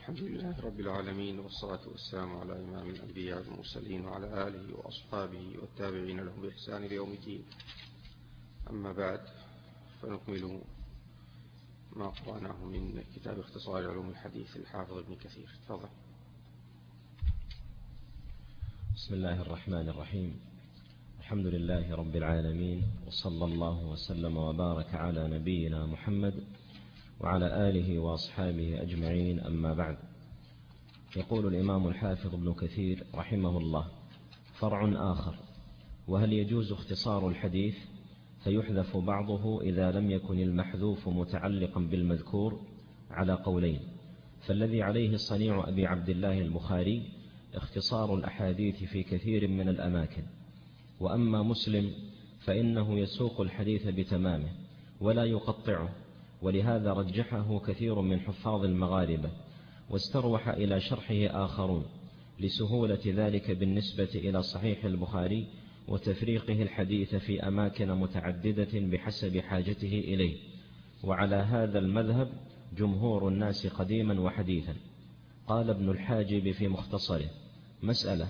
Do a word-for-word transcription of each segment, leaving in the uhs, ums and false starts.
الحمد لله رب العالمين، والصلاة والسلام على إمام الأنبياء والمرسلين وعلى آله وأصحابه والتابعين لهم بإحسان ليوم الدين. أما بعد، فنكمل ما قرأناه من كتاب اختصار علوم الحديث الحافظ ابن كثير. تفضل. بسم الله الرحمن الرحيم. الحمد لله رب العالمين، وصلى الله وسلم وبارك على نبينا محمد وعلى آله وأصحابه أجمعين. أما بعد، يقول الإمام الحافظ ابن كثير رحمه الله: فرع آخر: وهل يجوز اختصار الحديث فيحذف بعضه إذا لم يكن المحذوف متعلقا بالمذكور؟ على قولين، فالذي عليه صنيع أبي عبد الله البخاري اختصار الأحاديث في كثير من الأماكن، وأما مسلم فإنه يسوق الحديث بتمامه ولا يقطعه، ولهذا رجحه كثير من حفاظ المغاربة، واستروح إلى شرحه آخرون لسهولة ذلك بالنسبة إلى صحيح البخاري وتفريقه الحديث في أماكن متعددة بحسب حاجته إليه. وعلى هذا المذهب جمهور الناس قديما وحديثا. قال ابن الحاجب في مختصره: مسألة: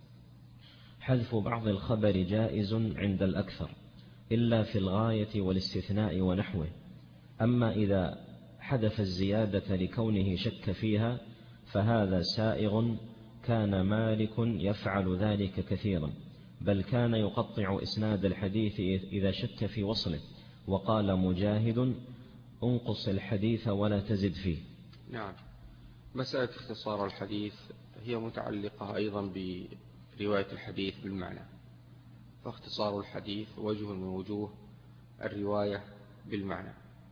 حذف بعض الخبر جائز عند الأكثر إلا في الغاية والاستثناء ونحوه، أما إذا حذف الزيادة لكونه شك فيها فهذا سائغ، كان مالك يفعل ذلك كثيرا، بل كان يقطع إسناد الحديث إذا شك في وصله، وقال مجاهد: انقص الحديث ولا تزد فيه. نعم. مسألة اختصار الحديث هي متعلقة أيضا برواية الحديث بالمعنى، فاختصار الحديث وجه من وجوه الرواية بالمعنى،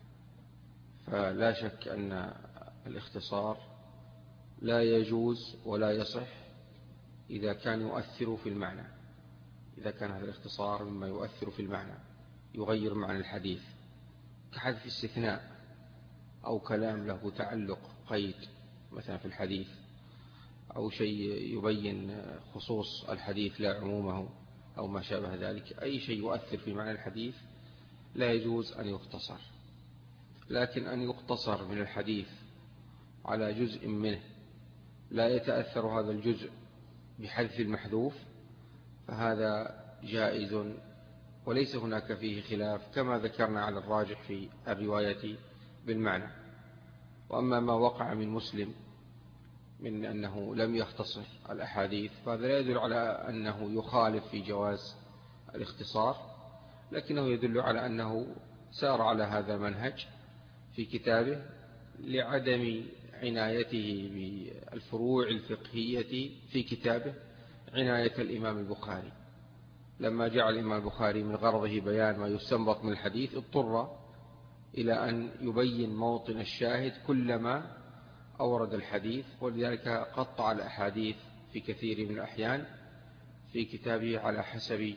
فلا شك أن الاختصار لا يجوز ولا يصح إذا كان يؤثر في المعنى. إذا كان هذا الاختصار مما يؤثر في المعنى، يغير معنى الحديث، كحذف استثناء أو كلام له تعلق قيد مثلا في الحديث، أو شيء يبين خصوص الحديث لا عمومه، أو ما شابه ذلك. أي شيء يؤثر في معنى الحديث لا يجوز أن يختصر. لكن أن يقتصر من الحديث على جزء منه لا يتأثر هذا الجزء بحذف المحذوف، فهذا جائز وليس هناك فيه خلاف، كما ذكرنا على الراجح في الرواية بالمعنى. وأما ما وقع من مسلم من أنه لم يختصر الأحاديث فهذا لا يدل على أنه يخالف في جواز الاختصار، لكنه يدل على أنه سار على هذا المنهج في كتابه لعدم عنايته بالفروع الفقهية في كتابه عناية الإمام البخاري. لما جعل الإمام البخاري من غرضه بيان ما يستنبط من الحديث اضطر إلى أن يبين موطن الشاهد كلما أورد الحديث، ولذلك قطع الأحاديث في كثير من الأحيان في كتابه على حسب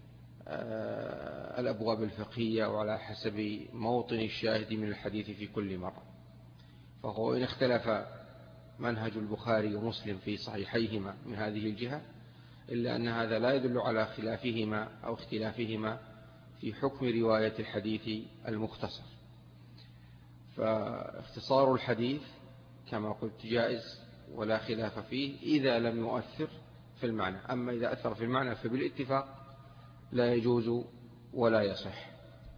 الأبواب الفقهية وعلى حسب موطن الشاهد من الحديث في كل مرة. فهو إن اختلف منهج البخاري ومسلم في صحيحيهما من هذه الجهة، إلا أن هذا لا يدل على خلافهما أو اختلافهما في حكم رواية الحديث المختصر. فاختصار الحديث كما قلت جائز ولا خلاف فيه إذا لم يؤثر في المعنى، أما إذا أثر في المعنى فبالاتفاق لا يجوز ولا يصح.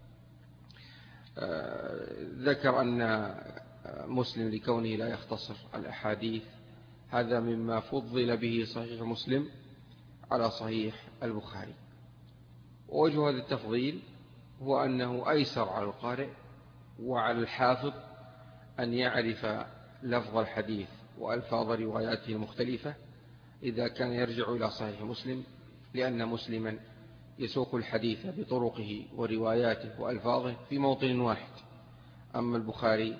ذكر أن مسلم لكونه لا يختصر الأحاديث هذا مما فضل به صحيح مسلم على صحيح البخاري. ووجه هذا التفضيل هو أنه أيسر على القارئ وعلى الحافظ أن يعرف لفظ الحديث وألفاظ رواياته المختلفة إذا كان يرجع إلى صحيح مسلم، لأن مسلما يسوق الحديث بطرقه ورواياته وألفاظه في موطن واحد. أما البخاري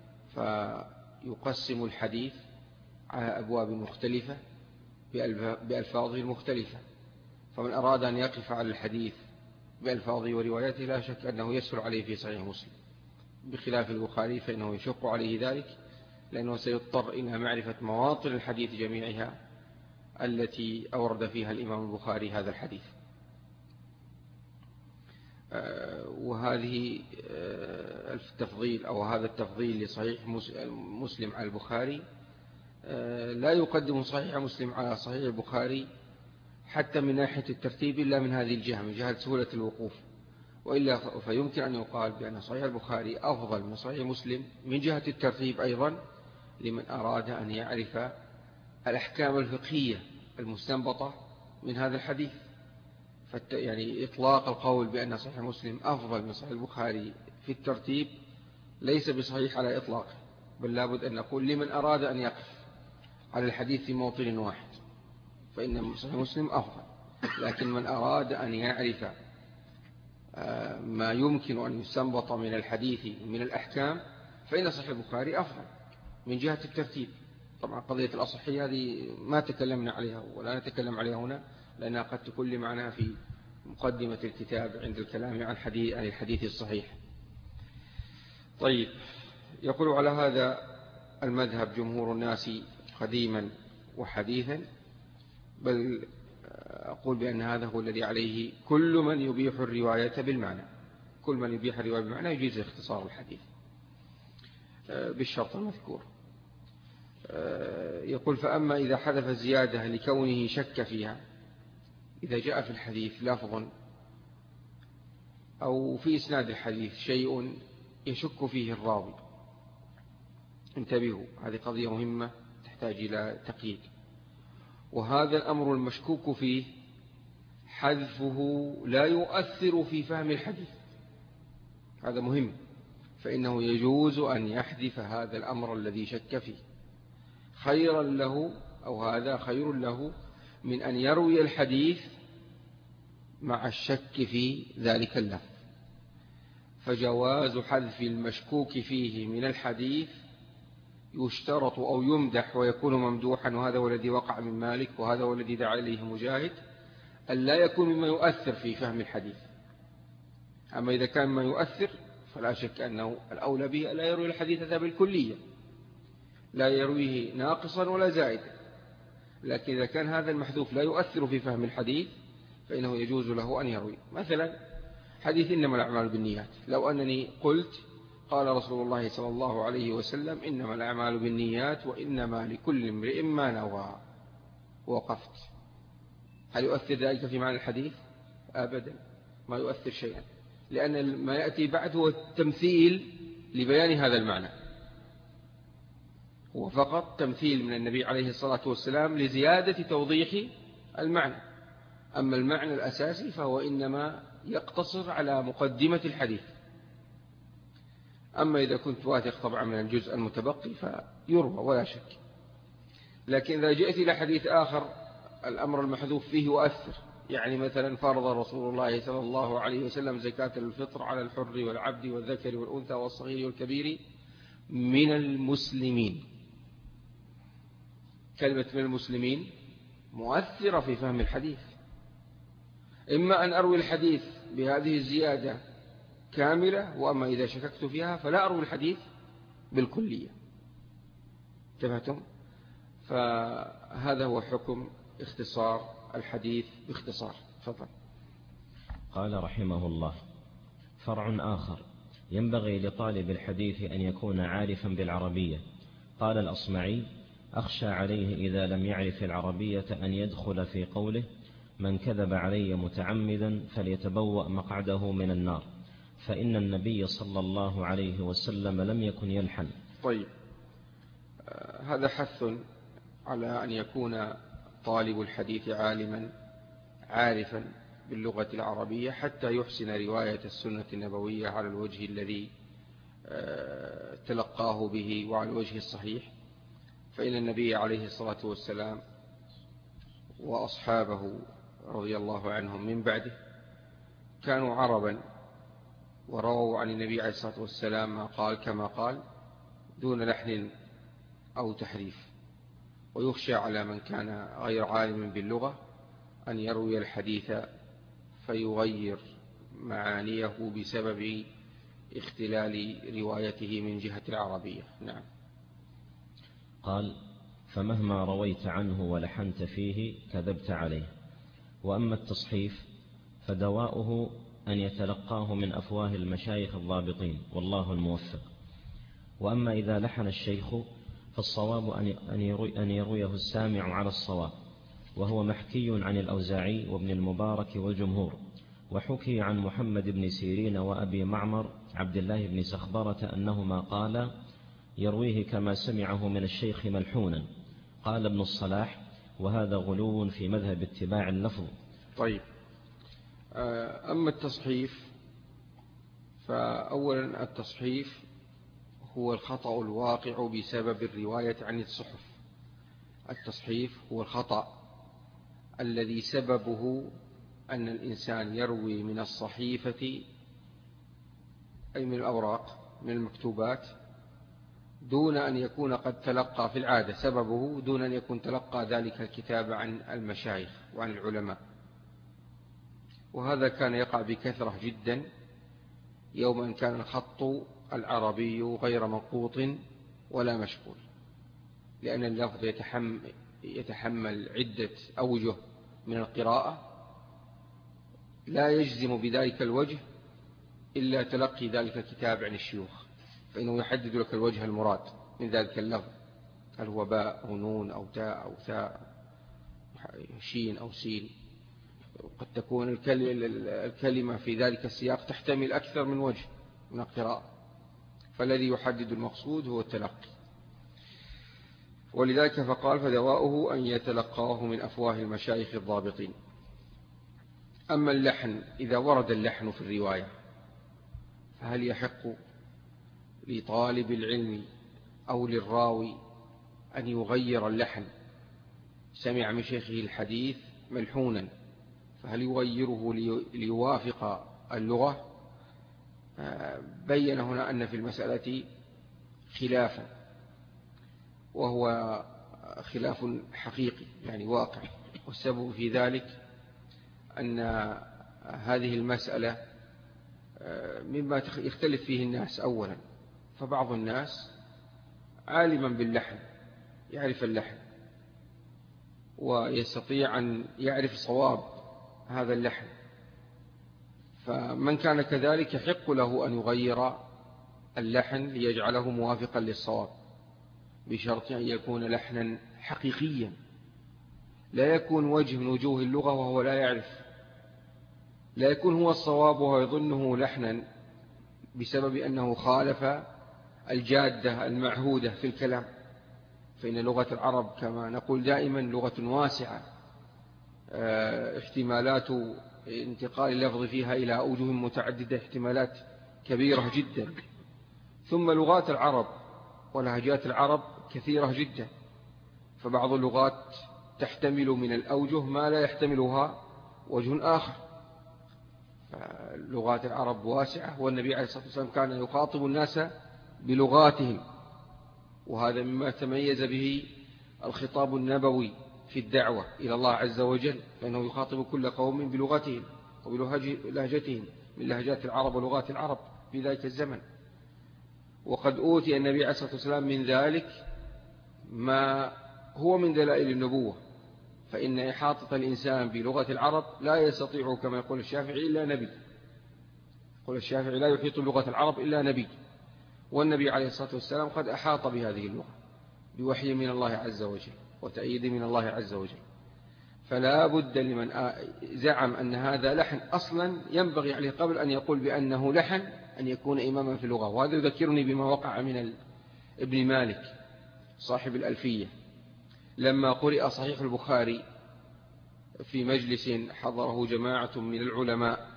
فيقسم الحديث على أبواب مختلفة بألفاظه المختلفة، فمن أراد أن يقف على الحديث بألفاظه ورواياته لا شك أنه يسهل عليه في صحيح مسلم، بخلاف البخاري فإنه يشق عليه ذلك، لأنه سيضطر إلى معرفة مواطن الحديث جميعها التي أورد فيها الإمام البخاري هذا الحديث. وهذه التفضيل أو هذا التفضيل لصحيح مسلم على البخاري لا يقدم صحيح مسلم على صحيح البخاري حتى من ناحية الترتيب إلا من هذه الجهة، من جهة سهولة الوقوف، وإلا فيمكن أن يقال بأن صحيح البخاري أفضل من صحيح مسلم من جهة الترتيب أيضا، لمن أراد أن يعرف الأحكام الفقهية المستنبطة من هذا الحديث. يعني إطلاق القول بأن صحيح مسلم أفضل من صحيح البخاري في الترتيب ليس بصحيح على إطلاقه، بل لابد أن نقول لمن أراد أن يقف على الحديث في موطن واحد فإن صحيح مسلم أفضل، لكن من أراد أن يعرف ما يمكن أن يستنبط من الحديث من الأحكام فإن صحيح البخاري أفضل من جهة الترتيب. طبعا قضية الأصحية هذه ما تكلمنا عليها ولا نتكلم عليها هنا، لأنها قد تكون لي معناها في مقدمة الكتاب عند الكلام عن حديث عن الحديث الصحيح. طيب، يقول على هذا المذهب جمهور الناس قديما وحديثا، بل أقول بأن هذا هو الذي عليه كل من يبيح الرواية بالمعنى. كل من يبيح الرواية بالمعنى يجيز اختصار الحديث بالشرط المذكور. يقول فأما إذا حذف الزيادة لكونه شك فيها، إذا جاء في الحديث لفظ أو في إسناد الحديث شيء يشك فيه الراوي، انتبهوا، هذه قضية مهمة تحتاج إلى تقييد، وهذا الأمر المشكوك فيه حذفه لا يؤثر في فهم الحديث، هذا مهم، فإنه يجوز أن يحذف هذا الأمر الذي شك فيه خيرا له، أو هذا خير له من أن يروي الحديث مع الشك في ذلك اللفظ. فجواز حذف المشكوك فيه من الحديث يشترط أو يمدح ويكون ممدوحا، وهذا هو الذي وقع من مالك وهذا هو الذي دعا إليه مجاهد، أن لا يكون مما يؤثر في فهم الحديث. أما إذا كان ما يؤثر فلا شك أنه الأولى به لا يروي الحديث ذا بالكلية، لا يرويه ناقصا ولا زائدا. لكن إذا كان هذا المحذوف لا يؤثر في فهم الحديث فإنه يجوز له أن يروي. مثلا حديث إنما الأعمال بالنيات، لو أنني قلت قال رسول الله صلى الله عليه وسلم إنما الأعمال بالنيات وإنما لكل امرئ ما نوى، وقفت، هل يؤثر ذلك في معنى الحديث؟ أبدا، ما يؤثر شيئا، لأن ما يأتي بعد هو التمثيل لبيان هذا المعنى، هو فقط تمثيل من النبي عليه الصلاة والسلام لزيادة توضيح المعنى. أما المعنى الأساسي فهو إنما يقتصر على مقدمة الحديث. أما إذا كنت واثق طبعا من الجزء المتبقي فيروى ولا شك. لكن إذا جئت إلى حديث آخر الأمر المحذوف فيه يؤثر، يعني مثلا فرض رسول الله صلى الله عليه وسلم زكاة الفطر على الحر والعبد والذكر والأنثى والصغير والكبير من المسلمين. كلمة من المسلمين مؤثرة في فهم الحديث. إما أن أروي الحديث بهذه الزيادة كاملة، وأما إذا شككت فيها فلا أروي الحديث بالكلية. انتبهتم؟ فهذا هو حكم اختصار الحديث باختصار. تفضل. قال رحمه الله: فرع آخر ينبغي لطالب الحديث أن يكون عارفا بالعربية. قال الأصمعي: أخشى عليه إذا لم يعرف العربية أن يدخل في قوله: من كذب علي متعمدا فليتبوأ مقعده من النار، فإن النبي صلى الله عليه وسلم لم يكن يلحن. طيب، هذا حث على أن يكون طالب الحديث عالما عارفا باللغة العربية حتى يحسن رواية السنة النبوية على الوجه الذي تلقاه به وعلى الوجه الصحيح. فإن النبي عليه الصلاة والسلام وأصحابه رضي الله عنهم من بعده كانوا عربا، ورووا عن النبي عليه الصلاة والسلام ما قال كما قال دون لحن أو تحريف. ويخشى على من كان غير عالم باللغة أن يروي الحديث فيغير معانيه بسبب اختلال روايته من جهة العربية. نعم. قال: فمهما رويت عنه ولحنت فيه كذبت عليه. وأما التصحيف فدواؤه أن يتلقاه من أفواه المشايخ الضابطين، والله الموفق. وأما إذا لحن الشيخ فالصواب أن يرويه السامع على الصواب، وهو محكي عن الأوزاعي وابن المبارك والجمهور. وحكي عن محمد بن سيرين وأبي معمر عبد الله بن سخبرة أنهما قالا يرويه كما سمعه من الشيخ ملحونا. قال ابن الصلاح وهذا غلو في مذهب اتباع اللفظ. طيب، أما التصحيف فأولا التصحيف هو الخطأ الواقع بسبب الرواية عن الصحف. التصحيف هو الخطأ الذي سببه أن الإنسان يروي من الصحيفة أي من الأوراق من المكتوبات دون أن يكون قد تلقى، في العادة سببه دون أن يكون تلقى ذلك الكتاب عن المشايخ وعن العلماء. وهذا كان يقع بكثرة جدا يوم أن كان الخط العربي غير منقوط ولا مشكول، لأن اللفظ يتحمل, يتحمل عدة أوجه من القراءة، لا يجزم بذلك الوجه إلا تلقي ذلك الكتاب عن الشيوخ، فإنه يحدد لك الوجه المراد من ذلك اللفظ، هل هو باء أو نون أو تاء أو ثاء شين أو سين. قد تكون الكلمة في ذلك السياق تحتمل أكثر من وجه من القراءة، فالذي يحدد المقصود هو التلقي. ولذلك فقال فدواؤه أن يتلقاه من أفواه المشايخ الضابطين. أما اللحن، إذا ورد اللحن في الرواية فهل يحق لطالب العلم أو للراوي أن يغير اللحن؟ سمع من شيخه الحديث ملحونا، فهل يغيره ليوافق اللغة؟ بين هنا أن في المسألة خلافا، وهو خلاف حقيقي يعني واقع، والسبب في ذلك أن هذه المسألة مما يختلف فيه الناس. أولا فبعض الناس عالما باللحن يعرف اللحن ويستطيع أن يعرف صواب هذا اللحن، فمن كان كذلك يحق له أن يغير اللحن ليجعله موافقا للصواب، بشرط أن يكون لحنا حقيقيا لا يكون وجه من وجوه اللغة وهو لا يعرف، لا يكون هو الصواب وهو يظنه لحنا بسبب أنه خالف الجادة المعهودة في الكلام. فإن لغة العرب كما نقول دائما لغة واسعة، احتمالات انتقال اللفظ فيها إلى أوجه متعددة احتمالات كبيرة جدا، ثم لغات العرب ولهجات العرب كثيرة جدا، فبعض اللغات تحتمل من الأوجه ما لا يحتملها وجه آخر. لغات العرب واسعة، والنبي عليه الصلاة والسلام كان يخاطب الناس بلغاتهم، وهذا مما تميز به الخطاب النبوي في الدعوة إلى الله عز وجل، لأنه يخاطب كل قوم بلغتهم وبلهجتهم من لهجات العرب ولغات العرب في ذلك الزمن. وقد أوتي النبي عليه الصلاة والسلام من ذلك ما هو من دلائل النبوة، فإن إحاطة الإنسان بلغة العرب لا يستطيع كما يقول الشافعي إلا نبي. يقول الشافعي لا يحيط لغة العرب إلا نبي، والنبي عليه الصلاة والسلام قد أحاط بهذه اللغة بوحي من الله عز وجل وتأييد من الله عز وجل. فلا بد لمن زعم أن هذا لحن أصلا ينبغي عليه قبل أن يقول بأنه لحن أن يكون إماما في اللغة. وهذا يذكرني بما وقع من ابن مالك صاحب الألفية، لما قرئ صحيح البخاري في مجلس حضره جماعة من العلماء،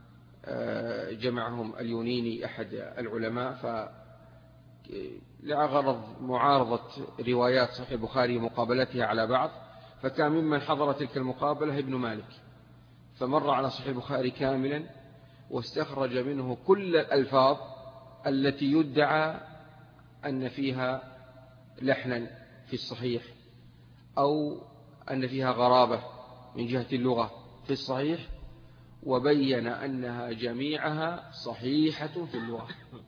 جمعهم اليونيني أحد العلماء، فلغرض معارضة روايات صحيح البخاري ومقابلتها على بعض، فكان ممن حضر تلك المقابلة ابن مالك، فمر على صحيح البخاري كاملا واستخرج منه كل الألفاظ التي يدعى أن فيها لحنا في الصحيح أو أن فيها غرابة من جهة اللغة في الصحيح، وبين أنها جميعها صحيحة في اللغة،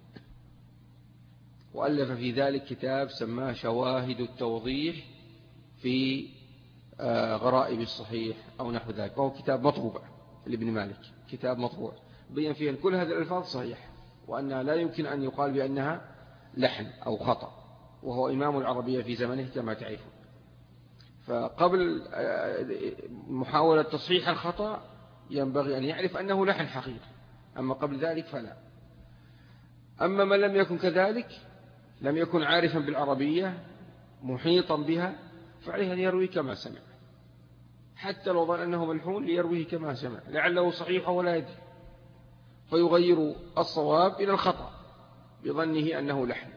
وألف في ذلك كتاب سماه شواهد التوضيح في غرائب الصحيح أو نحو ذلك، وهو كتاب مطبوع لابن مالك، كتاب مطبوع بين فيه كل هذه الألفاظ صحيح، وأنها لا يمكن أن يقال بأنها لحن أو خطأ، وهو إمام العربية في زمنه كما تعرفون. فقبل محاولة تصحيح الخطأ ينبغي أن يعرف أنه لحن حقيقي، أما قبل ذلك فلا. أما من لم يكن كذلك، لم يكن عارفا بالعربية محيطا بها، فعليه أن يروي كما سمع، حتى لو ظن أنه ملحون ليرويه كما سمع، لعله صحيح ولا يدري، فيغير الصواب إلى الخطأ بظنه أنه لحن.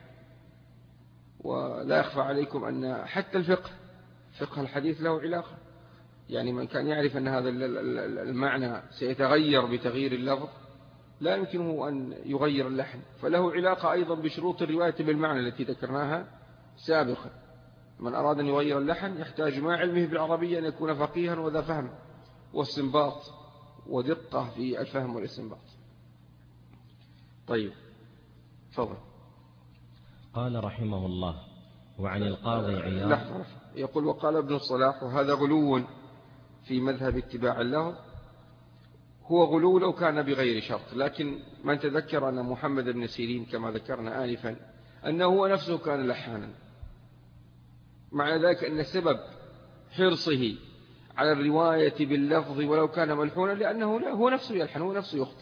ولا يخفى عليكم أن حتى الفقه، فقه الحديث له علاقة، يعني من كان يعرف أن هذا المعنى سيتغير بتغيير اللفظ لا يمكنه أن يغير اللحن، فله علاقة أيضا بشروط الرواية بالمعنى التي ذكرناها سابقا. من أراد أن يغير اللحن يحتاج مع علمه بالعربية أن يكون فقيها وذا فهم واستنباط ودقة في الفهم والاستنباط. طيب تفضل. قال رحمه الله: وعن القاضي عياض. لحظة، يقول: وقال ابن الصلاح: وهذا غلو في مذهب اتباع اللفظ. هو غلو لو كان بغير شرط، لكن من تذكر أن محمد بن سيرين كما ذكرنا آنفا أنه هو نفسه كان لحانا، مع ذلك أن سبب حرصه على الرواية باللفظ ولو كان ملحونا لأنه هو نفسه يلحن، هو نفسه يخطئ.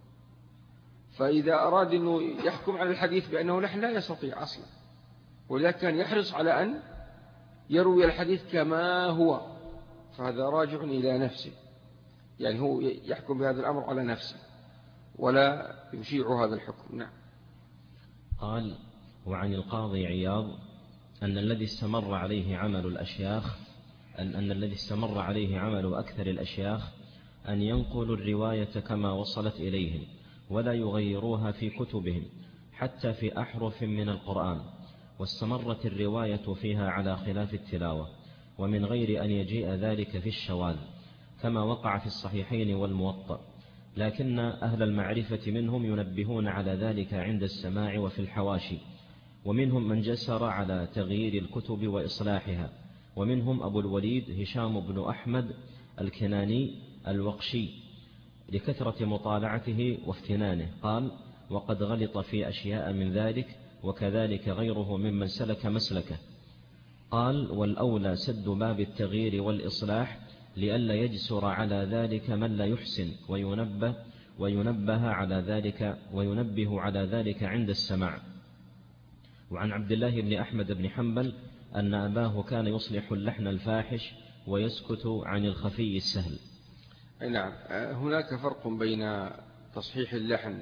فإذا أراد أنه يحكم على الحديث بأنه لحن لا يستطيع أصلا، ولذلك كان يحرص على أن يروي الحديث كما هو، فهذا راجع إلى نفسه، يعني هو يحكم بهذا الأمر على نفسه ولا يشيع هذا الحكم. نعم. قال: وعن القاضي عياض أن الذي استمر عليه عمل الأشياخ أن, أن الذي استمر عليه عمل أكثر الأشياخ أن ينقلوا الرواية كما وصلت إليهم ولا يغيروها في كتبهم حتى في أحرف من القرآن، واستمرت الرواية فيها على خلاف التلاوة، ومن غير أن يجيء ذلك في الشواذ كما وقع في الصحيحين والموطأ، لكن أهل المعرفة منهم ينبهون على ذلك عند السماع وفي الحواشي، ومنهم من جسر على تغيير الكتب وإصلاحها، ومنهم أبو الوليد هشام بن أحمد الكناني الوقشي لكثرة مطالعته وافتنانه. قال: وقد غلط في أشياء من ذلك، وكذلك غيره ممن سلك مسلكه. قال: والأولى سد باب التغيير والإصلاح لئلا يجسر على ذلك من لا يحسن، وينبه وينبه على ذلك وينبه على ذلك عند السماع. وعن عبد الله بن أحمد بن حنبل أن أباه كان يصلح اللحن الفاحش ويسكت عن الخفي السهل. نعم، هناك فرق بين تصحيح اللحن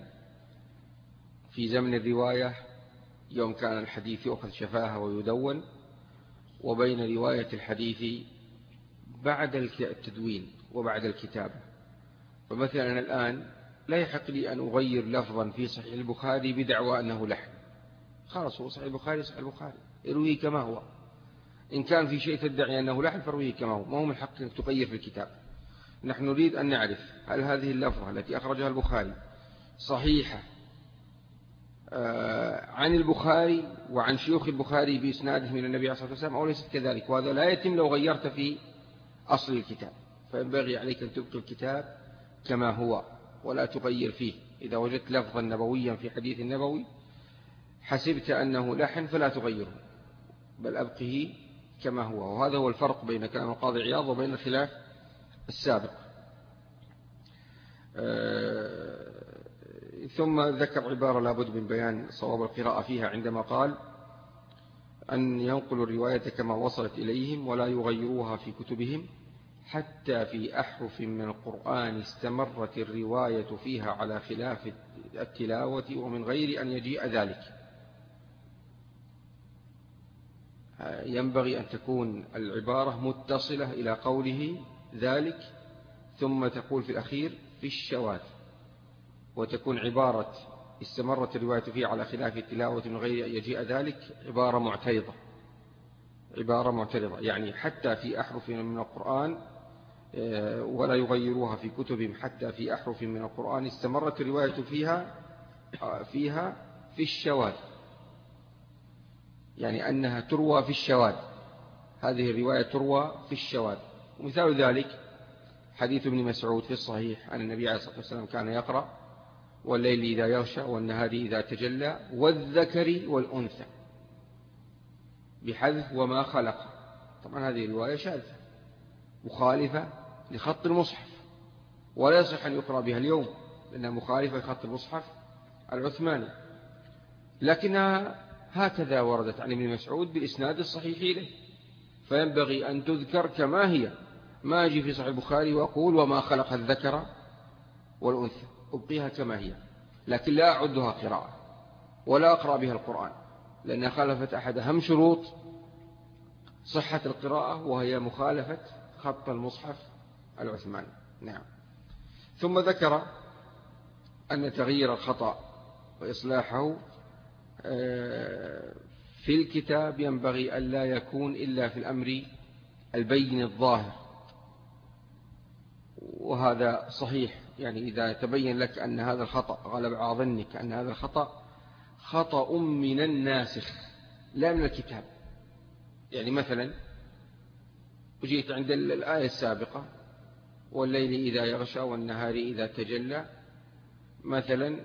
في زمن الرواية يوم كان الحديث يؤخذ شفاهة ويدون، وبين رواية الحديث بعد التدوين وبعد الكتابة. فمثلا الآن لا يحق لي أن أغير لفظا في صحيح البخاري بدعوى أنه لحن، خلاص هو صحيح البخاري صحيح البخاري، ارويه كما هو. إن كان في شيء تدعي أنه لحن فارويه كما هو، ما هو من حق أن تغير في الكتاب. نحن نريد أن نعرف هل هذه اللفظة التي أخرجها البخاري صحيحة عن البخاري وعن شيوخ البخاري بإسناده من النبي عليه الصلاة والسلام أو ليست كذلك. وهذا لا يتم لو غيرت في أصل الكتاب، فينبغي عليك أن تبقي الكتاب كما هو ولا تغير فيه. إذا وجدت لفظا نبويا في حديث النبوي حسبت أنه لحن فلا تغيره، بل أبقه كما هو. وهذا هو الفرق بين كلام القاضي عياض وبين الخلاف السابق. ثم ذكر عبارة لابد من بيان صواب القراءة فيها عندما قال أن ينقلوا الرواية كما وصلت إليهم ولا يغيروها في كتبهم حتى في أحرف من القرآن استمرت الرواية فيها على خلاف التلاوة ومن غير أن يجيء ذلك. ينبغي أن تكون العبارة متصلة إلى قوله ذلك، ثم تقول في الأخير في الشواذ، وتكون عبارة استمرت الرواية فيها على خلاف التلاوة من غير أن يجيء ذلك عبارة معترضة، عبارة معترضة يعني حتى في أحرف من القرآن ولا يغيروها في كتبهم حتى في أحرف من القرآن استمرت الرواية فيها فيها في الشواذ، يعني أنها تروى في الشواذ، هذه الرواية تروى في الشواذ. ومثال ذلك حديث ابن مسعود في الصحيح أن النبي عليه الصلاة والسلام كان يقرأ والليل إذا يغشى والنهار إذا تجلى والذكر والأنثى. بحذف وما خلق. طبعا هذه رواية شاذة مخالفة لخط المصحف، ولا يصح أن يقرأ بها اليوم لأنها مخالفة لخط المصحف العثماني، لكنها هكذا وردت عن ابن مسعود بالإسناد الصحيح إليه، فينبغي أن تذكر كما هي. ما أجي في صحيح البخاري وأقول وما خلق الذكر والأنثى، أبقيها كما هي، لكن لا أعدها قراءة ولا أقرأ بها القرآن، لأنها خالفت أحد أهم شروط صحة القراءة، وهي مخالفة خط المصحف العثماني. نعم. ثم ذكر أن تغيير الخطأ وإصلاحه في الكتاب ينبغي أن لا يكون إلا في الأمر البين الظاهر، وهذا صحيح. يعني إذا تبين لك أن هذا الخطأ غلب على ظنك أن هذا الخطأ خطأ من الناسخ لا من الكتاب، يعني مثلا وجيت عند الآية السابقة والليل إذا يغشى والنهار إذا تجلى مثلا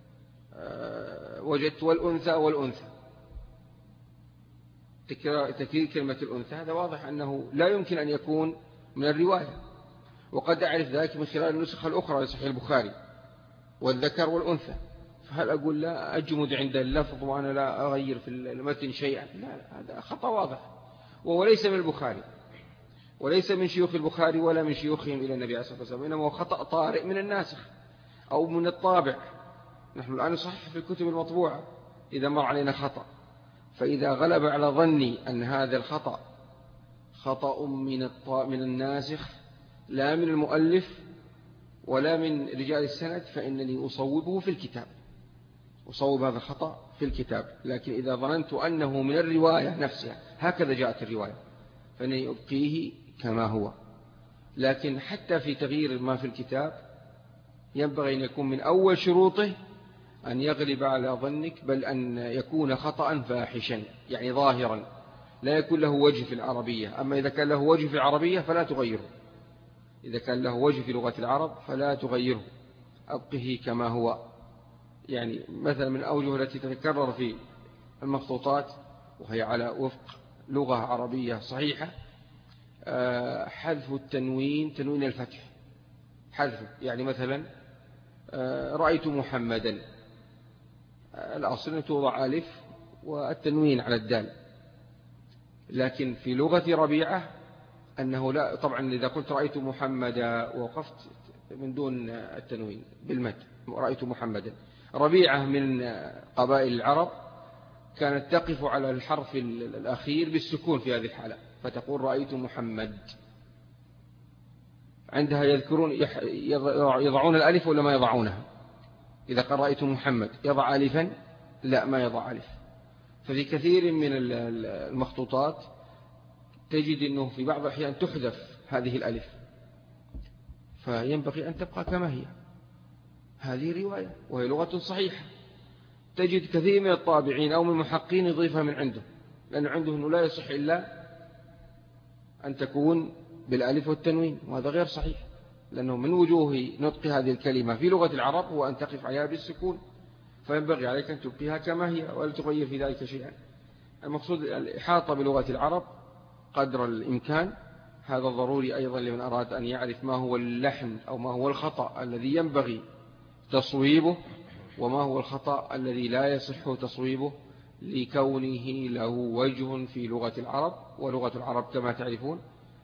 وجدت والأنثى والأنثى، تكرير كلمة الأنثى هذا واضح أنه لا يمكن أن يكون من الرواية، وقد أعرف ذلك من خلال النسخة الأخرى لصحيح البخاري والذكر والأنثى، فهل أقول لا أجمد عند اللفظ وأنا لا أغير في المتن شيئا؟ لا، هذا خطأ واضح، وهو ليس من البخاري وليس من شيوخ البخاري ولا من شيوخهم إلى النبي عليه الصلاة والسلام، إنما هو خطأ طارئ من الناسخ أو من الطابع. نحن الآن نصحح في الكتب المطبوعة إذا مر علينا خطأ، فإذا غلب على ظني أن هذا الخطأ خطأ من من الناسخ لا من المؤلف ولا من رجال السند، فإنني أصوبه في الكتاب، أصوب هذا الخطأ في الكتاب. لكن إذا ظننت أنه من الرواية نفسها هكذا جاءت الرواية فإنني أبقيه كما هو. لكن حتى في تغيير ما في الكتاب ينبغي أن يكون من أول شروطه أن يغلب على ظنك، بل أن يكون خطأ فاحشا يعني ظاهرا لا يكون له وجه في العربية. أما إذا كان له وجه في العربية فلا تغيره، إذا كان له وجه في لغة العرب فلا تغيره، أبقه كما هو. يعني مثلا من أوجه التي تتكرر في المخطوطات وهي على وفق لغة عربية صحيحة حذف التنوين، تنوين الفتح حذفه، يعني مثلا رأيت محمدا، الأصل أن توضع ألف والتنوين على الدال، لكن في لغة ربيعة أنه لا، طبعا إذا قلت رأيت محمدا ووقفت من دون التنوين بالمد رأيت محمدا. ربيعة من قبائل العرب كانت تقف على الحرف الأخير بالسكون في هذه الحالة، فتقول رأيت محمد. عندها يذكرون يضعون الألف ولا ما يضعونها؟ إذا قال رأيت محمد يضع ألفا؟ لا، ما يضع ألف. ففي كثير من المخطوطات تجد أنه في بعض الأحيان تحذف هذه الألف، فينبغي أن تبقى كما هي. هذه رواية وهي لغة صحيحة، تجد كثير من الطابعين أو من المحقين يضيفها من عنده، لأنه عنده أنه لا يصح إلا أن تكون بالألف والتنوين، وهذا غير صحيح، لأنه من وجوه نطق هذه الكلمة في لغة العرب هو أن تقف عليها بالسكون، فينبغي عليك أن تبقيها كما هي ولا تغير في ذلك شيئا. المقصود الإحاطة بلغة العرب قدر الإمكان، هذا ضروري أيضا لمن أراد أن يعرف ما هو اللحن أو ما هو الخطأ الذي ينبغي تصويبه، وما هو الخطأ الذي لا يصح تصويبه لكونه له وجه في لغة العرب. ولغة العرب كما تعرفون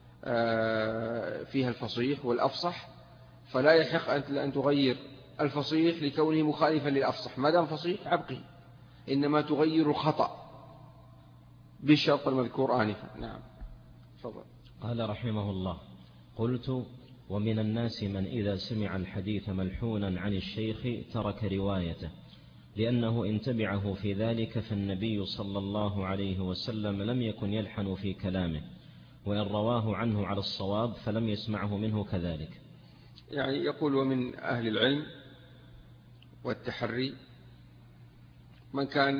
فيها الفصيح والأفصح، فلا يحق أن تغير الفصيح لكونه مخالفا للأفصح، ما دام فصيح عبقي، إنما تغير الخطأ بالشرط المذكور آنفا. نعم، تفضل. قال رحمه الله: قلت: ومن الناس من إذا سمع الحديث ملحونا عن الشيخ ترك روايته، لأنه إن تبعه في ذلك فالنبي صلى الله عليه وسلم لم يكن يلحن في كلامه، وإن رواه عنه على الصواب فلم يسمعه منه كذلك. يعني يقول: ومن أهل العلم والتحري من كان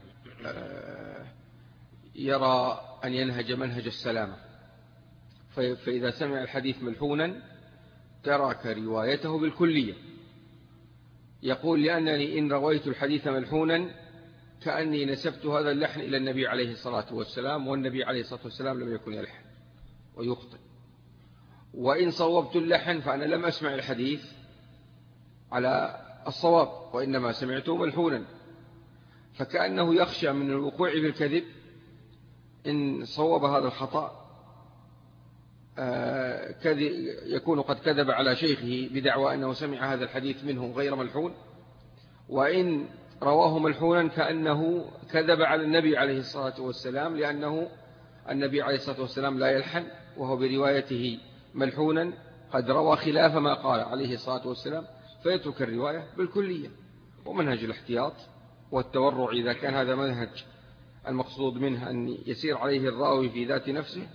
يرى أن ينهج منهج السلامة، فإذا سمع الحديث ملحونا ترك روايته بالكلية. يقول: لأنني إن رويت الحديث ملحونا كأني نسبت هذا اللحن إلى النبي عليه الصلاة والسلام، والنبي عليه الصلاة والسلام لم يكن يلحن ويخطئ. وإن صوبت اللحن فأنا لم أسمع الحديث على الصواب، وإنما سمعته ملحونا، فكأنه يخشى من الوقوع بالكذب إن صوب هذا الخطأ، يكون قد كذب على شيخه بدعوى أنه سمع هذا الحديث منه غير ملحون، وإن رواه ملحونا كأنه كذب على النبي عليه الصلاة والسلام، لأنه النبي عليه الصلاة والسلام لا يلحن، وهو بروايته ملحونا قد روى خلاف ما قال عليه الصلاة والسلام، فيترك الرواية بالكلية. ومنهج الاحتياط والتورع إذا كان هذا منهج المقصود منه أن يسير عليه الراوي في ذات نفسه،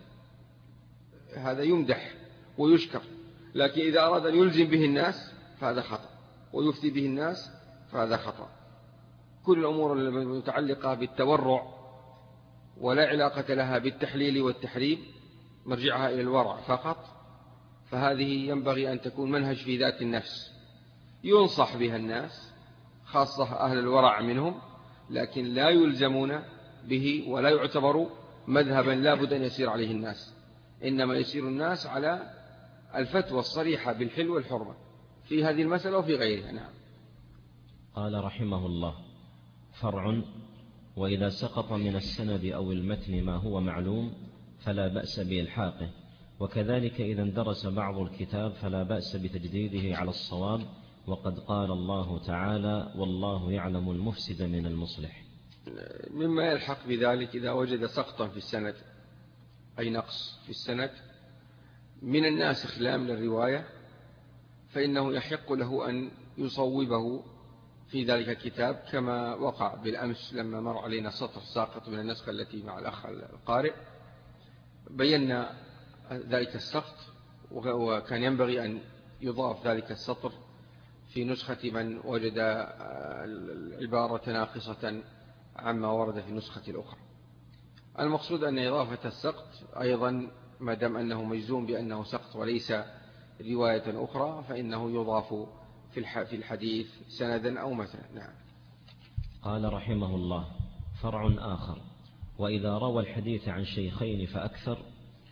هذا يمدح ويشكر. لكن إذا أراد أن يلزم به الناس فهذا خطأ، ويفتي به الناس فهذا خطأ. كل الأمور المتعلقة بالتورع ولا علاقة لها بالتحليل والتحريم مرجعها إلى الورع فقط، فهذه ينبغي أن تكون منهج في ذات النفس ينصح بها الناس، خاصة أهل الورع منهم، لكن لا يلزمون به ولا يعتبر مذهبا لا بد أن يسير عليه الناس، إنما يسير الناس على الفتوى الصريحة بالحل والحرمة في هذه المسألة وفي غيرها. نعم. قال رحمه الله: فرع: وإذا سقط من السند أو المتن ما هو معلوم فلا بأس بإلحاقه، وكذلك إذا اندرس بعض الكتاب فلا بأس بتجديده على الصواب، وقد قال الله تعالى: والله يعلم المفسد من المصلح. مما يلحق بذلك إذا وجد سقطا في السند، أي نقص في السند من الناسخ لا من الرواية، فإنه يحق له أن يصوبه في ذلك الكتاب، كما وقع بالأمس لما مر علينا سطر ساقط من النسخة التي مع الأخ القارئ، بينا ذلك السقط، وكان ينبغي أن يضاف ذلك السطر في نسخة من وجد العبارة ناقصة عما ورد في النسخة الأخرى. المقصود أن إضافة السقط أيضا ما دام أنه مجزوم بأنه سقط وليس رواية أخرى، فإنه يضاف في الحديث سندا أو مثلا. نعم. قال رحمه الله: فرع آخر: وإذا روى الحديث عن شيخين فأكثر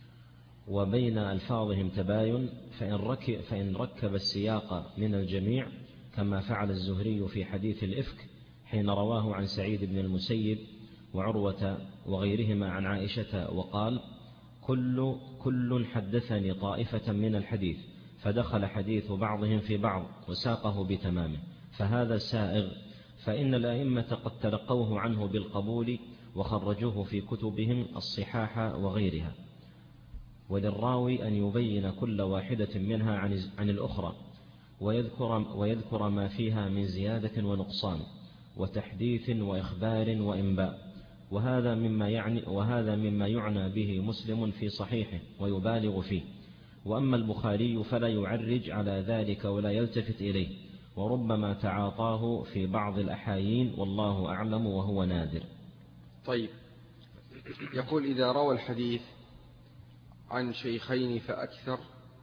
وبين ألفاظهم تباين، فإن ركب, فإن ركب السياق من الجميع كما فعل الزهري في حديث الإفك حين رواه عن سعيد بن المسيب وعروة وغيرهما عن عائشة، وقال: كل, كل حدثني طائفة من الحديث، فدخل حديث بعضهم في بعض وساقه بتمامه، فهذا سائغ، فإن الأئمة قد تلقوه عنه بالقبول وخرجوه في كتبهم الصحاح وغيرها، وللراوي أن يبين كل واحدة منها عن, عن الأخرى ويذكر, ويذكر ما فيها من زيادة ونقصان وتحديث وإخبار وإنباء، وهذا مما يعني وهذا مما يعنى به مسلم في صحيحه ويبالغ فيه. وأما البخاري فلا يعرج على ذلك ولا يلتفت إليه، وربما تعاطاه في بعض الأحايين، والله أعلم، وهو نادر. طيب، يقول: إذا روى الحديث عن شيخين فأكثر،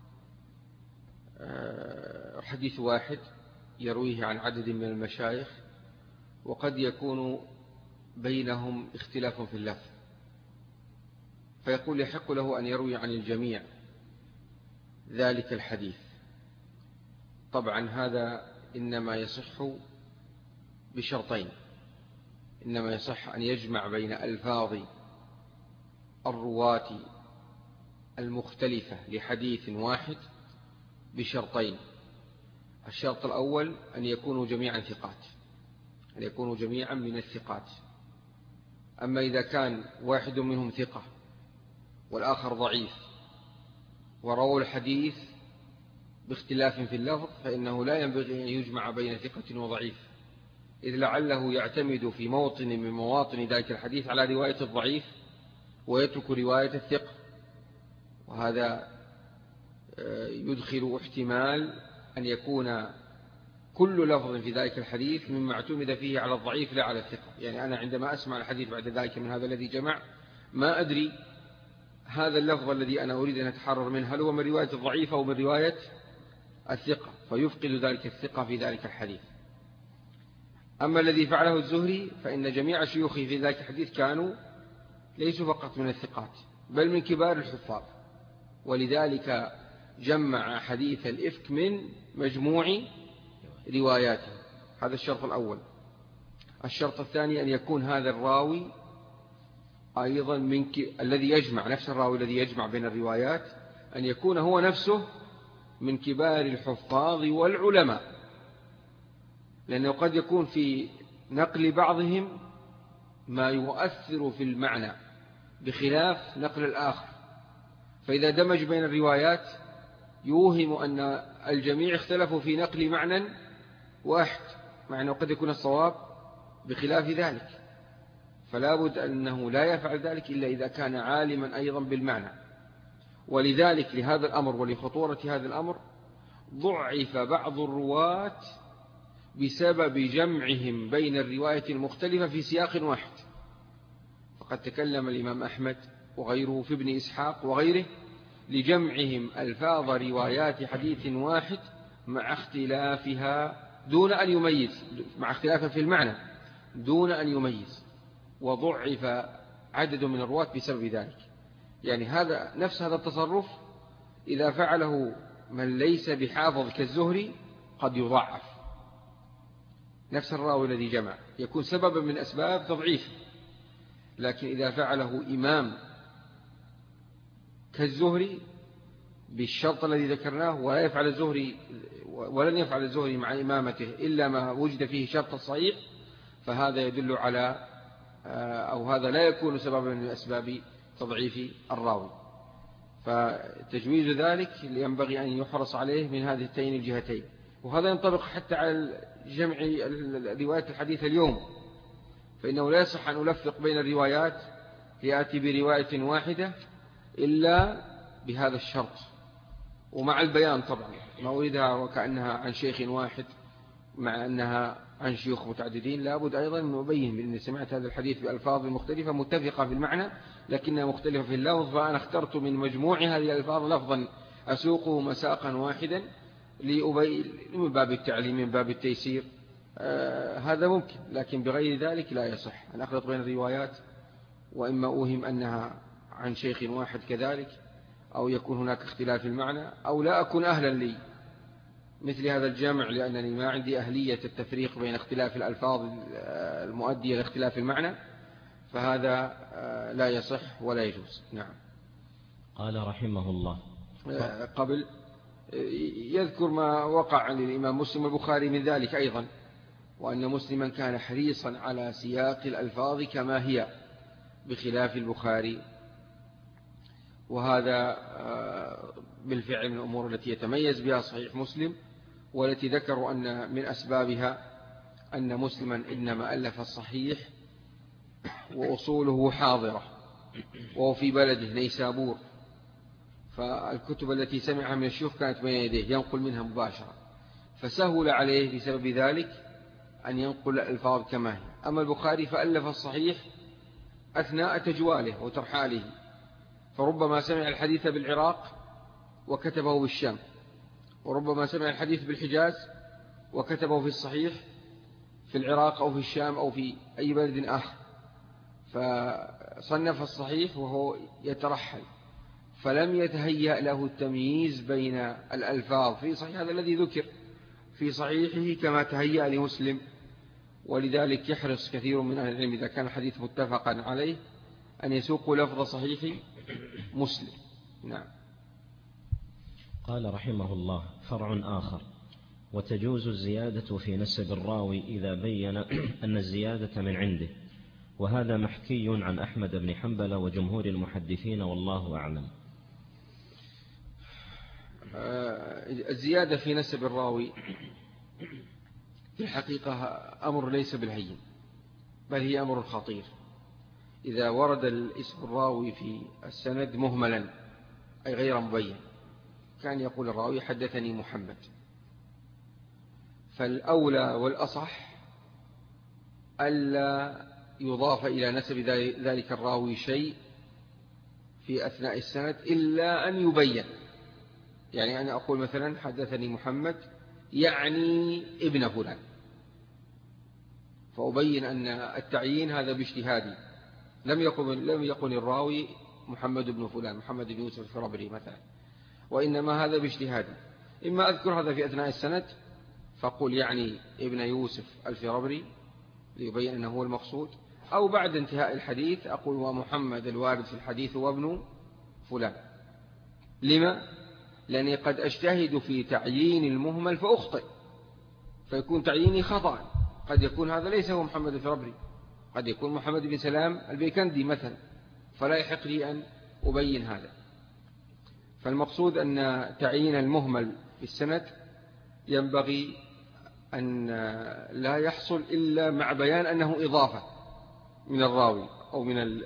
حديث واحد يرويه عن عدد من المشايخ، وقد يكون بينهم اختلاف في اللفظ، فيقول: يحق له أن يروي عن الجميع ذلك الحديث. طبعا هذا إنما يصح بشرطين: إنما يصح أن يجمع بين ألفاظ الرواة المختلفة لحديث واحد بشرطين. الشرط الأول أن يكونوا جميعا ثقات، أن يكونوا جميعا من الثقات. أما إذا كان واحد منهم ثقة والآخر ضعيف ورووا الحديث باختلاف في اللفظ، فإنه لا ينبغي أن يجمع بين ثقة وضعيف، إذ لعله يعتمد في موطن من مواطن ذلك الحديث على رواية الضعيف ويترك رواية الثقة، وهذا يدخل احتمال أن يكون كل لفظ في ذلك الحديث مما اعتمد فيه على الضعيف لا على الثقة. يعني أنا عندما أسمع الحديث بعد ذلك من هذا الذي جمع، ما أدري هذا اللفظ الذي أنا أريد أن أتحرر منه هل هو من رواية الضعيف أو من رواية الثقة، فيفقد ذلك الثقة في ذلك الحديث. أما الذي فعله الزهري فإن جميع شيوخه في ذلك الحديث كانوا ليسوا فقط من الثقات بل من كبار الحفاظ، ولذلك جمع حديث الإفك من مجموع رواياته. هذا الشرط الأول. الشرط الثاني أن يكون هذا الراوي أيضا من ك... الذي يجمع، نفس الراوي الذي يجمع بين الروايات، أن يكون هو نفسه من كبار الحفاظ والعلماء، لأنه قد يكون في نقل بعضهم ما يؤثر في المعنى بخلاف نقل الآخر، فإذا دمج بين الروايات يوهم أن الجميع اختلفوا في نقل معنى واحد، مع أنه قد يكون الصواب بخلاف ذلك، فلا بد أنه لا يفعل ذلك إلا إذا كان عالما أيضا بالمعنى. ولذلك لهذا الأمر ولخطورة هذا الأمر ضعف بعض الرواة بسبب جمعهم بين الرواية المختلفة في سياق واحد. فقد تكلم الإمام أحمد وغيره في ابن إسحاق وغيره لجمعهم ألفاظ روايات حديث واحد مع اختلافها دون أن يميز، مع اختلافها في المعنى دون أن يميز، وضعف عدد من الرواة بسبب ذلك. يعني هذا نفس هذا التصرف إذا فعله من ليس بحافظ كالزهري قد يضعف، نفس الراوي الذي جمع يكون سببا من أسباب تضعيف، لكن إذا فعله إمام كالزهري بالشرط الذي ذكرناه، ولا يفعل الزهري ولن يفعل الزهري مع إمامته إلا ما وجد فيه شرط الصحيح، فهذا يدل على أو هذا لا يكون سببا من أسباب تضعيف الراوي. فتجويز ذلك ينبغي أن يحرص عليه من هذه التين الجهتين. وهذا ينطبق حتى على جمع روايات الحديث اليوم، فإنه لا يصح أن ألفق بين الروايات يأتي برواية واحدة إلا بهذا الشرط، ومع البيان طبعا ما أريدها وكأنها عن شيخ واحد مع أنها عن شيوخ متعددين. لابد أيضا أن نبين بأن سمعت هذا الحديث بألفاظ مختلفة متفقة في المعنى لكنها مختلفة في اللفظ، فأنا اخترت من مجموع هذه الألفاظ لفظا أسوقه مساقا واحدا من باب التعليم من باب التيسير. آه هذا ممكن، لكن بغير ذلك لا يصح أن أخلط بين الروايات، وإما أوهم أنها عن شيخ واحد كذلك، أو يكون هناك اختلاف في المعنى، أو لا أكون أهلا لي مثل هذا الجمع، لأنني ما عندي أهلية التفريق بين اختلاف الألفاظ المؤدية لاختلاف المعنى، فهذا لا يصح ولا يجوز. نعم. قال رحمه الله قبل يذكر ما وقع للإمام مسلم البخاري من ذلك أيضا، وأن مسلما كان حريصا على سياق الألفاظ كما هي بخلاف البخاري، وهذا بالفعل من الأمور التي يتميز بها صحيح مسلم، والتي ذكروا أن من أسبابها أن مسلما إنما ألف الصحيح وأصوله حاضرة وهو في بلده نيسابور، فالكتب التي سمعها من الشيوخ كانت بين يديه ينقل منها مباشرة، فسهل عليه بسبب ذلك أن ينقل الألفاظ كما هي. أما البخاري فألف الصحيح أثناء تجواله وترحاله، فربما سمع الحديث بالعراق وكتبه بالشام، وربما سمع الحديث بالحجاز وكتبه في الصحيح في العراق أو في الشام أو في أي بلد آخر، فصنف الصحيح وهو يترحل، فلم يتهيأ له التمييز بين الألفاظ في صحيح هذا الذي ذكر في صحيحه كما تهيأ لمسلم، ولذلك يحرص كثير من أهل العلم إذا كان الحديث متفقا عليه أن يسوق لفظ صحيح مسلم. نعم. قال رحمه الله: فرع آخر: وتجوز الزيادة في نسب الراوي إذا بين أن الزيادة من عنده، وهذا محكي عن أحمد بن حنبل وجمهور المحدثين والله أعلم. الزيادة في نسب الراوي في الحقيقة أمر ليس بالهين، بل هي أمر خطير. إذا ورد الاسم الراوي في السند مهملا أي غير مبين، كان يقول الراوي حدثني محمد، فالأولى والأصح ألا يضاف إلى نسب ذلك الراوي شيء في أثناء السند إلا أن يبين. يعني أنا أقول مثلا حدثني محمد يعني ابن فلان، فأبين أن التعيين هذا باجتهادي، لم يقل لم يقل الراوي محمد بن فلان محمد بن يوسف الفرابري مثلا، وإنما هذا باجتهادي. إما أذكر هذا في أثناء السند فقل يعني ابن يوسف الفرابري ليبين أنه هو المقصود، أو بعد انتهاء الحديث أقول ومحمد الوارد في الحديث وابن فلان. لما؟ لأني قد أجتهد في تعيين المهمل فأخطئ، فيكون تعييني خطأ. قد يكون هذا ليس هو محمد الفرابري، قد يكون محمد بن سلام البيكندي مثلا، فلا يحق لي أن أبين هذا. فالمقصود أن تعيين المهمل في السند ينبغي أن لا يحصل إلا مع بيان أنه إضافة من الراوي أو من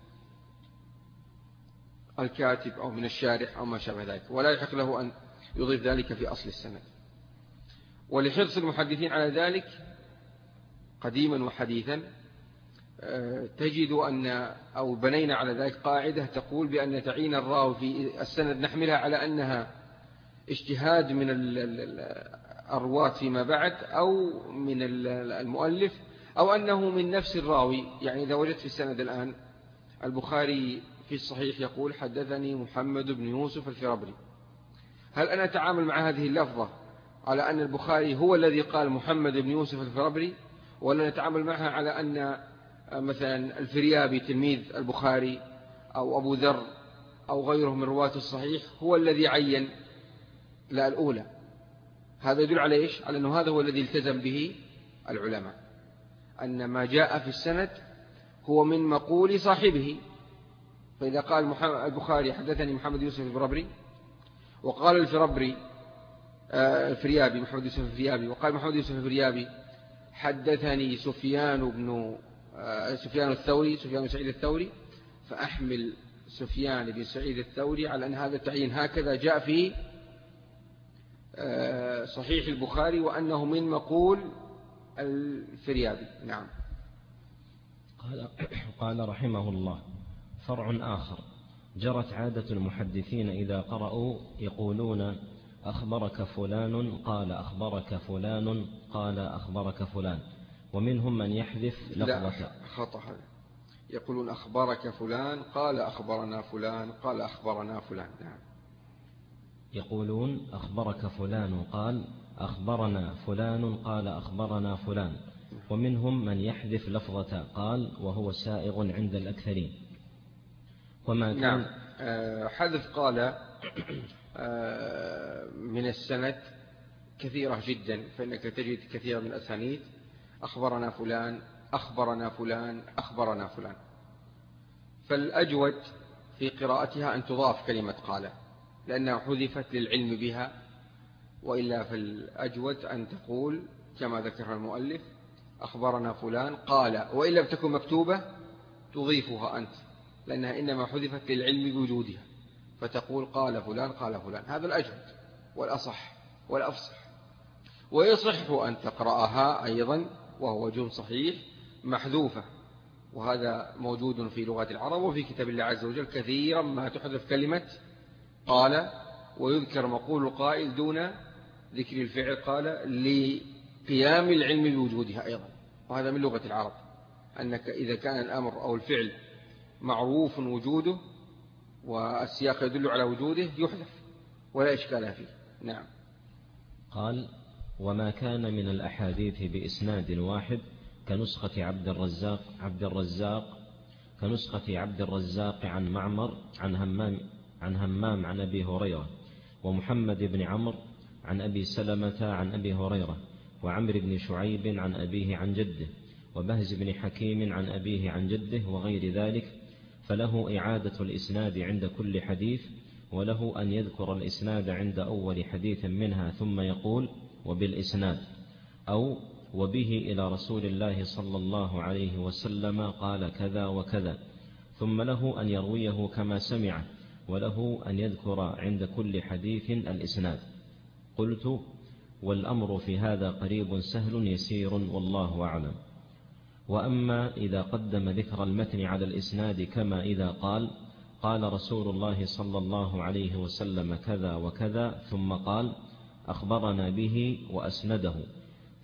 الكاتب أو من الشارح أو ما شابه ذلك، ولا يحق له أن يضيف ذلك في أصل السند. ولحرص المحدثين على ذلك قديما وحديثا تجد أن أو بنينا على ذلك قاعدة تقول بأن تعيين الراوي في السند نحملها على أنها اجتهاد من الرواة فيما بعد أو من المؤلف أو أنه من نفس الراوي. يعني إذا وجدت في السند الآن البخاري في الصحيح يقول حدثني محمد بن يوسف الفرابري، هل أنا أتعامل مع هذه اللفظة على أن البخاري هو الذي قال محمد بن يوسف الفرابري، ولا نتعامل معها على أن مثلا الفريابي تلميذ البخاري أو أبو ذر أو غيره من رواة الصحيح هو الذي عين؟ لا، الأولى. هذا يدل على إيش؟ على أنه هذا هو الذي التزم به العلماء، أن ما جاء في السند هو من مقول صاحبه. فإذا قال البخاري حدثني محمد يوسف الفرابري، وقال الفرابري الفريابي محمد يوسف الفريابي، وقال محمد يوسف الفريابي حدثني سفيان بن سفيان الثوري سفيان بن سعيد الثوري، فأحمل سفيان بن سعيد الثوري على أن هذا التعيين هكذا جاء في صحيح البخاري وأنه من مقول الفريابي. نعم. قال, قال رحمه الله: فرع آخر: جرت عادة المحدثين إذا قرأوا يقولون أخبرك فلان قال أخبرك فلان قال أخبرك فلان، ومنهم من يحذف لفظة. لا، خطأ هذا. يقولون أخبرك فلان قال أخبرنا فلان قال أخبرنا فلان. نعم. يقولون أخبرك فلان قال أخبرنا فلان قال أخبرنا فلان، ومنهم من يحذف لفظة قال وهو سائغ عند الأكثرين. وما كان نعم. حذف قال من السند كثيرة جدا، فإنك تجد كثيرا من الأسانيد أخبرنا فلان أخبرنا فلان أخبرنا فلان، فالأجود في قراءتها أن تضاف كلمة قال لأنها حذفت للعلم بها، وإلا فالأجود أن تقول كما ذكرها المؤلف أخبرنا فلان قال، وإن لم تكن مكتوبة تضيفها أنت لأنها إنما حذفت للعلم بوجودها، فتقول قال فلان قال فلان. هذا الأجود والأصح والأفصح. ويصح أن تقرأها أيضا وهو وجه صحيح محذوفة، وهذا موجود في لغة العرب وفي كتاب الله عز وجل كثيرا ما تحذف كلمة قال ويذكر مقول القائل دون ذكر الفعل قال لقيام العلم بوجودها أيضا. وهذا من لغة العرب، أنك إذا كان الأمر أو الفعل معروف وجوده والسياق يدل على وجوده يحذف ولا إشكال فيه. نعم. قال: وما كان من الأحاديث بإسناد واحد كنسخة عبد الرزاق عبد الرزاق كنسخة عبد الرزاق عن معمر عن همام عن همام عن أبي هريرة، ومحمد بن عمرو عن أبي سلمة عن أبي هريرة، وعمر بن شعيب عن أبيه عن جده، وبهز بن حكيم عن أبيه عن جده وغير ذلك، فله إعادة الإسناد عند كل حديث، وله أن يذكر الإسناد عند أول حديث منها ثم يقول وبالإسناد، أو وبه إلى رسول الله صلى الله عليه وسلم قال كذا وكذا، ثم له أن يرويه كما سمعه، وله أن يذكر عند كل حديث الإسناد. قلت: والأمر في هذا قريب سهل يسير والله أعلم. وأما إذا قدم ذكر المتن على الإسناد كما إذا قال قال رسول الله صلى الله عليه وسلم كذا وكذا ثم قال أخبرنا به وأسنده،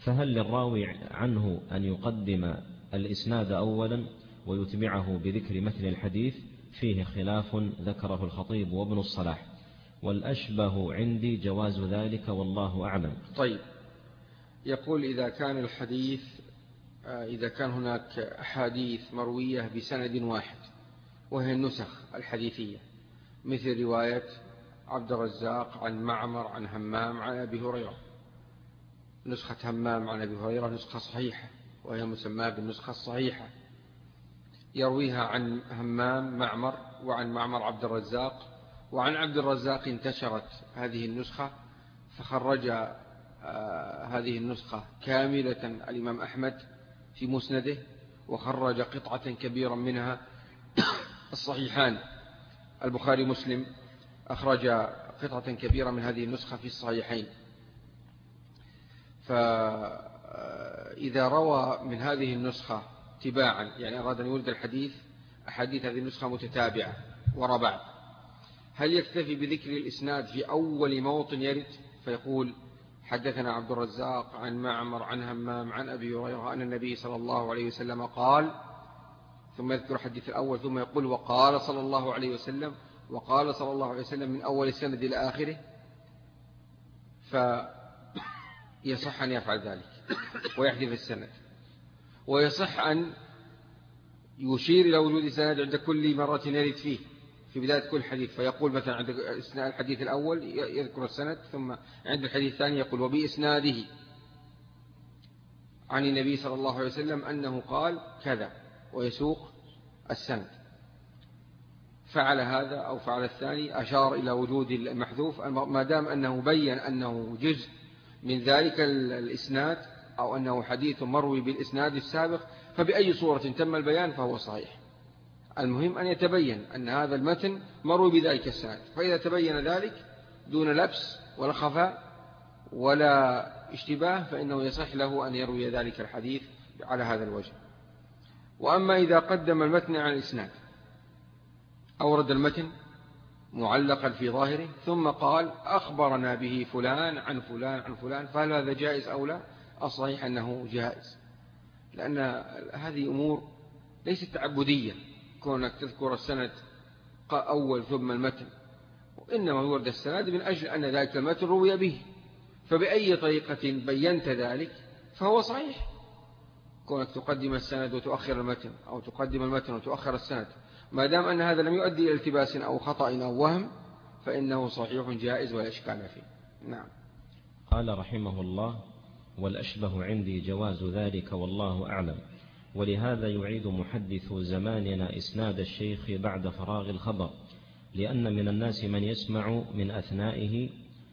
فهل للراوي عنه أن يقدم الإسناد أولا ويتبعه بذكر متن الحديث؟ فيه خلاف ذكره الخطيب وابن الصلاح، والأشبه عندي جواز ذلك والله أعلم. طيب، يقول إذا كان الحديث إذا كان هناك أحاديث مروية بسند واحد وهي النسخ الحديثية، مثل رواية عبد الرزاق عن معمر عن همام عن أبي هريرة، نسخة همام عن أبي هريرة نسخة صحيحة وهي مسماة بالنسخة الصحيحة، يرويها عن همام معمر وعن معمر عبد الرزاق، وعن عبد الرزاق انتشرت هذه النسخة فخرج آه هذه النسخة كاملة الإمام أحمد في مسنده، وخرج قطعة كبيرة منها الصحيحان البخاري مسلم، أخرج قطعة كبيرة من هذه النسخة في الصحيحين. فإذا روى من هذه النسخة تباعا، يعني أراد أن يولد الحديث أحاديث هذه النسخة متتابعة وراء بعض، هل يكتفي بذكر الإسناد في أول موطن يرد فيقول حدثنا عبد الرزاق عن معمر عن همام عن أبي هريرة أن النبي صلى الله عليه وسلم قال، ثم يذكر الحديث الأول ثم يقول وقال صلى الله عليه وسلم وقال صلى الله عليه وسلم من أول السند إلى آخره؟ فيصح أن يفعل ذلك ويحذف السند، ويصح أن يشير إلى وجود السند عند كل مرة يرد فيه في بداية كل حديث، فيقول مثلا عند الحديث الأول يذكر السند، ثم عند الحديث الثاني يقول وبإسناده عن النبي صلى الله عليه وسلم أنه قال كذا، ويسوق السند. فعل هذا أو فعل الثاني، أشار إلى وجود المحذوف ما دام أنه بين أنه جزء من ذلك الإسناد أو أنه حديث مروي بالإسناد السابق، فبأي صورة تم البيان فهو صحيح. المهم أن يتبين أن هذا المتن مروي بذلك السند، فإذا تبين ذلك دون لبس ولا خفاء ولا اشتباه فإنه يصح له أن يروي ذلك الحديث على هذا الوجه. وأما إذا قدم المتن عن الإسناد، أورد المتن معلقا في ظاهره ثم قال أخبرنا به فلان عن فلان عن فلان، فهل هذا جائز أو لا؟ الصحيح أنه جائز، لأن هذه أمور ليست تعبدية كونك تذكر السند أول ثم المتن، وإنما يورد السند من أجل أن ذلك المتن روي به، فبأي طريقة بينت ذلك فهو صحيح. كونك تقدم السند وتؤخر المتن أو تقدم المتن وتؤخر السند، ما دام أن هذا لم يؤدي إلى التباس أو خطأ أو وهم فإنه صحيح جائز ولا إشكال فيه. نعم. قال رحمه الله والأشبه عندي جواز ذلك والله أعلم. ولهذا يعيد محدث زماننا إسناد الشيخ بعد فراغ الخبر، لأن من الناس من يسمع من أثنائه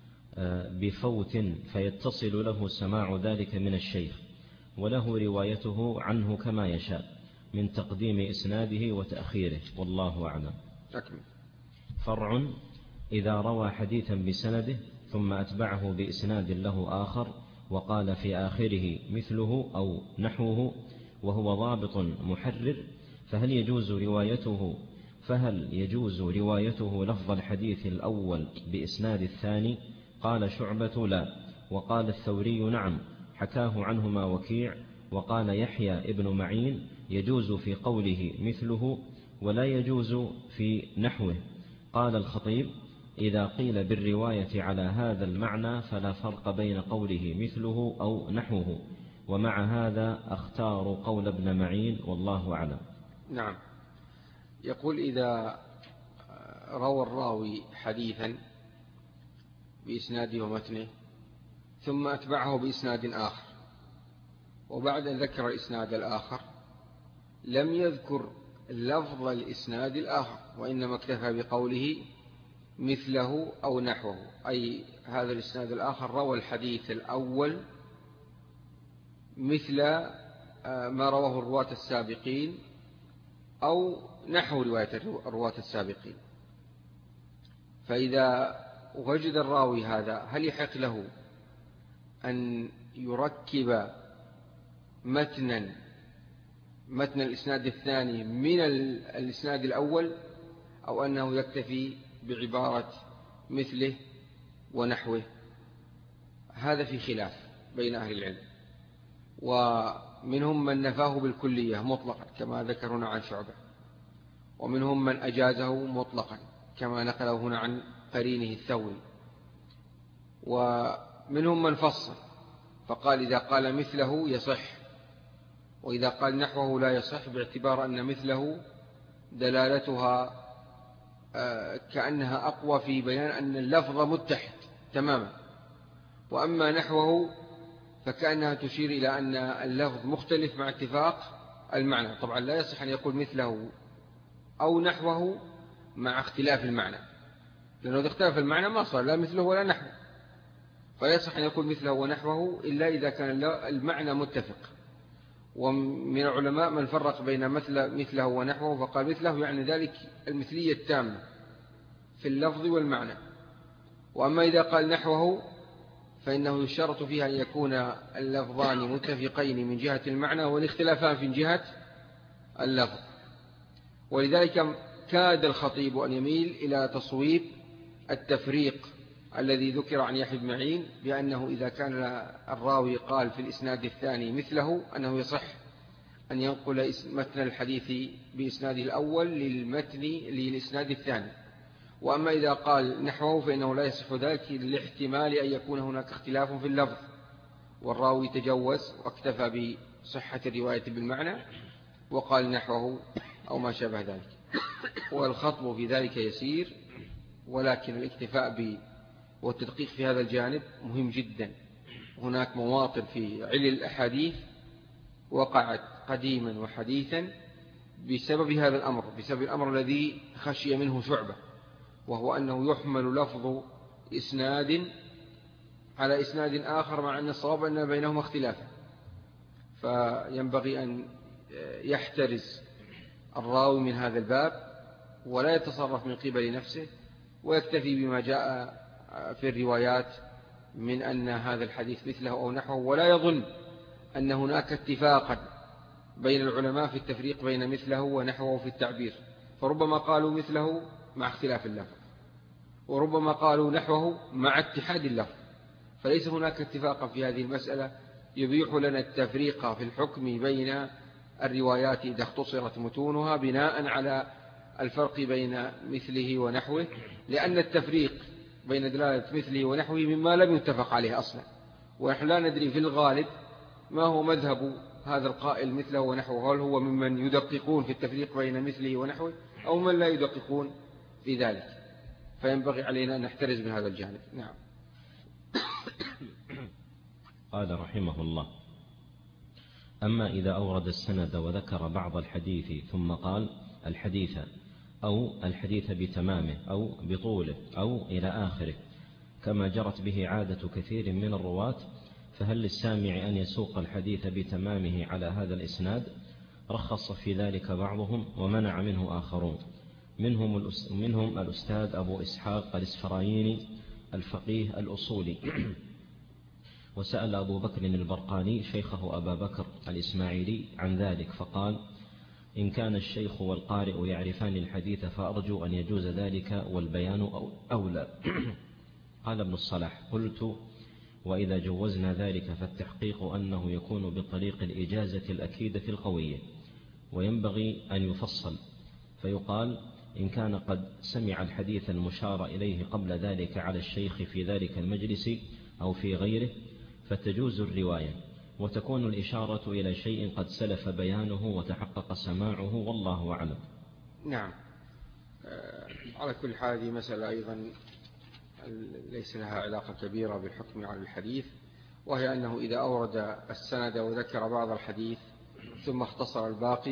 بفوت فيتصل له سماع ذلك من الشيخ، وله روايته عنه كما يشاء من تقديم إسناده وتأخيره والله أعلم. أكمل. فرع: إذا روى حديثا بسنده ثم أتبعه بإسناد له آخر وقال في آخره مثله أو نحوه وهو ضابط محرر، فهل يجوز روايته فهل يجوز روايته لفظ الحديث الأول بإسناد الثاني؟ قال شعبة لا، وقال الثوري نعم، حكاه عنهما وكيع، وقال يحيى ابن معين يجوز في قوله مثله ولا يجوز في نحوه. قال الخطيب إذا قيل بالرواية على هذا المعنى فلا فرق بين قوله مثله أو نحوه، ومع هذا أختار قول ابن معين والله أعلم. نعم. يقول إذا روى الراوي حديثا بإسناده ومتنه ثم أتبعه بإسناد آخر، وبعد أن ذكر الإسناد الآخر لم يذكر لفظ الإسناد الآخر، وإنما اكتفى بقوله مثله أو نحوه، أي هذا الإسناد الآخر روى الحديث الأول مثل ما رواه الرواة السابقين أو نحو رواية الرواة السابقين. فإذا وجد الراوي هذا هل يحق له أن يركب متنا متن الإسناد الثاني من الإسناد الأول، أو أنه يكتفي بعبارة مثله ونحوه؟ هذا في خلاف بين أهل العلم. ومنهم من نفاه بالكلية مطلقا كما ذكر هنا عن شعبة، ومنهم من أجازه مطلقا كما نقله هنا عن قرينه الثوري، ومنهم من فصل فقال إذا قال مثله يصح، وإذا قال نحوه لا يصح، باعتبار أن مثله دلالتها كأنها أقوى في بيان أن اللفظ متحد تماما، وأما نحوه فكأنها تشير إلى أن اللفظ مختلف مع اتفاق المعنى. طبعا لا يصح أن يقول مثله أو نحوه مع اختلاف المعنى، لأنه إذا اختلف المعنى ما صار لا مثله ولا نحوه، فلا يصح أن يقول مثله ونحوه إلا إذا كان المعنى متفق. ومن العلماء من فرق بين مثل مثله ونحوه فقال مثله يعني ذلك المثلية التامة في اللفظ والمعنى، وأما إذا قال نحوه فإنه يشترط فيها أن يكون اللفظان متفقين من جهة المعنى والاختلافان في جهة اللفظ. ولذلك كاد الخطيب أن يميل إلى تصويب التفريق الذي ذكر عن يحيى بن معين بأنه إذا كان الراوي قال في الإسناد الثاني مثله أنه يصح أن ينقل متن الحديث بإسناده الأول للمتن للإسناد الثاني، وأما إذا قال نحوه فإنه لا يصح ذلك لاحتمال أن يكون هناك اختلاف في اللفظ والراوي تجوز واكتفى بصحة الرواية بالمعنى وقال نحوه أو ما شابه ذلك. والخطب في ذلك يسير، ولكن الاكتفاء ب والتدقيق في هذا الجانب مهم جدا. هناك مواطن في علل الأحاديث وقعت قديما وحديثا بسبب هذا الأمر، بسبب الأمر الذي خشي منه شعبة، وهو أنه يحمل لفظ إسناد على إسناد آخر مع أن الصواب أن بينهما اختلافا. فينبغي أن يحترز الراوي من هذا الباب ولا يتصرف من قبل نفسه، ويكتفي بما جاء في الروايات من أن هذا الحديث مثله أو نحوه، ولا يظن أن هناك اتفاقا بين العلماء في التفريق بين مثله ونحوه في التعبير، فربما قالوا مثله مع اختلاف اللفظ، وربما قالوا نحوه مع اتحاد اللفظ، فليس هناك اتفاقا في هذه المسألة يبيح لنا التفريق في الحكم بين الروايات إذا اختصرت متونها بناء على الفرق بين مثله ونحوه، لأن التفريق بين دلالة مثله ونحوه مما لم يتفق عليه أصلا، ونحن لا ندري في الغالب ما هو مذهب هذا القائل مثله ونحوه، هل هو ممن يدققون في التفريق بين مثله ونحوه أو من لا يدققون في ذلك، فينبغي علينا أن نحترز من هذا الجانب. نعم. قال رحمه الله: أما إذا أورد السند وذكر بعض الحديث ثم قال الحديث أو الحديث بتمامه أو بطوله أو إلى آخره كما جرت به عادة كثير من الرواة، فهل للسامع أن يسوق الحديث بتمامه على هذا الإسناد؟ رخص في ذلك بعضهم ومنع منه آخرون، منهم, منهم الأستاذ أبو إسحاق الإسفرايني الفقيه الأصولي. وسأل أبو بكر البرقاني شيخه أبا بكر الإسماعيلي عن ذلك فقال: إن كان الشيخ والقارئ يعرفان الحديث فأرجو أن يجوز ذلك والبيان أولى. قال ابن الصلاح: قلت: وإذا جوزنا ذلك فالتحقيق أنه يكون بطريق الإجازة الأكيدة القوية، وينبغي أن يفصل فيقال إن كان قد سمع الحديث المشار إليه قبل ذلك على الشيخ في ذلك المجلس أو في غيره فتجوز الرواية، وتكون الإشارة إلى شيء قد سلف بيانه وتحقق سماعه، والله أعلم. نعم. على كل حال هذه مسألة أيضا ليس لها علاقة كبيرة بالحكم على الحديث، وهي أنه إذا أورد السند وذكر بعض الحديث ثم اختصر الباقي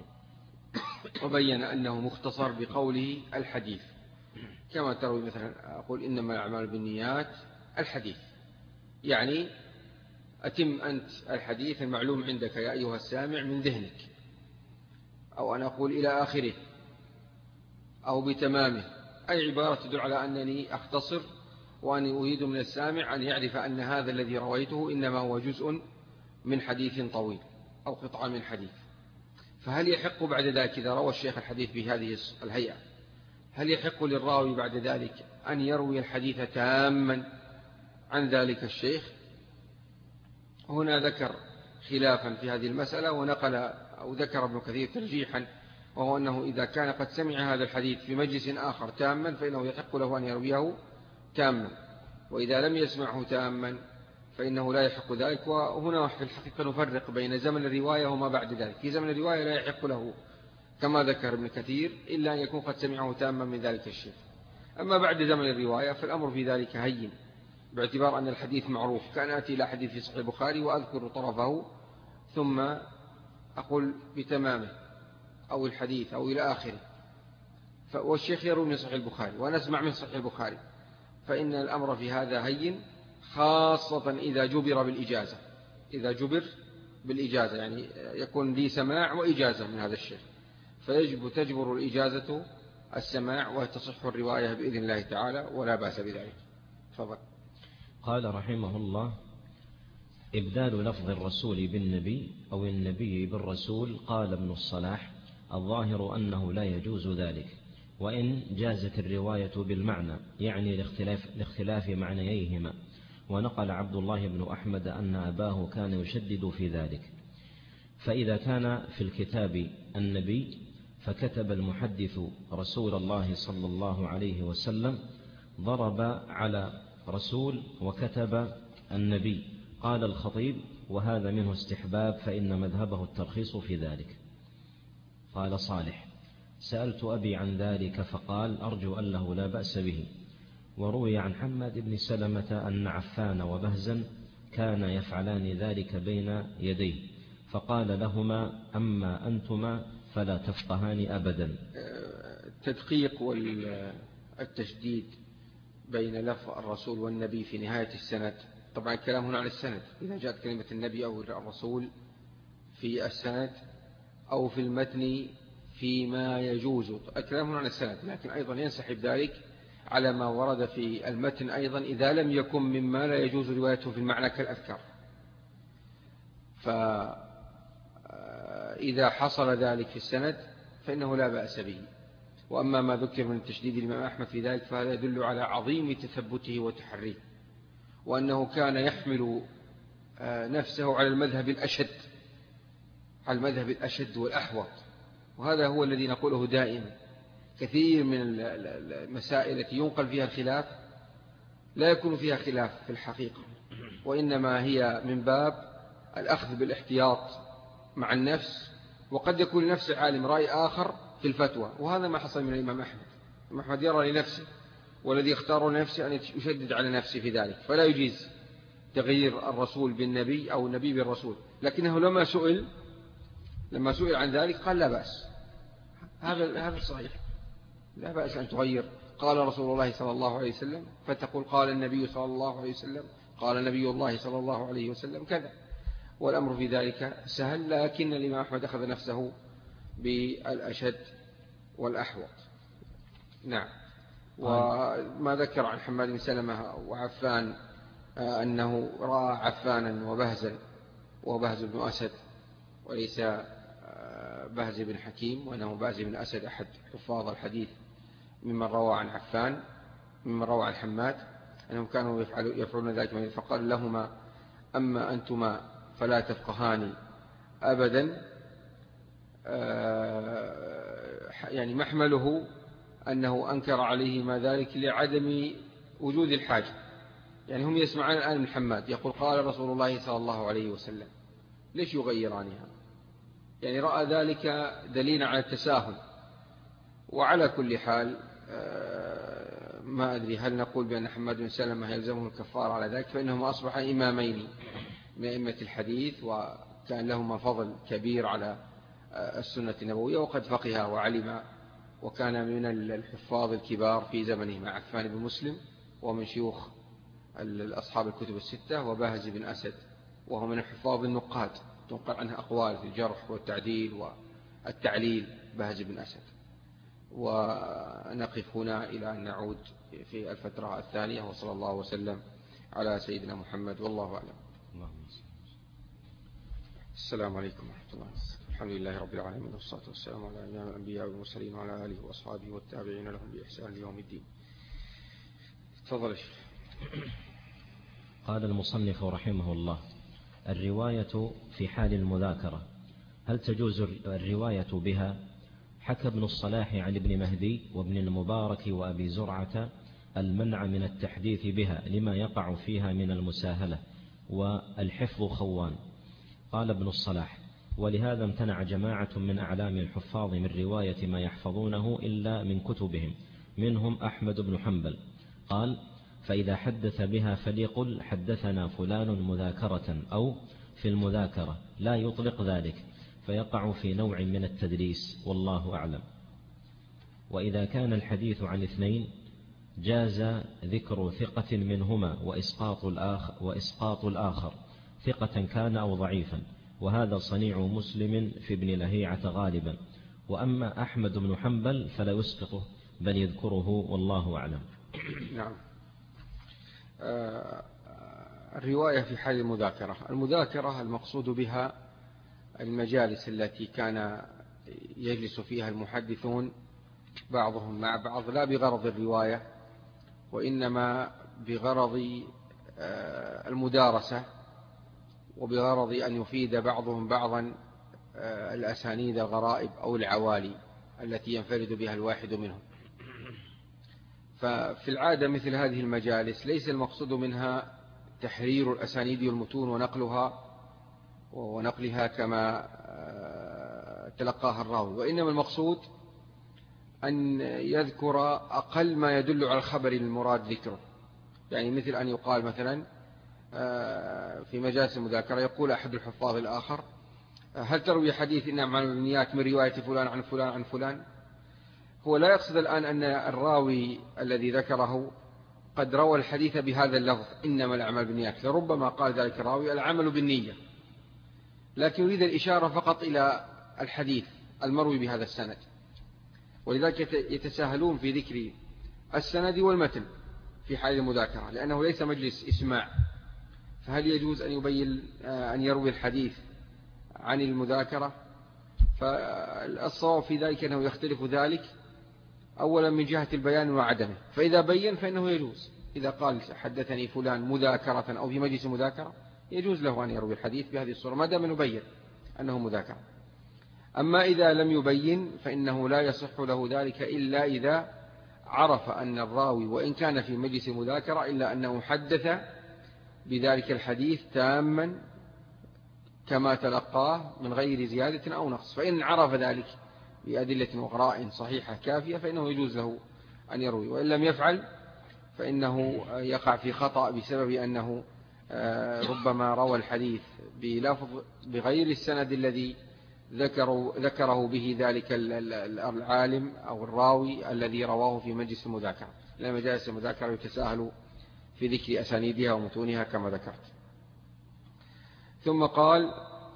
وبين أنه مختصر بقوله الحديث، كما تروي مثلا أقول إنما الأعمال بالنيات الحديث، يعني أتم أنت الحديث المعلوم عندك يا أيها السامع من ذهنك، أو أنا أقول إلى آخره أو بتمامه، أي عبارة تدل على أنني أختصر وأني أريد من السامع أن يعرف أن هذا الذي رويته إنما هو جزء من حديث طويل أو قطعة من حديث. فهل يحق بعد ذلك إذا روى الشيخ الحديث بهذه الهيئة، هل يحق للراوي بعد ذلك أن يروي الحديث تاما عن ذلك الشيخ؟ هنا ذكر خلافا في هذه المسألة، ونقل أو ذكر ابن كثير ترجيحا، وهو أنه إذا كان قد سمع هذا الحديث في مجلس آخر تاما فإنه يحق له أن يرويه تاما، وإذا لم يسمعه تاما فإنه لا يحق ذلك. وهنا في الحقيقة نفرق بين زمن الرواية وما بعد ذلك. في زمن الرواية لا يحق له كما ذكر ابن كثير إلا أن يكون قد سمعه تاما من ذلك الشيء. أما بعد زمن الرواية فالأمر في ذلك هين، باعتبار أن الحديث معروف. كان أتي إلى حديث في صحيح البخاري وأذكر طرفه ثم أقول بتمامه أو الحديث أو إلى آخره، والشيخ يروي من صحيح البخاري ونسمع من صحيح البخاري، فإن الأمر في هذا هين، خاصة إذا جبر بالإجازة. إذا جبر بالإجازة يعني يكون لي سماع وإجازة من هذا الشيخ، فيجب تجبر الإجازة السماع وتصح الرواية بإذن الله تعالى، ولا بأس بذلك. تفضل. قال رحمه الله: إبدال لفظ الرسول بالنبي أو النبي بالرسول. قال ابن الصلاح: الظاهر أنه لا يجوز ذلك، وإن جازت الرواية بالمعنى، يعني لاختلاف, لاختلاف معنييهما. ونقل عبد الله بن أحمد أن أباه كان يشدد في ذلك. فإذا كان في الكتاب النبي فكتب المحدث رسول الله صلى الله عليه وسلم، ضرب على رسول وكتب النبي. قال الخطيب: وهذا منه استحباب، فإن مذهبه الترخيص في ذلك. قال صالح: سألت أبي عن ذلك فقال: أرجو أن له لا بأس به. وروي عن حماد بن سلمة أن عفان وبهزا كان يفعلان ذلك بين يديه، فقال لهما: أما أنتما فلا تفقهان أبدا. التدقيق والتشديد بين لفظ الرسول والنبي في نهاية السند، طبعا الكلام هنا عن السند، إذا جاءت كلمة النبي أو الرسول في السند أو في المتن فيما يجوز، الكلام هنا عن السند، لكن أيضا ينسحب ذلك على ما ورد في المتن أيضا إذا لم يكن مما لا يجوز روايته في المعنى كالأذكار. فإذا حصل ذلك في السند فإنه لا بأس به. وأما ما ذكر من تشديد الإمام أحمد في ذلك فهذا يدل على عظيم تثبته وتحريه، وأنه كان يحمل نفسه على المذهب الأشد، على المذهب الأشد والأحوط. وهذا هو الذي نقوله دائما. كثير من المسائل التي ينقل فيها الخلاف لا يكون فيها خلاف في الحقيقة، وإنما هي من باب الأخذ بالاحتياط مع النفس، وقد يكون نفس العالم رأي آخر في الفتوى، وهذا ما حصل من الإمام أحمد. الإمام أحمد يرى لنفسه، والذي اختار لنفسه أن يشدد على نفسه في ذلك، فلا يجيز تغيير الرسول بالنبي أو النبي بالرسول. لكنه لما سئل لما سئل عن ذلك قال لا بأس، هذا هذا صحيح، لا بأس أن تغير. قال رسول الله صلى الله عليه وسلم فتقول قال النبي صلى الله عليه وسلم، قال نبي الله صلى الله عليه وسلم كذا، والأمر في ذلك سهل. لكن الإمام أحمد أخذ نفسه بالأشد والأحوط. نعم. وما ذكر عن حماد بن سلمة وعفان أنه رأى عفانا وبهزا، وبهز بن أسد وليس بهز بن حكيم، وأنه بهز بن أسد أحد حفاظ الحديث ممن روى عن عفان، ممن روى عن حماد، أنهم كانوا يفعلون ذلك. فقال لهما: أما أنتما فلا تفقهان أبدا. يعني محمله أنه أنكر عليهما ذلك لعدم وجود الحاجة. يعني هم يسمعون الآن من حماد يقول قال رسول الله صلى الله عليه وسلم، ليش يغيرانها؟ يعني رأى ذلك دليلا على التساهل. وعلى كل حال ما أدري هل نقول بأن حماد بن سلمة يلزمه الكفار على ذلك، فإنهما أصبح إمامين من أئمة الحديث، وكان لهما فضل كبير على السنة النبوية، وقد فقه وعلم، وكان من الحفاظ الكبار في زمنه مع عفان بن مسلم، ومن شيوخ أصحاب الكتب الستة. وباهز بن أسد وهو من الحفاظ النقاد، تنقل عنه أقوال في الجرح والتعديل والتعليل، باهز بن أسد. ونقف هنا إلى أن نعود في الفترة الثانية، وصلى الله وسلم على سيدنا محمد، والله أعلم. السلام عليكم ورحمة الله. الحمد لله رب العالمين، والصلاة والسلام على إمام الأنبياء والمرسلين وعلى آله وأصحابه والتابعين لهم بإحسان يوم الدين. تفضل. قال المصنف رحمه الله: الرواية في حال المذاكرة هل تجوز الرواية بها؟ حكى ابن الصلاح عن ابن مهدي وابن المبارك وأبي زرعة المنع من التحديث بها لما يقع فيها من المساهلة والحفظ خوان. قال ابن الصلاح: ولهذا امتنع جماعة من أعلام الحفاظ من رواية ما يحفظونه إلا من كتبهم، منهم أحمد بن حنبل. قال: فإذا حدث بها فليقل حدثنا فلان مذاكرة أو في المذاكرة، لا يطلق ذلك فيقع في نوع من التدليس، والله أعلم. وإذا كان الحديث عن اثنين جاز ذكر ثقة منهما وإسقاط الآخر, وإسقاط الآخر ثقة كان أو ضعيفا، وهذا صنيع مسلم في ابن لهيعة غالبا. وأما أحمد بن حنبل فلا يسقطه بل يذكره، والله أعلم. نعم. الرواية في حال المذاكرة، المذاكرة المقصود بها المجالس التي كان يجلس فيها المحدثون بعضهم مع بعض، لا بغرض الرواية وإنما بغرض المدارسة، وبغرض أن يفيد بعضهم بعضا الأسانيد الغرائب أو العوالي التي ينفرد بها الواحد منهم. ففي العادة مثل هذه المجالس ليس المقصود منها تحرير الأسانيد والمتون ونقلها ونقلها كما تلقاها الراوي، وإنما المقصود أن يذكر أقل ما يدل على الخبر المراد ذكره. يعني مثل أن يقال مثلا في مجالس المذاكرة يقول أحد الحفاظ الآخر: هل تروي حديث إن أعمال البنيات من رواية فلان عن فلان عن فلان؟ هو لا يقصد الآن أن الراوي الذي ذكره قد روى الحديث بهذا اللفظ إنما الأعمال بالنيات، لربما قال ذلك الراوي العمل بالنية، لكن يريد الإشارة فقط إلى الحديث المروي بهذا السند، ولذلك يتساهلون في ذكر السند والمتن في حال المذاكرة، لأنه ليس مجلس إسماع. فهل يجوز أن يبين أن يروي الحديث عن المذاكرة؟ فالصواب في ذلك أنه يختلف ذلك أولا من جهة البيان وعدمه، فإذا بين فإنه يجوز. إذا قال حدثني فلان مذاكرة أو في مجلس مذاكرة يجوز له أن يروي الحديث بهذه الصورة ما دام يبين أنه مذاكرة. أما إذا لم يبين فإنه لا يصح له ذلك إلا إذا عرف أن الراوي وإن كان في مجلس مذاكرة إلا أنه حدث بذلك الحديث تاما كما تلقاه من غير زيادة أو نقص. فإن عرف ذلك بأدلة وقراء صحيحة كافية فإنه يجوز له أن يروي، وإن لم يفعل فإنه يقع في خطأ بسبب أنه ربما روى الحديث بلفظ بغير السند الذي ذكره, ذكره به ذلك العالم أو الراوي الذي رواه في مجلس المذاكرة، لأن مجالس المذاكرة يتساهل في ذكر أسانيدها ومتونها كما ذكرت. ثم قال: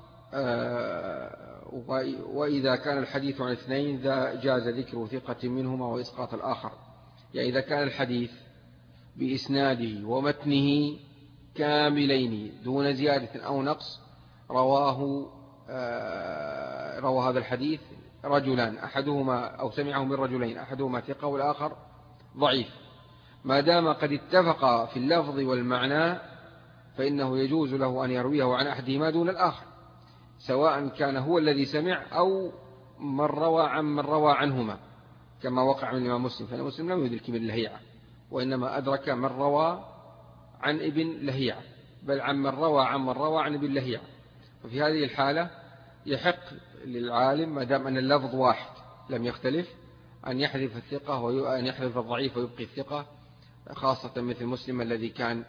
وإذا كان الحديث عن اثنين جاز ذكر ثقة منهما وإسقاط الآخر. يعني إذا كان الحديث بإسناده ومتنه كاملين دون زيادة أو نقص، رواه روى هذا الحديث رجلان أحدهما أو سمعه من رجلين أحدهما ثقة والآخر ضعيف، ما دام قد اتفق في اللفظ والمعنى فإنه يجوز له أن يرويه عن أحدهما دون الآخر، سواء كان هو الذي سمع أو من روى عن من روى عنهما، كما وقع من الإمام مسلم. فإن مسلم لم يدرك ابن لهيعة، وإنما أدرك من روى عن ابن لهيعة، بل عن من روى عن من روى عن ابن لهيعة. ففي هذه الحالة يحق للعالم ما دام أن اللفظ واحد لم يختلف أن يحذف الثقة وأن يحذف الضعيف ويبقي الثقة، خاصة مثل مسلم الذي كان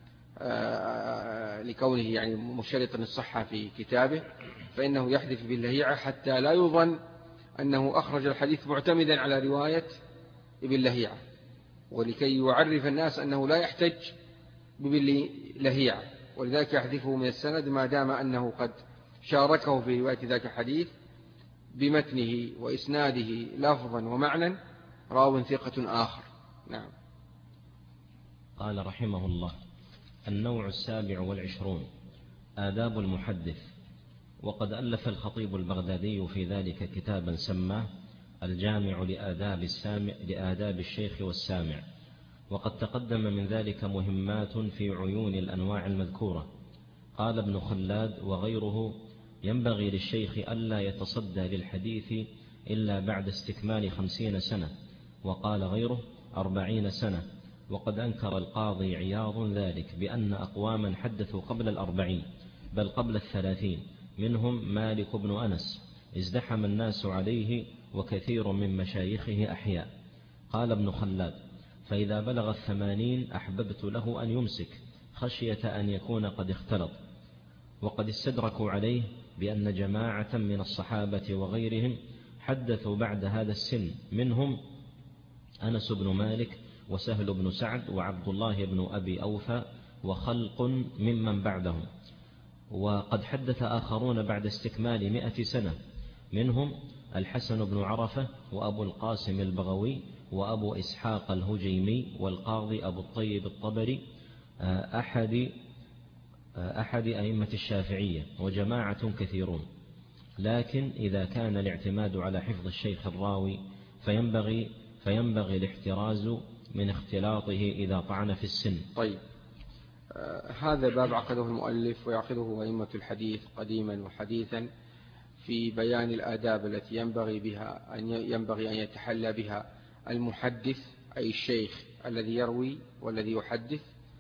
لكونه يعني مشترطا الصحة في كتابه، فإنه يحذف باللهيعة حتى لا يظن أنه أخرج الحديث معتمدا على رواية ابن لهيعة، ولكي يعرف الناس أنه لا يحتج بابن لهيعة، ولذلك يحذفه من السند ما دام أنه قد شاركه في رواية ذاك الحديث بمتنه وإسناده لفظا ومعنى راو ثقة آخر. نعم. قال رحمه الله: النوع السابع والعشرون آداب المحدث. وقد ألف الخطيب البغدادي في ذلك كتابا سماه الجامع لآداب, السامع لآداب الشيخ والسامع، وقد تقدم من ذلك مهمات في عيون الأنواع المذكورة. قال ابن خلاد وغيره: ينبغي للشيخ ألا يتصدى للحديث إلا بعد استكمال خمسين سنة. وقال غيره: أربعين سنة. وقد أنكر القاضي عياض ذلك بأن أقواما حدثوا قبل الأربعين بل قبل الثلاثين، منهم مالك بن أنس، ازدحم الناس عليه وكثير من مشايخه أحياء. قال ابن خلاد: فإذا بلغ الثمانين أحببت له أن يمسك خشية أن يكون قد اختلط. وقد استدركوا عليه بأن جماعة من الصحابة وغيرهم حدثوا بعد هذا السن، منهم أنس بن مالك وسهل بن سعد وعبد الله بن أبي أوفى وخلق ممن بعدهم. وقد حدث آخرون بعد استكمال مئة سنة، منهم الحسن بن عرفة وأبو القاسم البغوي وأبو إسحاق الهجيمي والقاضي أبو الطيب الطبري أحد أحد أئمة الشافعية وجماعة كثيرون. لكن إذا كان الاعتماد على حفظ الشيخ الراوي فينبغي, فينبغي الاحتراز من اختلاطه إذا طعن في السن. طيب، آه هذا باب عقده المؤلف ويعقده أئمة الحديث قديما وحديثا في بيان الآداب التي ينبغي بها أن ينبغي أن يتحلى بها المحدث، أي الشيخ الذي يروي والذي يحدث،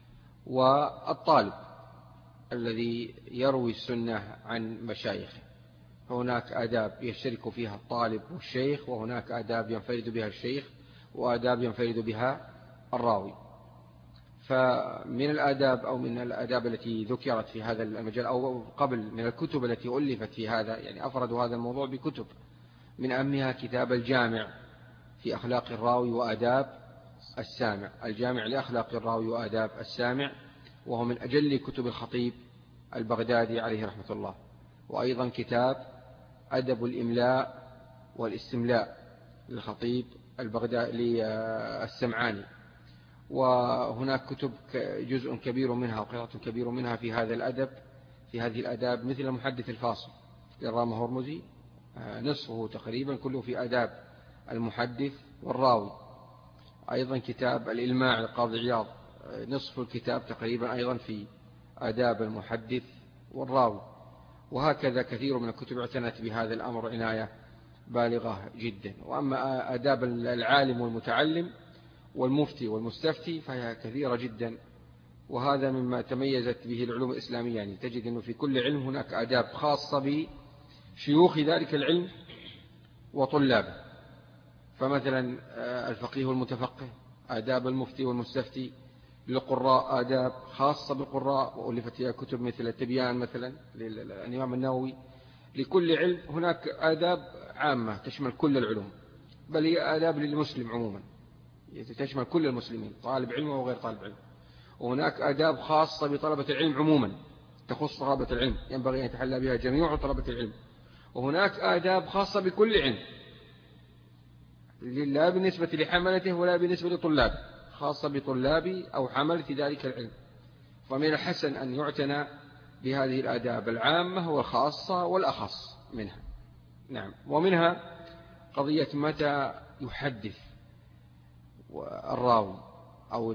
والطالب الذي يروي السنة عن مشايخه. هناك آداب يشترك فيها الطالب والشيخ، وهناك آداب ينفرد بها الشيخ وآداب ينفرد بها الراوي. فمن الآداب أو من الآداب التي ذكرت في هذا المجال أو قبل من الكتب التي ألفت في هذا، يعني أفردوا هذا الموضوع بكتب، من أهمها كتاب الجامع في أخلاق الراوي وآداب السامع، الجامع لأخلاق الراوي وآداب السامع، وهو من أجل كتب الخطيب البغدادي عليه رحمة الله. وأيضا كتاب أدب الإملاء والاستملاء للخطيب البغدادي السمعاني. وهناك كتب جزء كبير منها وقطعة كبير منها في هذا الأدب، في هذه الآداب، مثل المحدث الفاصل للرامة هرمزي، نصفه تقريبا كله في آداب المحدث والراوي. أيضا كتاب الإلماع للقاضي عياض، نصف الكتاب تقريبا أيضا في آداب المحدث والراوي. وهكذا كثير من الكتب اعتنت بهذا الأمر عناية بالغة جدا. وأما آداب العالم والمتعلم والمفتي والمستفتي فهي كثيرة جدا، وهذا مما تميزت به العلوم الإسلامية. يعني تجد أنه في كل علم هناك آداب خاصة بشيوخ ذلك العلم وطلابه. فمثلا الفقيه والمتفقه، آداب المفتي والمستفتي. للقراء آداب خاصة بالقراء وألفت فيها كتب مثل التبيان مثلا للإمام النووي. لكل علم هناك آداب عامة تشمل كل العلوم، بل هي آداب للمسلم عموما تشمل كل المسلمين، طالب علم وغير طالب علم. وهناك آداب خاصة بطلبة العلم عموما تخص طلبة العلم، ينبغي أن يتحلى بها جميع طلبة العلم. وهناك آداب خاصة بكل علم، لا بالنسبة لحملته ولا بالنسبة لطلابه، خاصة بطلاب أو حملة ذلك العلم. فمن الحسن أن يعتنى بهذه الآداب العامة والخاصة والأخص منها. نعم. ومنها قضية متى يحدث الراوي أو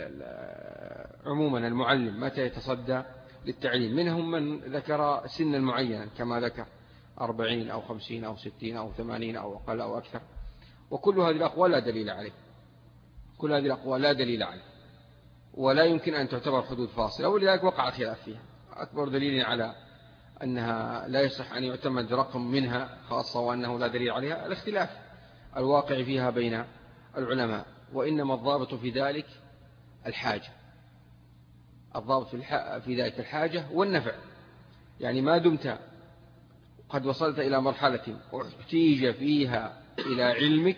عموما المعلم متى يتصدى للتعليم. منهم من ذكر سنا معينا كما ذكر أربعين أو خمسين أو ستين أو ثمانين أو أقل أو أكثر، وكل هذه الأقوال لا دليل عليه، كل هذه الأقوال لا دليل عليه ولا يمكن أن تعتبر حدود فاصلة، ولذلك وقع خلاف فيها. أكبر دليل على أنها لا يصح أن يعتمد رقم منها خاصة وأنه لا دليل عليها الاختلاف الواقع فيها بين العلماء. وإنما الضابط في ذلك الحاجة، الضابط في ذلك الحاجة والنفع. يعني ما دمت قد وصلت إلى مرحلة احتيج فيها إلى علمك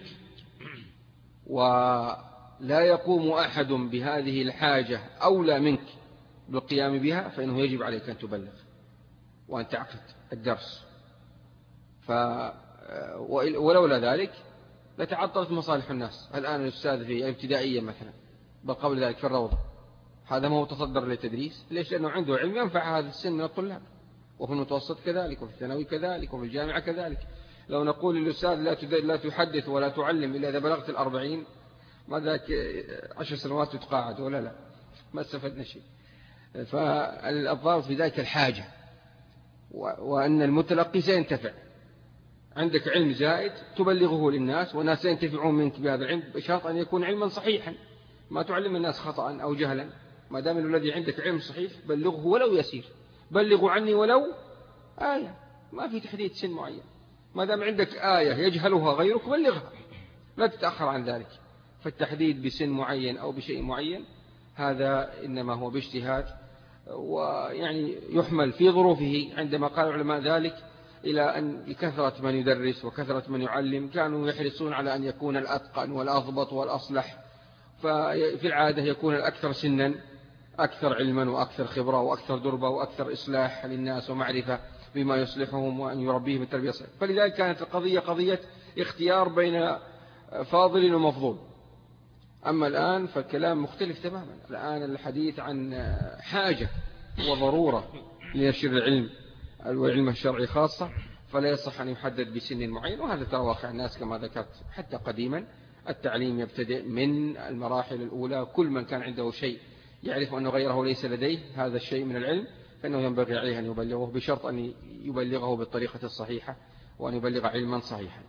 ولا يقوم أحد بهذه الحاجة أولى منك بالقيام بها، فإنه يجب عليك أن تبلغ وأن تعقد الدرس. ف ولولا ذلك لتعطلت مصالح الناس. الآن الأستاذ في الابتدائية مثلا، بل قبل ذلك في الروضة، هذا ما هو تصدر للتدريس. ليش؟ لأنه عنده علم ينفع هذا السن من الطلاب، وفي المتوسط كذلك، وفي الثانوي كذلك، وفي الجامعة كذلك. لو نقول للأستاذ لا تحدث ولا تعلم إلا إذا بلغت الأربعين، ما ذاك عشر سنوات تتقاعد ولا لا، ما استفدنا شيء. فالضابط في ذلك الحاجة، وأن المتلقي سينتفع. عندك علم زائد تبلغه للناس والناس سينتفعون منك بهذا العلم، بشرط أن يكون علما صحيحا، ما تعلم الناس خطأ أو جهلا. ما دام الذي عندك علم صحيح بلغه ولو يسير، بلغوا عني ولو آية، ما في تحديد سن معين. ما دام عندك آية يجهلها غيرك بلغها، لا تتأخر عن ذلك. فالتحديد بسن معين أو بشيء معين هذا إنما هو باجتهاد، ويعني يحمل في ظروفه. عندما قال العلماء ذلك إلى أن لكثرة من يدرس وكثرة من يعلم كانوا يحرصون على أن يكون الأتقن والأضبط والأصلح، ففي العادة يكون الأكثر سنا أكثر علما وأكثر خبرة وأكثر دربة وأكثر إصلاح للناس ومعرفة بما يصلحهم وأن يربيهم التربية الصحيحة. فلذلك كانت القضية قضية اختيار بين فاضل ومفضول. أما الآن فالكلام مختلف تماما. الآن الحديث عن حاجة وضرورة لنشر العلم والعلم الشرعي خاصة، فلا يصح أن يحدد بسن معين. وهذا ترى واقع الناس كما ذكرت. حتى قديما التعليم يبتدئ من المراحل الأولى، كل من كان عنده شيء يعرف أن غيره ليس لديه هذا الشيء من العلم فإنه ينبغي عليه أن يبلغه، بشرط أن يبلغه بالطريقة الصحيحة وأن يبلغ علما صحيحا.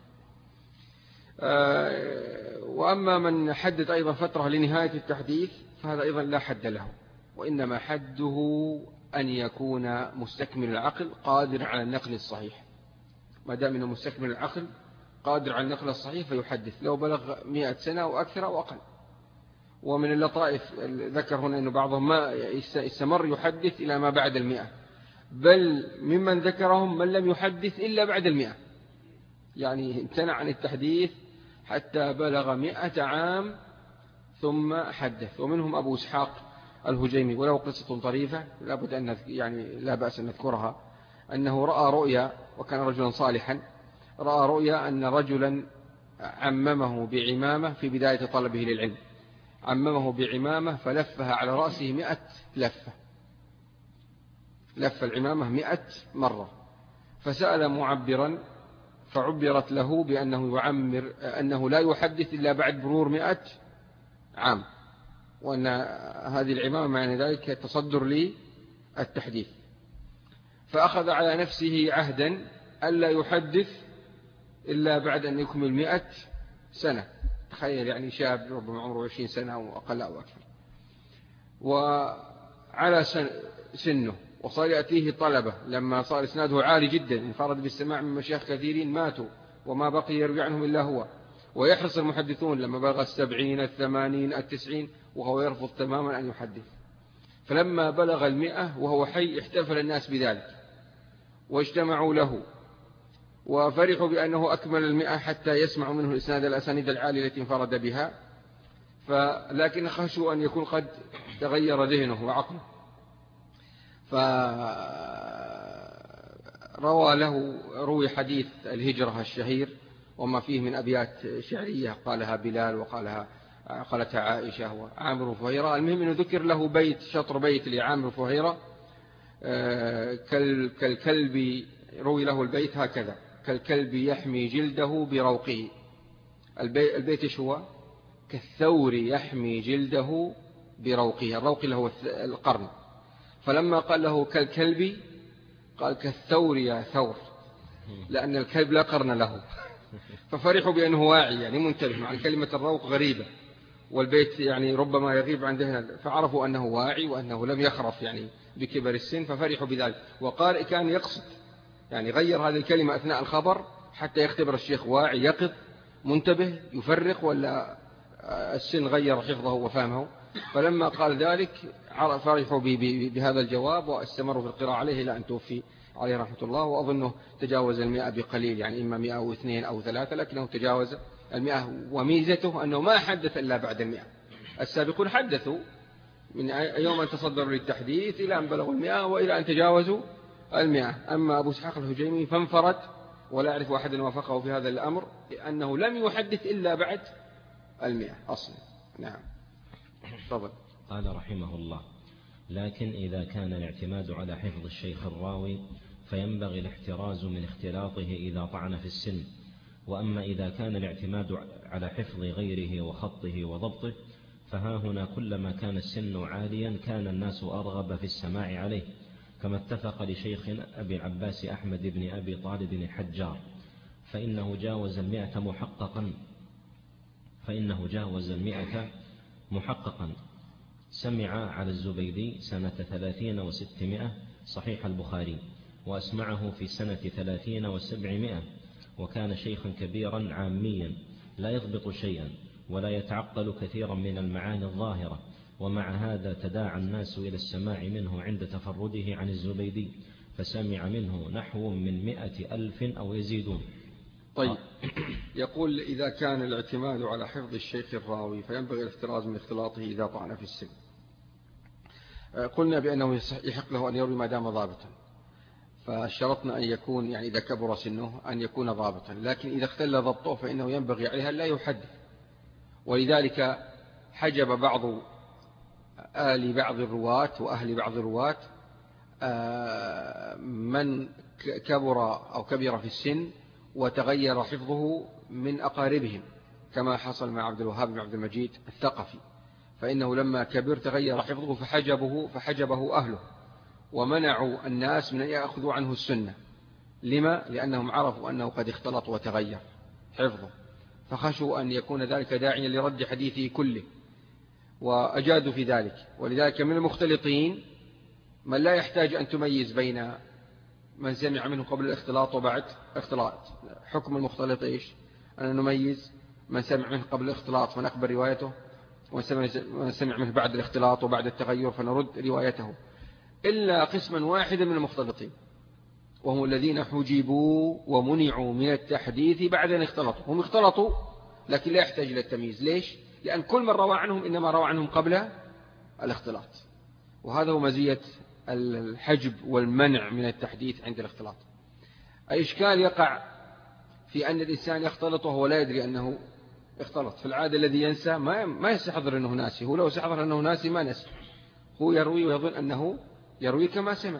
وأما من حدد أيضا فترة لنهاية التحديث فهذا أيضا لا حد له، وإنما حده أن يكون مستكمل العقل قادر على النقل الصحيح. ما دام أنه مستكمل العقل قادر على النقل الصحيح فيحدث لو بلغ مئة سنة أو أكثر أو أقل. ومن اللطائف ذكر هنا أنه بعضهم ما استمر يحدث إلى ما بعد المئة، بل ممن ذكرهم من لم يحدث إلا بعد المئة، يعني امتنع عن التحديث حتى بلغ مئة عام ثم حدث. ومنهم أبو إسحاق الهجيمي، وله قصة طريفة لابد أن يعني لا بأس أن نذكرها، أنه رأى رؤيا، وكان رجلا صالحا، رأى رؤيا أن رجلا عممه بعمامة في بداية طلبه للعلم، عممه بعمامة فلفها على رأسه مئة لفة، لف العمامة مئة مرة، فسأل معبرا فعبرت له بأنه يعمر أنه لا يحدث إلا بعد مرور مئة عام، وأن هذه العمامة معنى ذلك تصدر لي التحديث. فأخذ على نفسه عهدا ألا يحدث إلا بعد أن يكمل مئة سنة. تخيل يعني شاب ربما عمره عشرين سنة أو أقل أو أكثر، وعلى سنه، وصار يأتيه طلبة لما صار إسناده عالي جدا، انفرد بالسماع من مشايخ كثيرين ماتوا وما بقي يروي عنهم إلا هو، ويحرص المحدثون لما بلغ السبعين الثمانين التسعين وهو يرفض تماما أن يحدث. فلما بلغ المئة وهو حي احتفل الناس بذلك واجتمعوا له وفرحوا بأنه أكمل المئة حتى يسمعوا منه الإسناد الأسانيد العالية التي انفرد بها، فلكن خشوا أن يكون قد تغير ذهنه وعقله. فروى له روي حديث الهجرة الشهير وما فيه من أبيات شعرية قالها بلال وقالها قالتها عائشة وعامر فهيرة. المهم أنه ذكر له بيت شطر بيت لعامر فهيرة كالكلب، روي له البيت هكذا: كالكلب يحمي جلده بروقه. البيت إيش هو؟ كالثور يحمي جلده بروقه، الروق اللي هو القرن. فلما قال له كالكلب قال كالثور يا ثور، لأن الكلب لا قرن له. ففرحوا بأنه واعي يعني منتبه، مع كلمة الروق غريبة والبيت يعني ربما يغيب عن ذهن، فعرفوا أنه واعي وأنه لم يخرف يعني بكبر السن، ففرحوا بذلك. وقارئ كان يقصد يعني غير هذه الكلمة أثناء الخبر حتى يختبر الشيخ واعي يقظ منتبه يفرق ولا السن غير حفظه وفهمه. فلما قال ذلك فرحوا بهذا الجواب واستمروا في القراءة عليه إلى أن توفي عليه رحمة الله. وأظنه تجاوز المئة بقليل، يعني إما مئة أو اثنين أو ثلاثة، لكنه تجاوز المئة. وميزته أنه ما حدث إلا بعد المئة. السابقون حدثوا من يوم أن تصدروا للتحديث إلى أن بلغوا المئة وإلى أن تجاوزوا المئة. أما أبو إسحاق الهجيمي فانفرد، ولا أعرف أحدا وافقه في هذا الأمر، لأنه لم يحدث إلا بعد المئة أصلا. نعم. تفضل. قال رحمه الله: لكن إذا كان الاعتماد على حفظ الشيخ الراوي فينبغي الاحتراز من اختلاطه إذا طعن في السن. وأما إذا كان الاعتماد على حفظ غيره وخطه وضبطه فها هنا كلما كان السن عاليا كان الناس أرغب في السماع عليه، كما اتفق لشيخنا أبي العباس أحمد بن أبي طالب الحجار، فإنه جاوز المئة محققا فإنه جاوز المئة محققا سمع على الزبيدي سنة ثلاثين وستمائة صحيح البخاري، وأسمعه في سنة ثلاثين وسبعمائة، وكان شيخا كبيرا عاميا لا يضبط شيئا ولا يتعقل كثيرا من المعاني الظاهرة، ومع هذا تداعى الناس إلى السماع منه عند تفرده عن الزبيدي، فسمع منه نحو من مئة ألف أو يزيدون. طيب، يقول إذا كان الاعتماد على حفظ الشيخ الراوي فينبغي الاحتراز من اختلاطه إذا طعن في السن. قلنا بأنه يحق له أن يروي ما دام ضابطا، فشرطنا أن يكون يعني إذا كبر سنه أن يكون ضابطا، لكن إذا اختل ضبطه فإنه ينبغي عليها لا يحدث. ولذلك حجب بعض آل بعض الرواة وأهل بعض الرواة من كبر أو كبر في السن وتغير حفظه من أقاربهم، كما حصل مع عبد الوهاب بن عبد المجيد الثقفي، فإنه لما كبر تغير حفظه فحجبه, فحجبه أهله ومنعوا الناس من أن يأخذوا عنه السنة. لما؟ لأنهم عرفوا أنه قد اختلط وتغير حفظه، فخشوا أن يكون ذلك داعيا لرد حديثه كله، وأجادوا في ذلك. ولذلك من المختلطين من لا يحتاج أن تميز بين من سمع منه قبل الاختلاط وبعد اختلاط. حكم المختلط إيش؟ أن نميز من سمع منه قبل الاختلاط فنقبل روايته، ومن سمع منه بعد الاختلاط وبعد التغير فنرد روايته، إلا قسما واحدا من المختلطين، وهم الذين حجبوا ومنعوا من التحديث بعد أن اختلطوا. هم اختلطوا لكن لا يحتاج إلى التمييز. ليش؟ لأن كل من روى عنهم إنما روى عنهم قبل الاختلاط، وهذا هو مزية الحجب والمنع من التحديث عند الاختلاط. الإشكال يقع في أن الإنسان يختلط وهو لا يدري أنه اختلط. في العادة الذي ينسى ما ما يستحضر أنه ناسي، هو لو يستحضر أنه ناسي ما نسي، هو يروي ويظن أنه يروي كما سمع.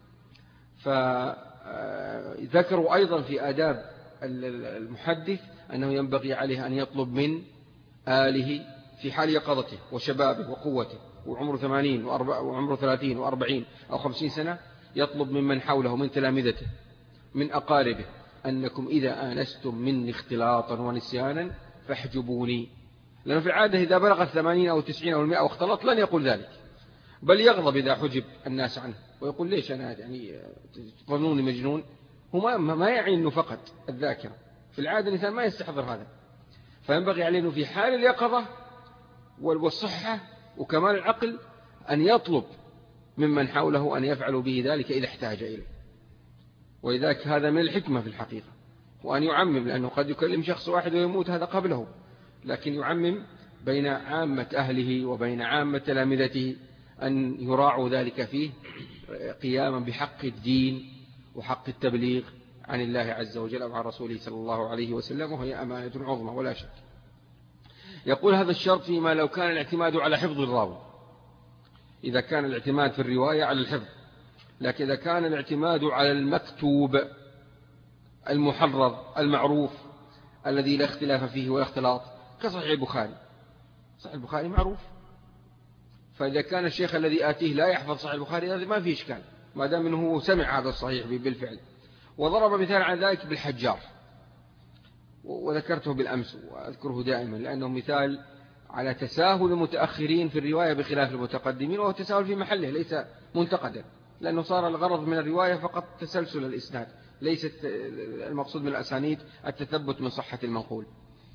فذكروا أيضا في آداب المحدث أنه ينبغي عليه أن يطلب من آله في حال يقظته وشبابه وقوته وعمره ثمانين وعمره ثلاثين وأربعين أو خمسين سنة، يطلب ممن حوله من تلامذته من أقاربه أنكم إذا آنستم مني اختلاطا ونسيانا فاحجبوني. لأنه في العادة إذا بلغ الثمانين أو التسعين أو المئة واختلط لن يقول ذلك، بل يغضب إذا حجب الناس عنه ويقول ليش أنا يعني تظنوني مجنون. هو ما يعني أنه فقط الذاكرة، في العادة الإنسان ما يستحضر هذا، فينبغي عليه في حال اليقظة والصحة وكمال العقل أن يطلب ممن حوله أن يفعلوا به ذلك إذا احتاج إليه. ولذلك هذا من الحكمة في الحقيقة، وأن يعمم، لأنه قد يكلم شخص واحد ويموت هذا قبله، لكن يعمم بين عامة أهله وبين عامة تلامذته أن يراعوا ذلك فيه قياما بحق الدين وحق التبليغ عن الله عز وجل وعن رسوله صلى الله عليه وسلم، وهي أمانة عظمى ولا شك. يقول هذا الشرط فيما لو كان الاعتماد على حفظ الراوي، إذا كان الاعتماد في الرواية على الحفظ، لكن إذا كان الاعتماد على المكتوب المحرر المعروف الذي لا اختلاف فيه ولا اختلاط كصحيح البخاري. صحيح البخاري معروف، فإذا كان الشيخ الذي آتيه لا يحفظ صحيح البخاري هذا ما فيه إشكال، ما دام أنه سمع هذا الصحيح بالفعل. وضرب مثال على ذلك بالحجار، وذكرته بالأمس وأذكره دائما لأنه مثال على تساهل المتأخرين في الرواية بخلاف المتقدمين، وهو تساهل في محله ليس منتقدا، لأنه صار الغرض من الرواية فقط تسلسل الإسناد، ليست المقصود من الأسانيد التثبت من صحة المنقول.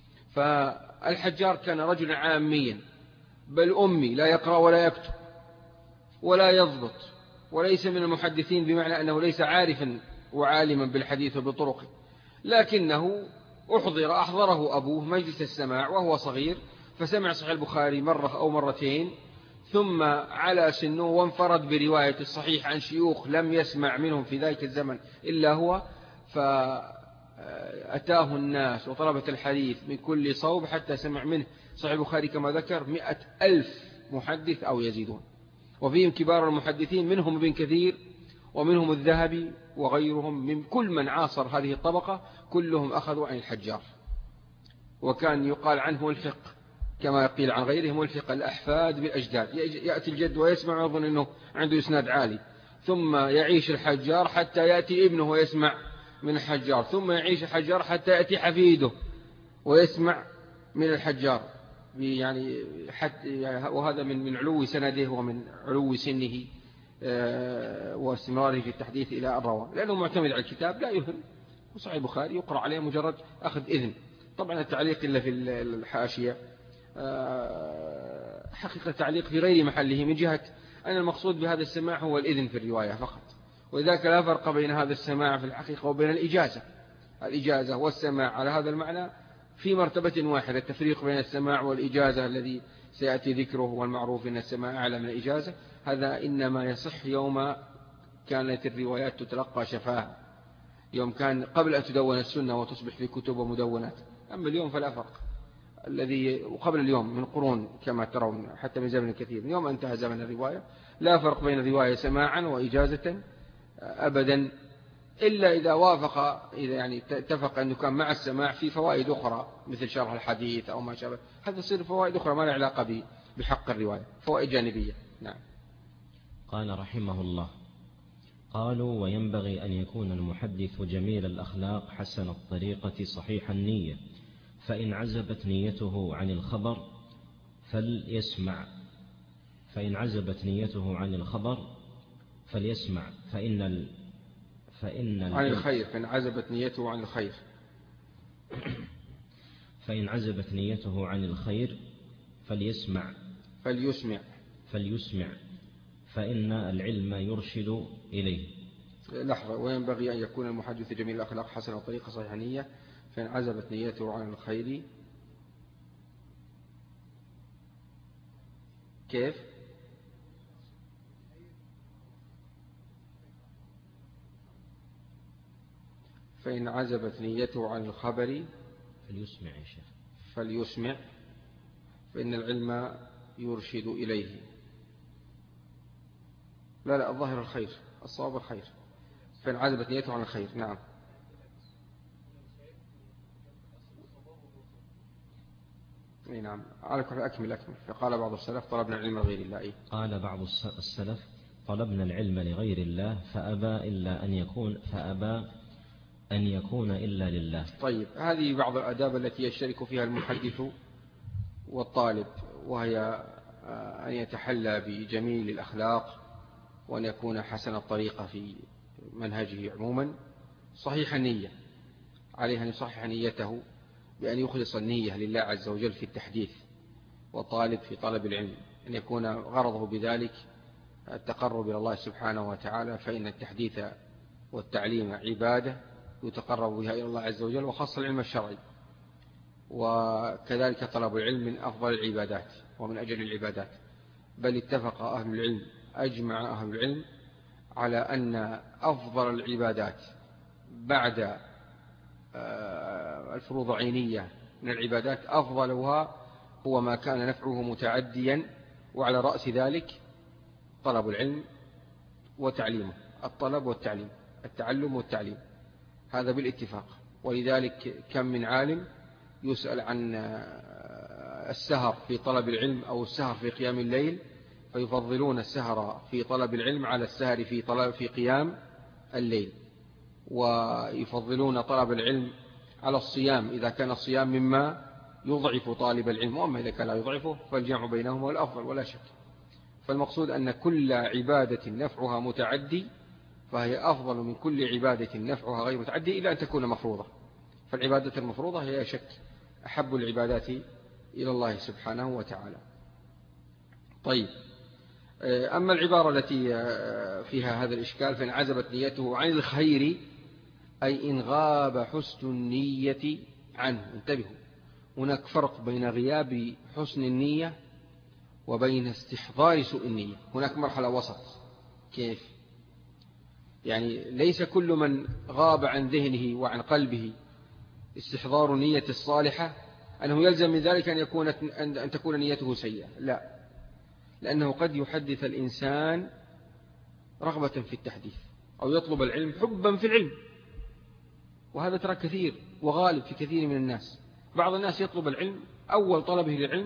فالحجار كان رجلا عاميا بل أمي، لا يقرأ ولا يكتب ولا يضبط، وليس من المحدثين بمعنى أنه ليس عارفا وعالما بالحديث وبطرقه، لكنه أحضر أحضره أبوه مجلس السماع وهو صغير، فسمع صحيح البخاري مرة أو مرتين، ثم على سنه وانفرد برواية الصحيح عن شيوخ لم يسمع منهم في ذلك الزمن إلا هو، فأتاه الناس وطلبة الحديث من كل صوب حتى سمع منه صحيح البخاري كما ذكر مئة ألف محدث أو يزيدون، وفيهم كبار المحدثين منهم ابن كثير ومنهم الذهبي وغيرهم، من كل من عاصر هذه الطبقة كلهم أخذوا عن الحجار، وكان يقال عنه الفقه كما يقيل عن غيره ملحق الأحفاد بالأجداد، يأتي الجد ويسمع ويظن أنه عنده إسناد عالي، ثم يعيش الحجار حتى يأتي ابنه ويسمع من الحجار، ثم يعيش الحجار حتى يأتي حفيده ويسمع من الحجار، يعني حتى وهذا من من علو سنده ومن علو سنه واستمراره في التحديث إلى الرواه، لأنه معتمد على الكتاب لا يهم. وصحيح البخاري يقرأ عليه مجرد أخذ إذن. طبعا التعليق إلا في الحاشية حقيقة تعليق في غير محله، من جهة أن المقصود بهذا السماع هو الإذن في الرواية فقط، ولذلك لا فرق بين هذا السماع في الحقيقة وبين الإجازة. الإجازة والسماع على هذا المعنى في مرتبة واحدة. التفريق بين السماع والإجازة الذي سيأتي ذكره والمعروف أن السماع أعلى من الإجازة، هذا إنما يصح يوم كانت الروايات تتلقى شفاهة، يوم كان قبل أن تدون السنة وتصبح في كتب ومدونات. أما اليوم فلا فرق، الذي وقبل اليوم من قرون كما ترون حتى من زمن كثير، من يوم انتهى زمن الرواية لا فرق بين الرواية سماعا وإجازة أبدا، إلا إذا وافق، إذا يعني اتفق أنه كان مع السماع في فوائد أخرى مثل شرح الحديث أو ما شابه، هذا يصير فوائد أخرى ما لها علاقة بحق الرواية، فوائد جانبية. نعم. قال رحمه الله: قالوا وينبغي أن يكون المحدث جميل الأخلاق حسن الطريقة صحيح النية، فإن عزبت نيته عن الخبر فليسمع فإن عزبت نيته عن الخبر فليسمع فإن ال فإن عن الخير فإن عزبت نيته عن الخير فإن عزبت نيته عن الخير فليسمع فليسمع فليسمع فإن العلم يرشد إليه. لحظة. وينبغي أن يكون المحدث جميل الأخلاق حسن الطريقة صحيح النية، فإن عزبت نيته عن الخير. كيف؟ فإن عزبت نيته عن الخبر فليسمع يا شيخ فليسمع فإن العلم يرشد إليه. لا لا الظاهر الخير، الصواب الخير. فإن عزبت نيته عن الخير. نعم. اي نعم. على كل أكمل أكمل. فقال بعض السلف طلبنا العلم لغير الله. أي. قال بعض السلف طلبنا العلم لغير الله فأبى إلا أن يكون فأبى أن يكون إلا لله. طيب، هذه بعض الآداب التي يشترك فيها المحدث والطالب، وهي أن يتحلى بجميل الأخلاق، وأن يكون حسن الطريقة في منهجه عموما، صحيح النية. عليه أن يصحح نيته بأن يخلص النية لله عز وجل في التحديث، والطالب في طلب العلم أن يكون غرضه بذلك التقرب إلى الله سبحانه وتعالى، فإن التحديث والتعليم عبادة يتقرب بها إلى الله عز وجل، وخاصة العلم الشرعي. وكذلك طلب العلم من أفضل العبادات ومن أجل العبادات، بل اتفق أهل العلم أجمع أهل العلم على أن أفضل العبادات بعد الفروض عينية من العبادات أفضلها هو ما كان نفعه متعديا، وعلى رأس ذلك طلب العلم وتعليمه. الطلب والتعليم، التعلم والتعليم، هذا بالاتفاق. ولذلك كم من عالم يسأل عن السهر في طلب العلم أو السهر في قيام الليل، فيفضلون السهر في طلب العلم على السهر في طلب في قيام الليل، ويفضلون طلب العلم على الصيام إذا كان الصيام مما يضعف طالب العلم، وأما إذا كان لا يضعفه فالجمع بينهما هو الأفضل ولا شك. فالمقصود أن كل عبادة نفعها متعدي فهي أفضل من كل عبادة نفعها غير متعدي إلا أن تكون مفروضة. فالعبادة المفروضة هي شك أحب العبادات إلى الله سبحانه وتعالى. طيب، أما العبارة التي فيها هذا الإشكال فإن عزبت نيته عن الخير، أي إن غاب حسن النية عنه. انتبهوا، هناك فرق بين غياب حسن النية وبين استحضار سوء النية. هناك مرحلة وسط. كيف؟ يعني ليس كل من غاب عن ذهنه وعن قلبه استحضار النية الصالحة أنه يلزم من ذلك أن, يكون أن تكون نيته سيئة، لا، لأنه قد يحدث الإنسان رغبة في التحديث أو يطلب العلم حبا في العلم، وهذا ترى كثير وغالب في كثير من الناس. بعض الناس يطلب العلم أول طلبه للعلم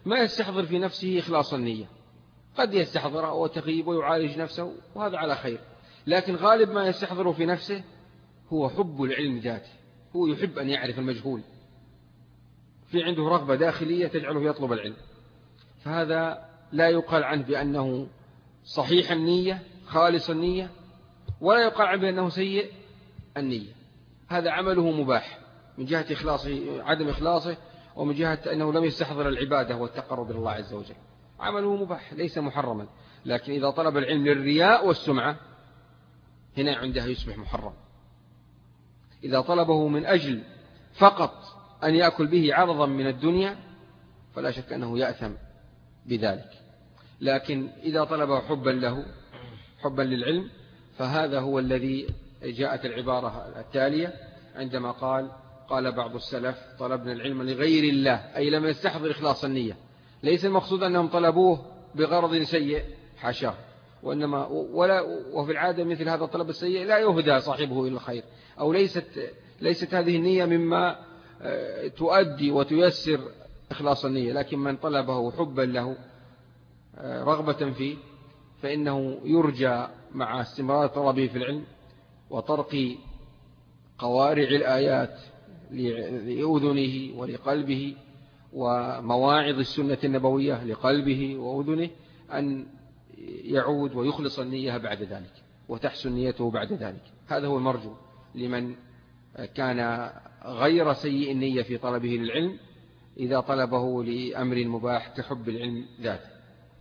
ما يستحضر في نفسه إخلاص النية، قد يستحضره وتغيب ويعالج نفسه وهذا على خير، لكن غالب ما يستحضره في نفسه هو حب العلم ذاته، هو يحب أن يعرف المجهول، في عنده رغبة داخلية تجعله يطلب العلم، فهذا لا يقال عنه بأنه صحيح النية خالص النية، ولا يقال عنه بأنه سيء النية. هذا عمله مباح من جهة إخلاصه عدم إخلاصه، ومن جهة أنه لم يستحضر العبادة والتقرب إلى الله عز وجل، عمله مباح ليس محرما. لكن إذا طلب العلم للرياء والسمعة هنا عندها يصبح محرم. إذا طلبه من أجل فقط أن يأكل به عرضا من الدنيا فلا شك أنه يأثم بذلك. لكن إذا طلبه حبا له، حبا للعلم، فهذا هو الذي جاءت العبارة التالية عندما قال قال بعض السلف طلبنا العلم لغير الله، أي لم يستحضر إخلاص النية. ليس المقصود أنهم طلبوه بغرض سيء، حاشاه، وإنما ولا وفي العادة مثل هذا الطلب السيء لا يهدى صاحبه إلى الخير، أو ليست ليست هذه النية مما تؤدي وتيسر إخلاص النية. لكن من طلبه حبا له رغبة فيه فإنه يرجى مع استمرار طلبه في العلم وطرق قوارع الآيات لأذنه ولقلبه ومواعظ السنة النبوية لقلبه وأذنه أن يعود ويخلص النية بعد ذلك وتحسن نيته بعد ذلك. هذا هو المرجو لمن كان غير سيء النية في طلبه للعلم إذا طلبه لأمر مباح كحب العلم ذاته.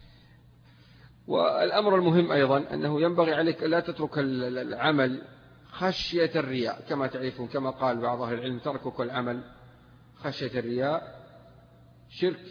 والأمر المهم أيضا أنه ينبغي عليك لا تترك العمل خشية الرياء، كما تعرفون كما قال بعض أهل العلم تركك العمل خشية الرياء شرك،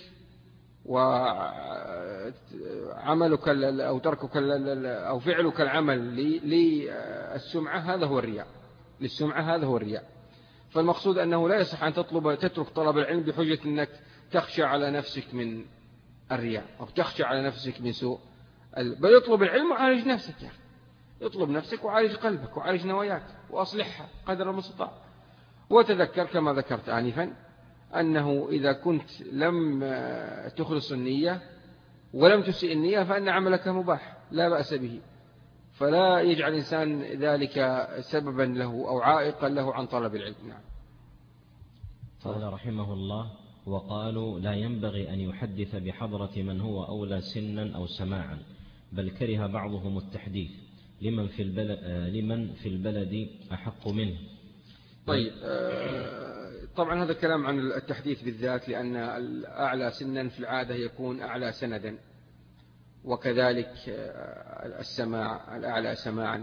وعملك أو تركك أو فعلك العمل للسمعة هذا هو الرياء، للسمعة هذا هو الرياء. فالمقصود أنه لا يصح أن تطلب تترك طلب العلم بحجة أنك تخشى على نفسك من الرياء أو تخشى على نفسك من سوء، بل يطلب العلم وعالج نفسك، يعني يطلب نفسك وعالج قلبك وعالج نواياك وأصلحها قدر المستطاع. وتذكر كما ذكرت آنفا أنه إذا كنت لم تخلص النية ولم تسيء النية فإن عملك مباح لا بأس به، فلا يجعل الإنسان ذلك سببا له أو عائقا له عن طلب العلم. نعم. قال رحمه الله: وقالوا لا ينبغي أن يحدث بحضرة من هو أولى سنا أو سماعا، بل كره بعضهم التحديث لمن في البلد, لمن في البلد أحق منه. طيب، طبعا هذا كلام عن التحديث بالذات، لأن الأعلى سنا في العادة يكون أعلى سندا، وكذلك السماع الأعلى سماعا،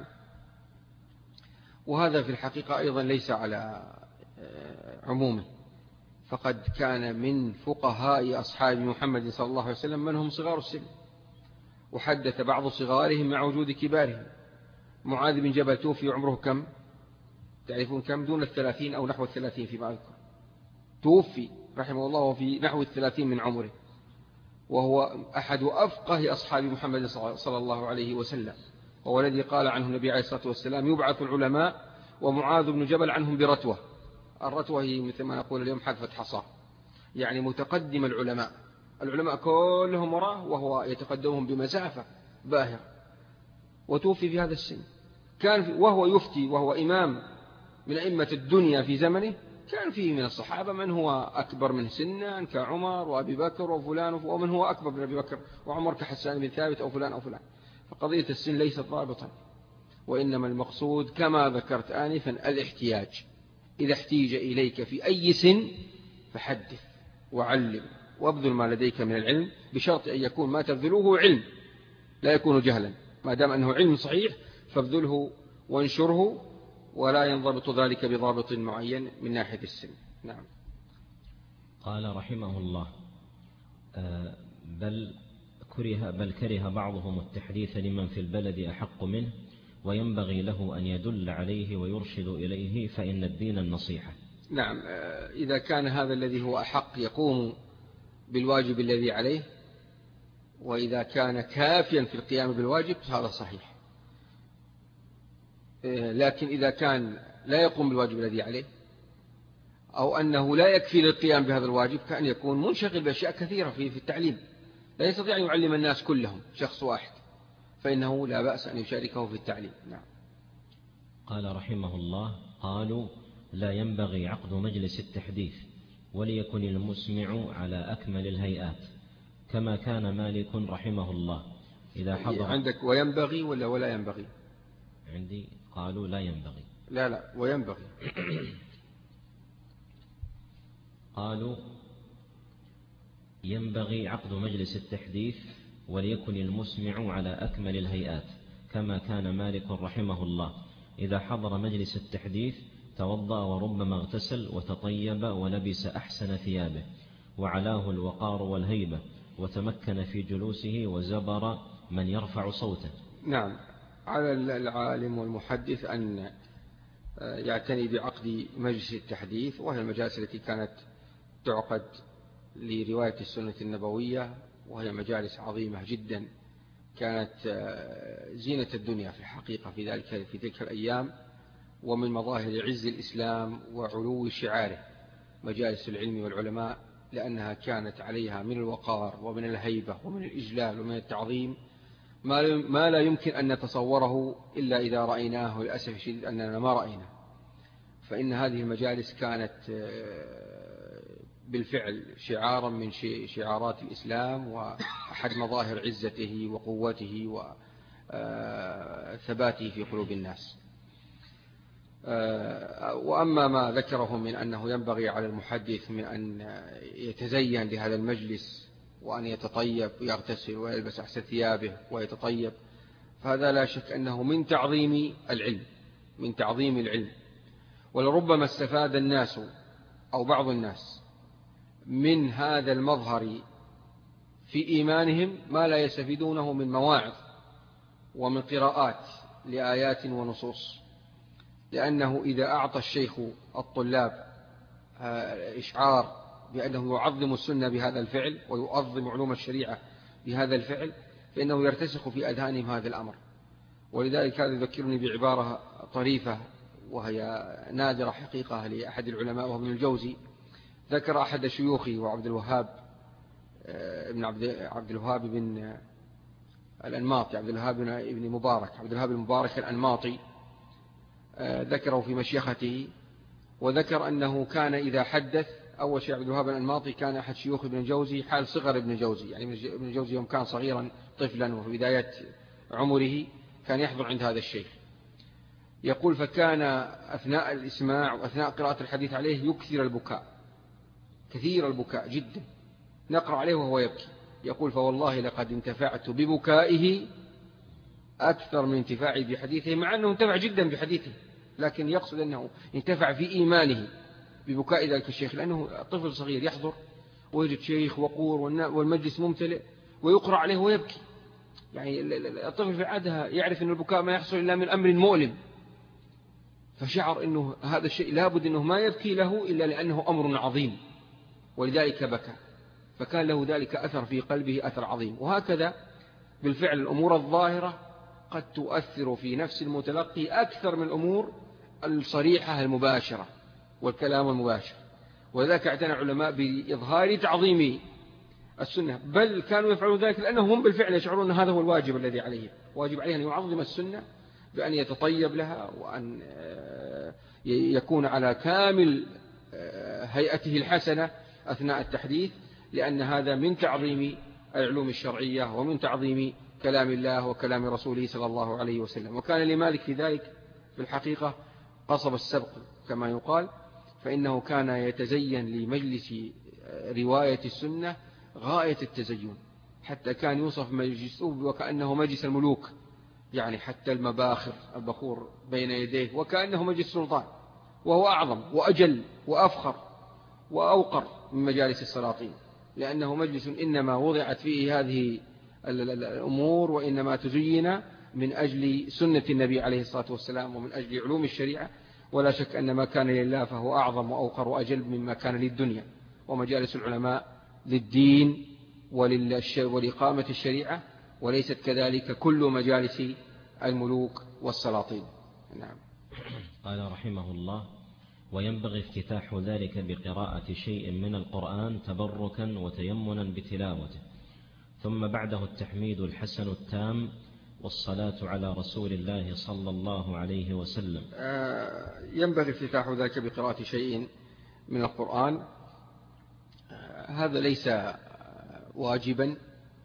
وهذا في الحقيقة أيضا ليس على عمومه، فقد كان من فقهاء أصحاب محمد صلى الله عليه وسلم من هم صغار السن، وحدث بعض صغارهم مع وجود كبارهم. معاذ بن جبل توفي عمره كم؟ تعرفون كم؟ دون الثلاثين أو نحو الثلاثين فيما أذكر، توفي رحمه الله وفي نحو الثلاثين من عمره، وهو أحد أفقه أصحاب محمد صلى الله عليه وسلم، وهو الذي قال عنه النبي عليه الصلاة والسلام: يبعث العلماء ومعاذ بن جبل عنهم برتوة. الرتوة هي مثل ما نقول اليوم حذفة حصى، يعني متقدم العلماء، العلماء كلهم وراه وهو يتقدمهم بمسافة باهرة، وتوفي في هذا السن. كان وهو يفتي وهو إمام من أئمة الدنيا في زمنه، كان فيه من الصحابة من هو أكبر من سنا كعمر وأبي بكر وفلان، ومن هو أكبر من أبي بكر وعمر كحسان بن ثابت أو فلان أو فلان. فقضية السن ليست ضابطا، وإنما المقصود كما ذكرت آنفا الاحتياج. إذا احتيج إليك في أي سن فحدث وعلم وابذل ما لديك من العلم، بشرط أن يكون ما تبذله علم لا يكون جهلا، ما دام أنه علم صحيح فابذله وانشره، ولا ينضبط ذلك بضابط معين من ناحية السن. نعم. قال رحمه الله: بل كره, بل كره بعضهم التحديث لمن في البلد أحق منه، وينبغي له أن يدل عليه ويرشد إليه، فإن الدين النصيحة. نعم، إذا كان هذا الذي هو أحق يقوم بالواجب الذي عليه، وإذا كان كافيا في القيام بالواجب هذا صحيح. لكن إذا كان لا يقوم بالواجب الذي عليه أو أنه لا يكفي للقيام بهذا الواجب كأن يكون منشغل بأشياء كثيرة في في التعليم، لا يستطيع أن يعلم الناس كلهم شخص واحد، فإنه لا بأس أن يشاركه في التعليم. نعم. قال رحمه الله: قالوا لا ينبغي عقد مجلس التحديث وليكن المسمع على أكمل الهيئات كما كان مالك رحمه الله إذا حضر. عندك وينبغي ولا ولا ينبغي؟ عندي قالوا لا ينبغي. لا لا وينبغي. قالوا ينبغي عقد مجلس التحديث وليكن المسمع على أكمل الهيئات كما كان مالك رحمه الله إذا حضر مجلس التحديث توضأ وربما اغتسل وتطيب ولبس أحسن ثيابه وعلاه الوقار والهيبة وتمكن في جلوسه وزبر من يرفع صوته. نعم، على العالم والمحدث أن يعتني بعقد مجلس التحديث، وهي المجالس التي كانت تعقد لرواية السنة النبوية، وهي مجالس عظيمة جدا كانت زينة الدنيا في الحقيقة في ذلك في تلك الأيام، ومن مظاهر عز الإسلام وعلو شعاره مجالس العلم والعلماء، لأنها كانت عليها من الوقار ومن الهيبة ومن الإجلال ومن التعظيم ما لا يمكن أن نتصوره إلا إذا رأيناه، للأسف الشديد أننا ما رأيناه. فإن هذه المجالس كانت بالفعل شعارا من شعارات الإسلام وأحد مظاهر عزته وقوته وثباته في قلوب الناس. وأما ما ذكره من أنه ينبغي على المحدث من أن يتزين لهذا المجلس وأن يتطيب ويغتسل ويلبس أحسن ثيابه ويتطيب، فهذا لا شك أنه من تعظيم العلم من تعظيم العلم ولربما استفاد الناس أو بعض الناس من هذا المظهر في إيمانهم ما لا يستفيدونه من مواعظ ومن قراءات لآيات ونصوص، لأنه إذا أعطى الشيخ الطلاب إشعار بأنه يعظم السنة بهذا الفعل ويعظم علوم الشريعة بهذا الفعل فإنه يرتسخ في أذهانهم هذا الأمر. ولذلك هذا يذكرني بعبارة طريفة وهي نادرة حقيقة لأحد العلماء وهو ابن الجوزي. ذكر أحد شيوخه وعبد الوهاب ابن عبد الوهاب بن الأنماطي، عبد الوهاب بن مبارك عبد الوهاب المبارك الأنماطي، ذكره في مشيخته، وذكر أنه كان إذا حدث أول شيء عبد الوهاب الأنماطي كان أحد شيوخ ابن الجوزي حال صغر ابن الجوزي، يعني ابن الجوزي يوم كان صغيرا طفلا وفي بداية عمره كان يحضر عند هذا الشيخ. يقول فكان أثناء الإسماع وأثناء قراءة الحديث عليه يكثر البكاء، كثير البكاء جدا، نقرأ عليه وهو يبكي. يقول فوالله لقد انتفعت ببكائه أكثر من انتفاعي بحديثه، مع أنه انتفع جدا بحديثه، لكن يقصد أنه انتفع في إيمانه ببكاء ذلك الشيخ، لأنه طفل صغير يحضر ويجد شيخ وقور والمجلس ممتلئ ويقرأ عليه ويبكي. يعني الطفل في عادها يعرف أن البكاء ما يحصل إلا من أمر مؤلم، فشعر أنه هذا الشيء لابد أنه ما يبكي له إلا لأنه أمر عظيم، ولذلك بكى، فكان له ذلك أثر في قلبه أثر عظيم. وهكذا بالفعل الأمور الظاهرة قد تؤثر في نفس المتلقي أكثر من الأمور الصريحة المباشرة والكلام المباشر. ولذلك اعتنى العلماء بإظهار تعظيم السنة، بل كانوا يفعلون ذلك لأنهم هم بالفعل يشعرون أن هذا هو الواجب الذي عليه، واجب عليه أن يعظم السنة بأن يتطيب لها وأن يكون على كامل هيئته الحسنة أثناء التحديث، لأن هذا من تعظيم العلوم الشرعية ومن تعظيم كلام الله وكلام رسوله صلى الله عليه وسلم. وكان لمالك في ذلك في الحقيقة قصب السبق كما يقال، فإنه كان يتزين لمجلس رواية السنة غاية التزين، حتى كان يوصف مجلسه وكأنه مجلس الملوك، يعني حتى المباخر البخور بين يديه وكأنه مجلس سلطان، وهو أعظم وأجل وأفخر وأوقر من مجالس السلاطين، لأنه مجلس إنما وضعت فيه هذه الأمور وإنما تزين من أجل سنة النبي عليه الصلاة والسلام ومن أجل علوم الشريعة. ولا شك أن ما كان لله فهو أعظم وأوقر وأجل مما كان للدنيا. ومجالس العلماء للدين ولإقامة الشريعة، وليست كذلك كل مجالس الملوك والسلاطين. نعم. قال رحمه الله: وينبغي افتتاح ذلك بقراءة شيء من القرآن تبركا وتيمنا بتلاوته، ثم بعده التحميد الحسن التام والصلاة على رسول الله صلى الله عليه وسلم. ينبغي افتتاح ذلك بقراءة شيء من القرآن. هذا ليس واجبا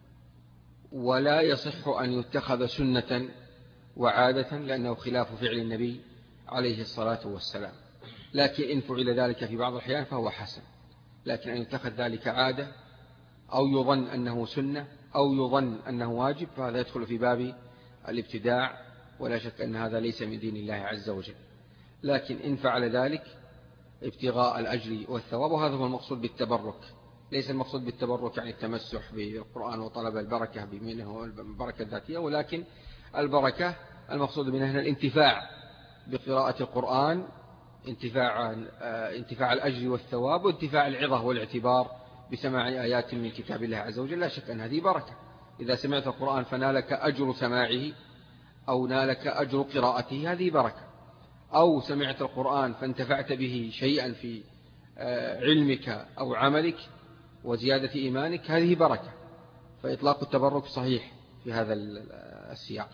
ولا يصح أن يتخذ سنة وعادة، لأنه خلاف فعل النبي عليه الصلاة والسلام. لكن إن فعل ذلك في بعض الأحيان فهو حسن، لكن أن يتخذ ذلك عادة أو يظن أنه سنة أو يظن أنه واجب فهذا يدخل في باب الابتداع، ولا شك أن هذا ليس من دين الله عز وجل. لكن إن فعل ذلك ابتغاء الأجر والثواب، وهذا هو المقصود بالتبرك. ليس المقصود بالتبرك يعني التمسح بالقرآن وطلب البركة منه البركة الذاتية، ولكن البركة المقصود منها الانتفاع بقراءة القرآن، انتفاع انتفاع الأجر والثواب، وانتفاع العظة والاعتبار بسماع آيات من كتاب الله عز وجل. لا شك أن هذه بركة. إذا سمعت القرآن فنالك أجر سماعه أو نالك أجر قراءته، هذه بركة. أو سمعت القرآن فانتفعت به شيئا في علمك أو عملك وزيادة إيمانك، هذه بركة. فإطلاق التبرك صحيح في هذا السياق.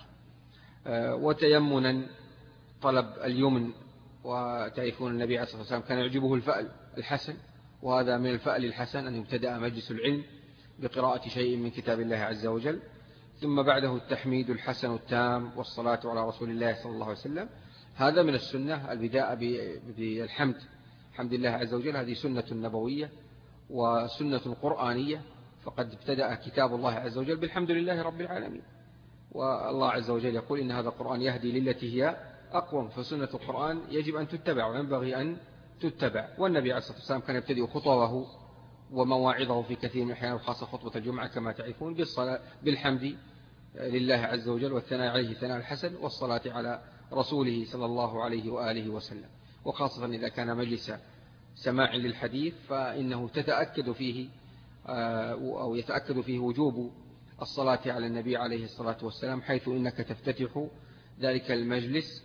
وتيمنا طلب اليمن، وتعرفون النبي عليه الصلاة والسلام كان يعجبه الفأل الحسن، وهذا من الفأل الحسن أن يبتدأ مجلس العلم بقراءة شيء من كتاب الله عز وجل، ثم بعده التحميد الحسن التام والصلاة على رسول الله صلى الله عليه وسلم. هذا من السنة، البداء بالحمد، حمد الله عز وجل. هذه سنة نبوية وسنة قرآنية، فقد ابتدأ كتاب الله عز وجل بالحمد لله رب العالمين. والله عز وجل يقول إن هذا القرآن يهدي للتي هي أقوم، فسنة القرآن يجب أن تتبع وينبغي أن تتبع. والنبي عليه الصلاة والسلام كان يبتدئ خطبه ومواعظه في كثير من الأحيان، وخاصة خطبة الجمعة كما تعرفون، بالصلاة بالحمد لله عز وجل والثناء عليه ثناء الحسن والصلاة على رسوله صلى الله عليه وآله وسلم. وخاصة إذا كان مجلس سماع للحديث فإنه تتأكد فيه أو يتأكد فيه وجوب الصلاة على النبي عليه الصلاة والسلام، حيث إنك تفتتح ذلك المجلس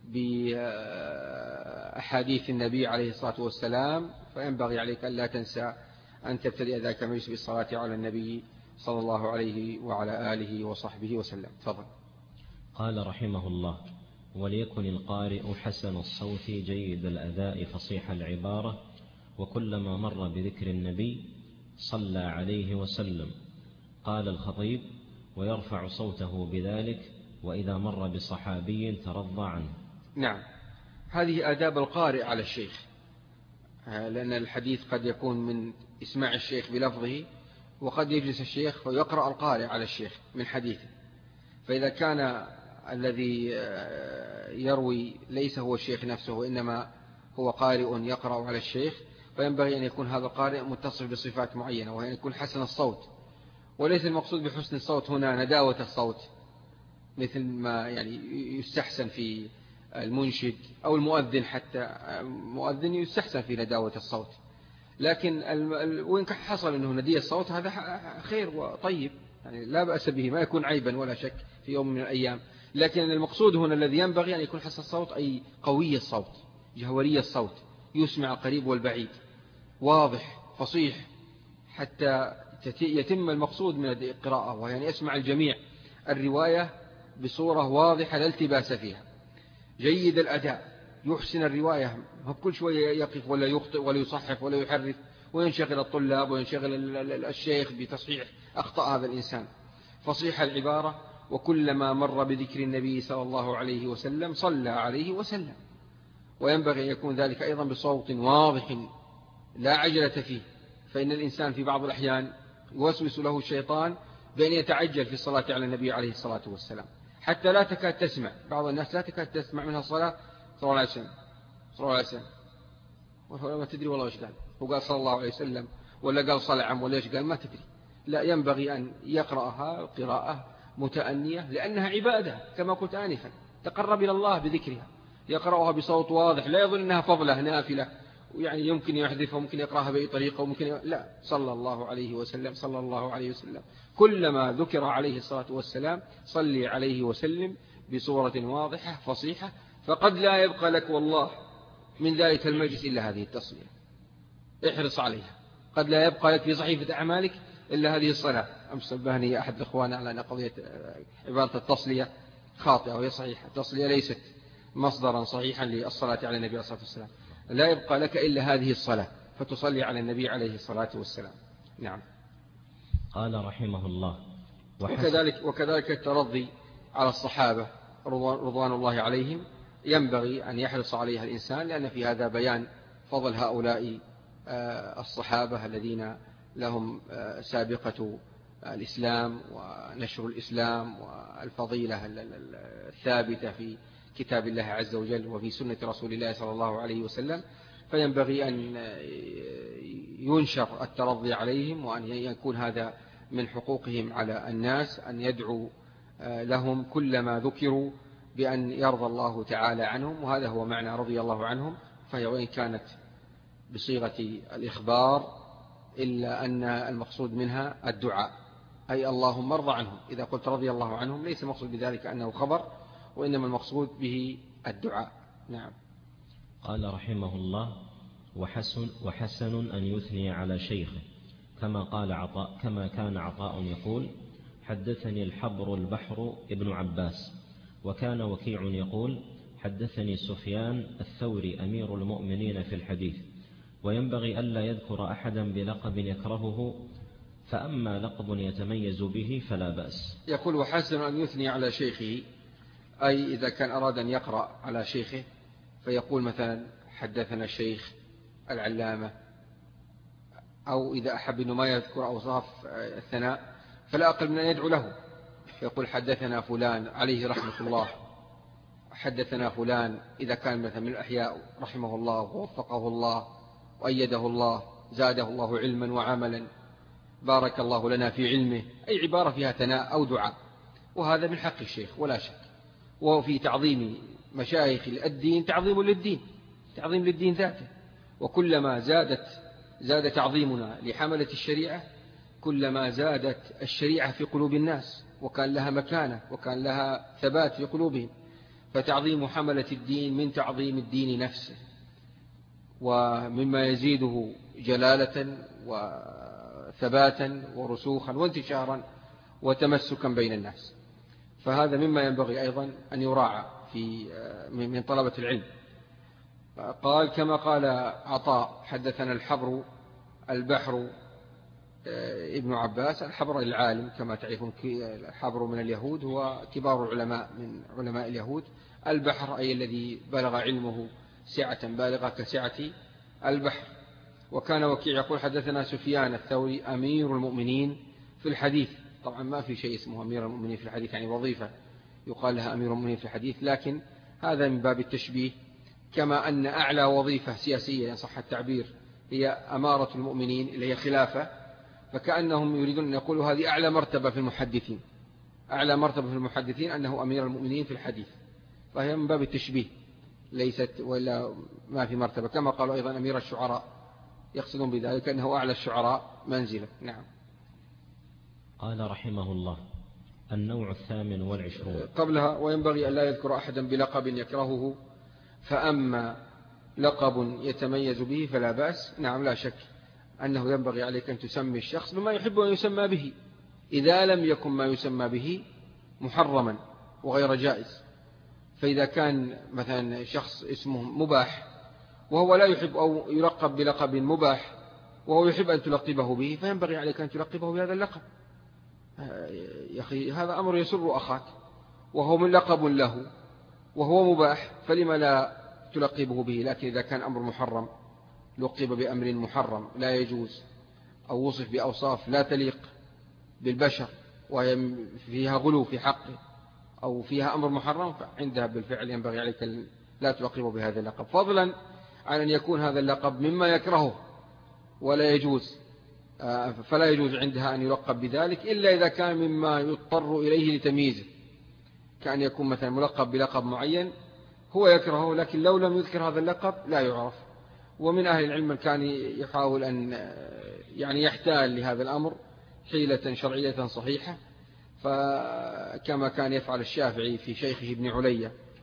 بأحاديث النبي عليه الصلاة والسلام، فينبغي عليك أن لا تنسى أن تبتدئ ذلك المجلس بالصلاة على النبي صلى الله عليه وعلى آله وصحبه وسلم. تفضل. قال رحمه الله: وليكن القارئ حسن الصوت جيد الأداء فصيح العبارة، وكلما مر بذكر النبي صلى عليه وسلم. قال الخطيب: ويرفع صوته بذلك، وإذا مر بصحابي ترضى عنه. نعم، هذه آداب القارئ على الشيخ، لأن الحديث قد يكون من إسماع الشيخ بلفظه، وقد يجلس الشيخ فيقرأ القارئ على الشيخ من حديثه. فإذا كان الذي يروي ليس هو الشيخ نفسه وإنما هو قارئ يقرأ على الشيخ، فينبغي أن يكون هذا القارئ متصف بصفات معينة، وأن يكون حسن الصوت. وليس المقصود بحسن الصوت هنا نداوة الصوت مثل ما يعني يستحسن في المنشد أو المؤذن، حتى مؤذن يستحسن في نداوة الصوت. لكن وإن حصل أنه ندي الصوت هذا خير وطيب، يعني لا بأس به، ما يكون عيبا ولا شك في يوم من الأيام. لكن المقصود هنا الذي ينبغي أن يكون حسن الصوت أي قوي الصوت، جهوري الصوت، يسمع القريب والبعيد، واضح فصيح، حتى يتم المقصود من القراءة، ويعني يسمع الجميع الرواية بصورة واضحة لا التباس فيها. جيد الأداء، يحسن الرواية، كل شوية يقف ولا يخطئ ولا يصحف ولا يحرف، وينشغل الطلاب وينشغل الشيخ بتصحيح أخطاء هذا الإنسان. فصيح العبارة، وكلما مر بذكر النبي صلى الله عليه وسلم صلى عليه وسلم. وينبغي أن يكون ذلك أيضا بصوت واضح لا عجلة فيه، فإن الإنسان في بعض الأحيان يوسوس له الشيطان بأن يتعجل في الصلاة على النبي عليه الصلاة والسلام، حتى لا تكاد تسمع. بعض الناس لا تكاد تسمع منها الصلاة صلى الله عليه وسلم صلى الله عليه وسلم، وما تدري والله إيش قال، هو قال صلى الله عليه وسلم ولا قال صلى عم ولا إيش قال، ما تدري. لا، ينبغي أن يقرأها قراءة متأنية، لأنها عبادة كما قلت آنفا، تقرب إلى الله بذكرها. يقرأها بصوت واضح، لا يظن أنها فضلة نافلة، ويعني يمكن يحذفها، ممكن يقرأها بأي طريقة، وممكن ي... لا، صلى الله عليه وسلم صلى الله عليه وسلم. كلما ذكر عليه الصلاة والسلام صلي عليه وسلم بصورة واضحة فصيحة، فقد لا يبقى لك والله من ذلك المجلس إلا هذه التصلية، احرص عليها. قد لا يبقى لك في صحيفة أعمالك إلا هذه الصلاة. أمس نبهني أحد الإخوان على أن قضية عبارة التصلية خاطئة، وهي صحيحة. التصلية ليست مصدرا صحيحا للصلاة على النبي عليه الصلاة والسلام. لا يبقى لك إلا هذه الصلاة فتصلي على النبي عليه الصلاة والسلام. نعم. قال رحمه الله: وكذلك, وكذلك الترضي على الصحابة رضوان الله عليهم ينبغي أن يحرص عليها الإنسان، لأن في هذا بيان فضل هؤلاء الصحابة الذين لهم سابقة الإسلام ونشر الإسلام والفضيلة الثابتة في كتاب الله عز وجل وفي سنة رسول الله صلى الله عليه وسلم. فينبغي أن ينشر الترضي عليهم، وأن يكون هذا من حقوقهم على الناس، أن يدعو لهم كلما ذكروا بأن يرضى الله تعالى عنهم. وهذا هو معنى رضي الله عنهم، فهي وإن كانت بصيغة الإخبار إلا أن المقصود منها الدعاء، أي اللهم ارضى عنهم. إذا قلت رضي الله عنهم ليس المقصود بذلك أنه خبر، وإنما المقصود به الدعاء. نعم. قال رحمه الله: وحسن, وحسن أن يثني على شيخه، كما قال عطاء كما كان عطاء يقول: حدثني الحبر البحر ابن عباس. وكان وكيع يقول: حدثني سفيان الثوري أمير المؤمنين في الحديث. وينبغي ألا يذكر أحدا بلقب يكرهه، فأما لقب يتميز به فلا بأس. يقول: وحسن أن يثني على شيخه، أي إذا كان أراد أن يقرأ على شيخه فيقول مثلا حدثنا الشيخ العلامة، أو إذا أحب أنه ما يذكر أوصاف الثناء فلا أقل من أن يدعو له، يقول حدثنا فلان عليه رحمة الله، حدثنا فلان إذا كان مثلا من الأحياء رحمه الله ووفقه الله وأيده الله، زاده الله علما وعملا، بارك الله لنا في علمه، أي عبارة فيها ثناء أو دعاء. وهذا من حق الشيخ ولا شك. وفي تعظيم مشايخ الدين تعظيم للدين، تعظيم للدين ذاته. وكلما زادت زاد تعظيمنا لحملة الشريعة كلما زادت الشريعة في قلوب الناس، وكان لها مكانة وكان لها ثبات في قلوبهم. فتعظيم حملة الدين من تعظيم الدين نفسه، ومما يزيده جلالة وثباتا ورسوخا وانتشارا وتمسكا بين الناس. فهذا مما ينبغي أيضا أن يراعى في من طلبة العلم. قال كما قال عطاء: حدثنا الحبر البحر ابن عباس. الحبر العالم كما تعرفون، الحبر من اليهود هو كبار العلماء من علماء اليهود. البحر أي الذي بلغ علمه سعة بالغة كسعة البحر. وكان وكيع يقول: حدثنا سفيان الثوري أمير المؤمنين في الحديث. طبعا ما في شيء اسمه أمير المؤمنين في الحديث، يعني وظيفة يقال لها أمير المؤمنين في الحديث، لكن هذا من باب التشبيه. كما أن أعلى وظيفة سياسية إن صح التعبير هي أمارة المؤمنين اللي هي خلافة، فكأنهم يريدون أن يقولوا هذه أعلى مرتبة في المحدثين، أعلى مرتبة في المحدثين أنه أمير المؤمنين في الحديث، فهي من باب التشبيه ليست ولا ما في مرتبة. كما قالوا أيضا أمير الشعراء، يقصدون بذلك أنه أعلى الشعراء منزلة. نعم. قال رحمه الله: النوع الثامن والعشرون. قبلها: وينبغي أن لا يذكر أحدا بلقب يكرهه، فأما لقب يتميز به فلا بأس. نعم، لا شك أنه ينبغي عليك أن تسمي الشخص بما يحب أن يسمى به، إذا لم يكن ما يسمى به محرما وغير جائز. فإذا كان مثلا شخص اسمه مباح وهو لا يحب أو يلقب بلقب مباح وهو يحب أن تلقبه به، فينبغي عليك أن تلقبه بهذا اللقب. يا أخي هذا أمر يسر أخاك وهو من لقب له وهو مباح، فلما لا تلقبه به؟ لكن إذا كان أمر محرم لقب بأمر محرم لا يجوز، أو وصف بأوصاف لا تليق بالبشر وهي فيها غلو في حقه أو فيها أمر محرم، فعندها بالفعل ينبغي عليك لا تلقبه بهذا اللقب، فضلا عن أن يكون هذا اللقب مما يكرهه ولا يجوز، فلا يجوز عندها أن يلقب بذلك إلا إذا كان مما يضطر إليه لتمييزه، كأن يكون مثلا ملقب بلقب معين هو يكرهه، لكن لو لم يذكر هذا اللقب لا يعرف. ومن أهل العلم من كان يحاول أن يعني يحتال لهذا الأمر حيلة شرعية صحيحة، فكما كان يفعل الشافعي في شيخه ابن علية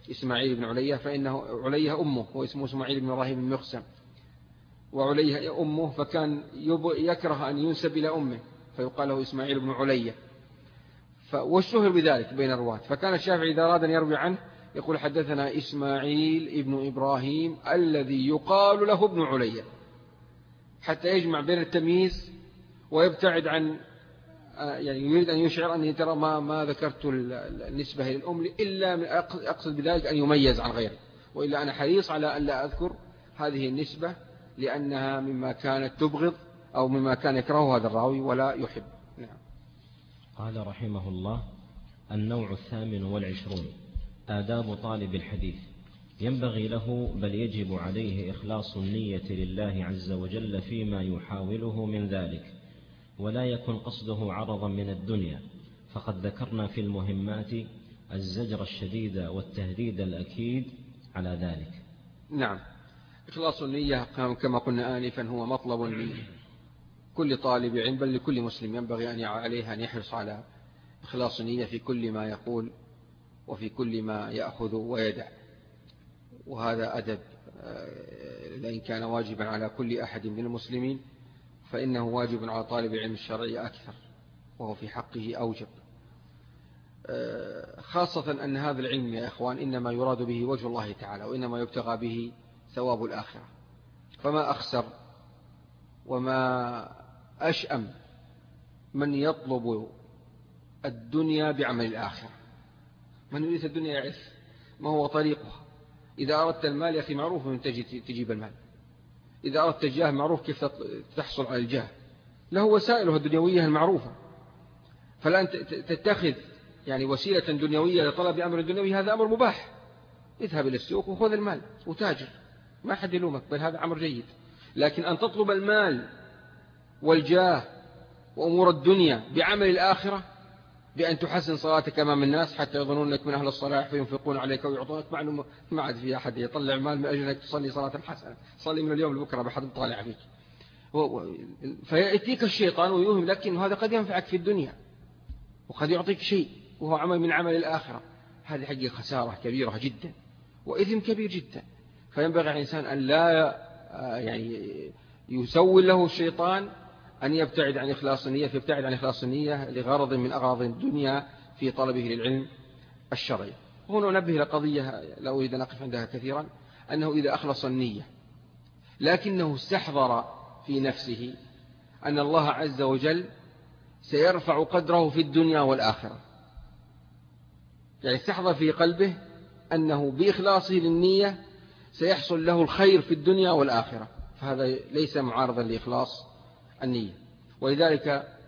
إسماعيل بن علية فإنه علية أمه واسمه إسماعيل بن إبراهيم بن مخزم، وعلية أمه فكان يكره أن ينسب إلى أمه فيقال له إسماعيل بن علية، والشهر بذلك بين الرواة. فكان الشافعي إذا أراد أن يروي عنه يقول حدثنا إسماعيل بن إبراهيم الذي يقال له ابن علية، حتى يجمع بين التمييز ويبتعد عن يعني يريد أن يشعر أني ترى ما, ما ذكرت النسبة للأم إلا من أقصد بذلك أن يميز عن غيره، وإلا أنا حريص على أن لا أذكر هذه النسبة لأنها مما كانت تبغض أو مما كان يكرهه هذا الراوي ولا يحب. نعم. قال رحمه الله: النوع الثامن والعشرون آداب طالب الحديث. ينبغي له بل يجب عليه إخلاص النية لله عز وجل فيما يحاوله من ذلك، ولا يكن قصده عرضا من الدنيا، فقد ذكرنا في المهمات الزجر الشديد والتهديد الأكيد على ذلك. نعم. إخلاص النية كما قلنا آنفا هو مطلب لكل طالب علم بل لكل مسلم، ينبغي أن عليه أن يحرص على إخلاص النية في كل ما يقول وفي كل ما يأخذ ويدع، وهذا أدب لأن كان واجبا على كل أحد من المسلمين فإنه واجب على طالب العلم الشرعي أكثر، وهو في حقه أوجب، خاصة أن هذا العلم يا إخوان إنما يراد به وجه الله تعالى، وإنما يبتغى به ثواب الآخرة، فما أخسر وما أشأم من يطلب الدنيا بعمل الآخرة. من يريد الدنيا يعرف ما هو طريقها. إذا أردت المال يا أخي معروف من تجيب المال، إذا أردت الجاه معروف كيف تحصل على الجاه، له وسائله الدنيوية المعروفة، فلأن تتخذ يعني وسيلة دنيوية لطلب أمر دنيوي هذا أمر مباح، اذهب إلى السوق وخذ المال وتاجر، ما حد يلومك، بل هذا أمر جيد. لكن أن تطلب المال والجاه وأمور الدنيا بعمل الآخرة، بأن تحسن صلاتك أمام الناس حتى يظنون لك من أهل الصلاح فينفقون عليك ويعطونك، معلومة ما عاد في أحد يطلع مال من أجل أنك تصلي صلاة حسنة، صلي من اليوم لبكرة بحد طالع فيك، فيأتيك الشيطان ويوهم لك أنه هذا قد ينفعك في الدنيا وقد يعطيك شيء وهو عمل من عمل الآخرة. هذه حقيقة خسارة كبيرة جدا وإثم كبير جدا، فينبغي على الإنسان أن لا يعني يسول له الشيطان أن يبتعد عن إخلاص النية، فيبتعد عن إخلاص النية لغرض من أغراض الدنيا في طلبه للعلم الشرعي. هنا ننبه لقضية لا أريد أن أقف عندها كثيرا، أنه إذا أخلص النية لكنه استحضر في نفسه أن الله عز وجل سيرفع قدره في الدنيا والآخرة، يعني استحضر في قلبه أنه بإخلاصه للنية سيحصل له الخير في الدنيا والآخرة، فهذا ليس معارضا لإخلاص النية. ولذلك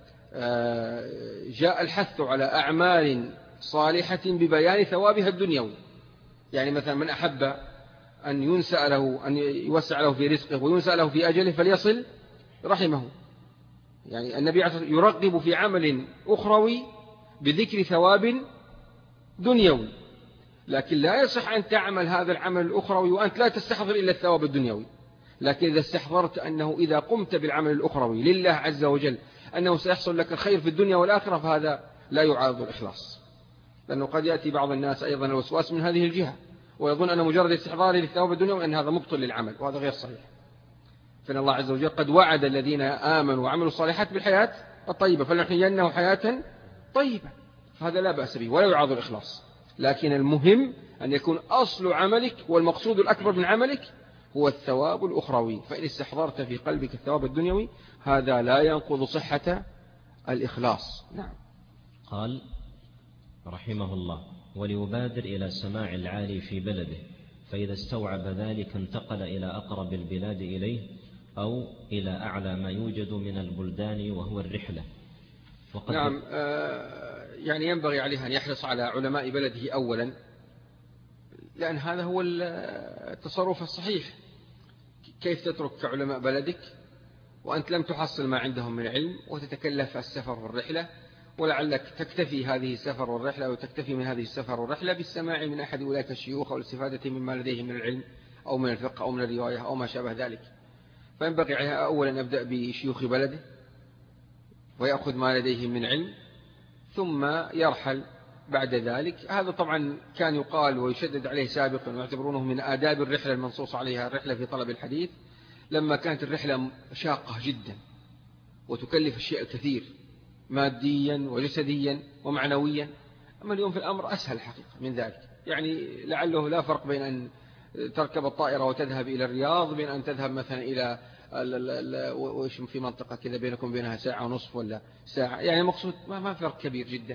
جاء الحث على أعمال صالحة ببيان ثوابها الدنيوي، يعني مثلا من أحب أن ينسأ له أن يوسع له في رزقه وينسأ له في أجله فليصل رحمه، يعني النبي يرغب في عمل أخروي بذكر ثواب دنيوي، لكن لا يصح أن تعمل هذا العمل الأخروي وأنت لا تستحضر إلا الثواب الدنيوي. لكن إذا استحضرت أنه إذا قمت بالعمل الأخروي لله عز وجل أنه سيحصل لك الخير في الدنيا والآخرة، فهذا لا يعارض الإخلاص، لأنه قد يأتي بعض الناس أيضا الوسواس من هذه الجهة ويظن أن مجرد استحضاره للثواب الدنيوي أن هذا مبطل للعمل، وهذا غير صحيح. فإن الله عز وجل قد وعد الذين آمنوا وعملوا الصالحات بالحياة الطيبة فلنحيينه حياة طيبة، فهذا لا بأس به ولا يعارض الإخلاص. لكن المهم أن يكون أصل عملك والمقصود الأكبر من عملك هو الثواب الأخروي، فإن استحضرت في قلبك الثواب الدنيوي هذا لا ينقض صحة الإخلاص. نعم. قال رحمه الله: وليبادر إلى سماع العالي في بلده، فإذا استوعب ذلك انتقل إلى أقرب البلاد إليه أو إلى أعلى ما يوجد من البلدان وهو الرحلة. وقد نعم آه يعني ينبغي عليه أن يحرص على علماء بلده أولا، لأن هذا هو التصرف الصحيح. كيف تترك علماء بلدك وأنت لم تحصل ما عندهم من علم وتتكلف السفر والرحلة، ولعلك تكتفي هذه السفر والرحلة أو تكتفي من هذه السفر والرحلة بالسماع من أحد أولئك الشيوخ أو الاستفادة مما لديه من العلم أو من الفقه أو من الرواية أو ما شابه ذلك. فينبغي عليها أولا يبدأ بشيوخ بلده ويأخذ ما لديه من علم، ثم يرحل بعد ذلك. هذا طبعا كان يقال ويشدد عليه سابقا ويعتبرونه من آداب الرحلة المنصوص عليها، الرحلة في طلب الحديث، لما كانت الرحلة شاقة جدا وتكلف الشيء الكثير ماديا وجسديا ومعنويا. أما اليوم في الأمر أسهل حقيقة من ذلك، يعني لعله لا فرق بين أن تركب الطائرة وتذهب إلى الرياض بين أن تذهب مثلا إلى وإيش في منطقة كذا بينكم بينها ساعة ونصف ولا ساعة، يعني مقصود ما ما فرق كبير جدا.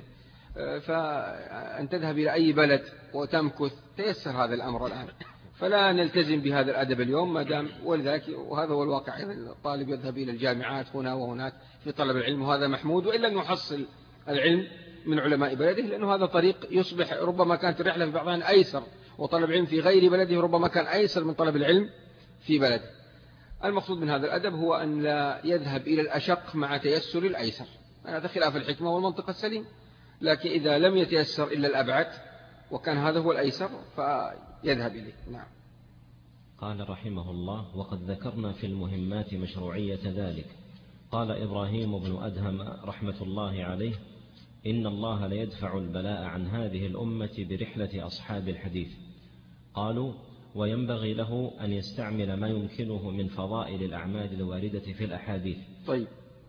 فأن تذهب إلى أي بلد وتمكث تيسر هذا الأمر الآن، فلا نلتزم بهذا الأدب اليوم ما دام، ولذلك وهذا هو الواقع. الطالب يذهب إلى الجامعات هنا وهناك في طلب العلم، وهذا محمود، وإلا أن يحصل العلم من علماء بلده، لأنه هذا طريق يصبح ربما كانت الرحلة في بعضها أيسر، وطلب العلم في غير بلده ربما كان أيسر من طلب العلم في بلده. المقصود من هذا الأدب هو أن لا يذهب إلى الأشق مع تيسر الأيسر، هذا خلاف الحكمة والمنطق السليم. لكن إذا لم يتيسر إلا الأبعد وكان هذا هو الأيسر فيذهب إليه. نعم. قال رحمه الله: وقد ذكرنا في المهمات مشروعية ذلك. قال إبراهيم بن أدهم رحمة الله عليه: إن الله ليدفع البلاء عن هذه الأمة برحلة أصحاب الحديث. قالوا: وينبغي له أن يستعمل ما يمكنه من فضائل الأعمال الواردة في الأحاديث. طيب،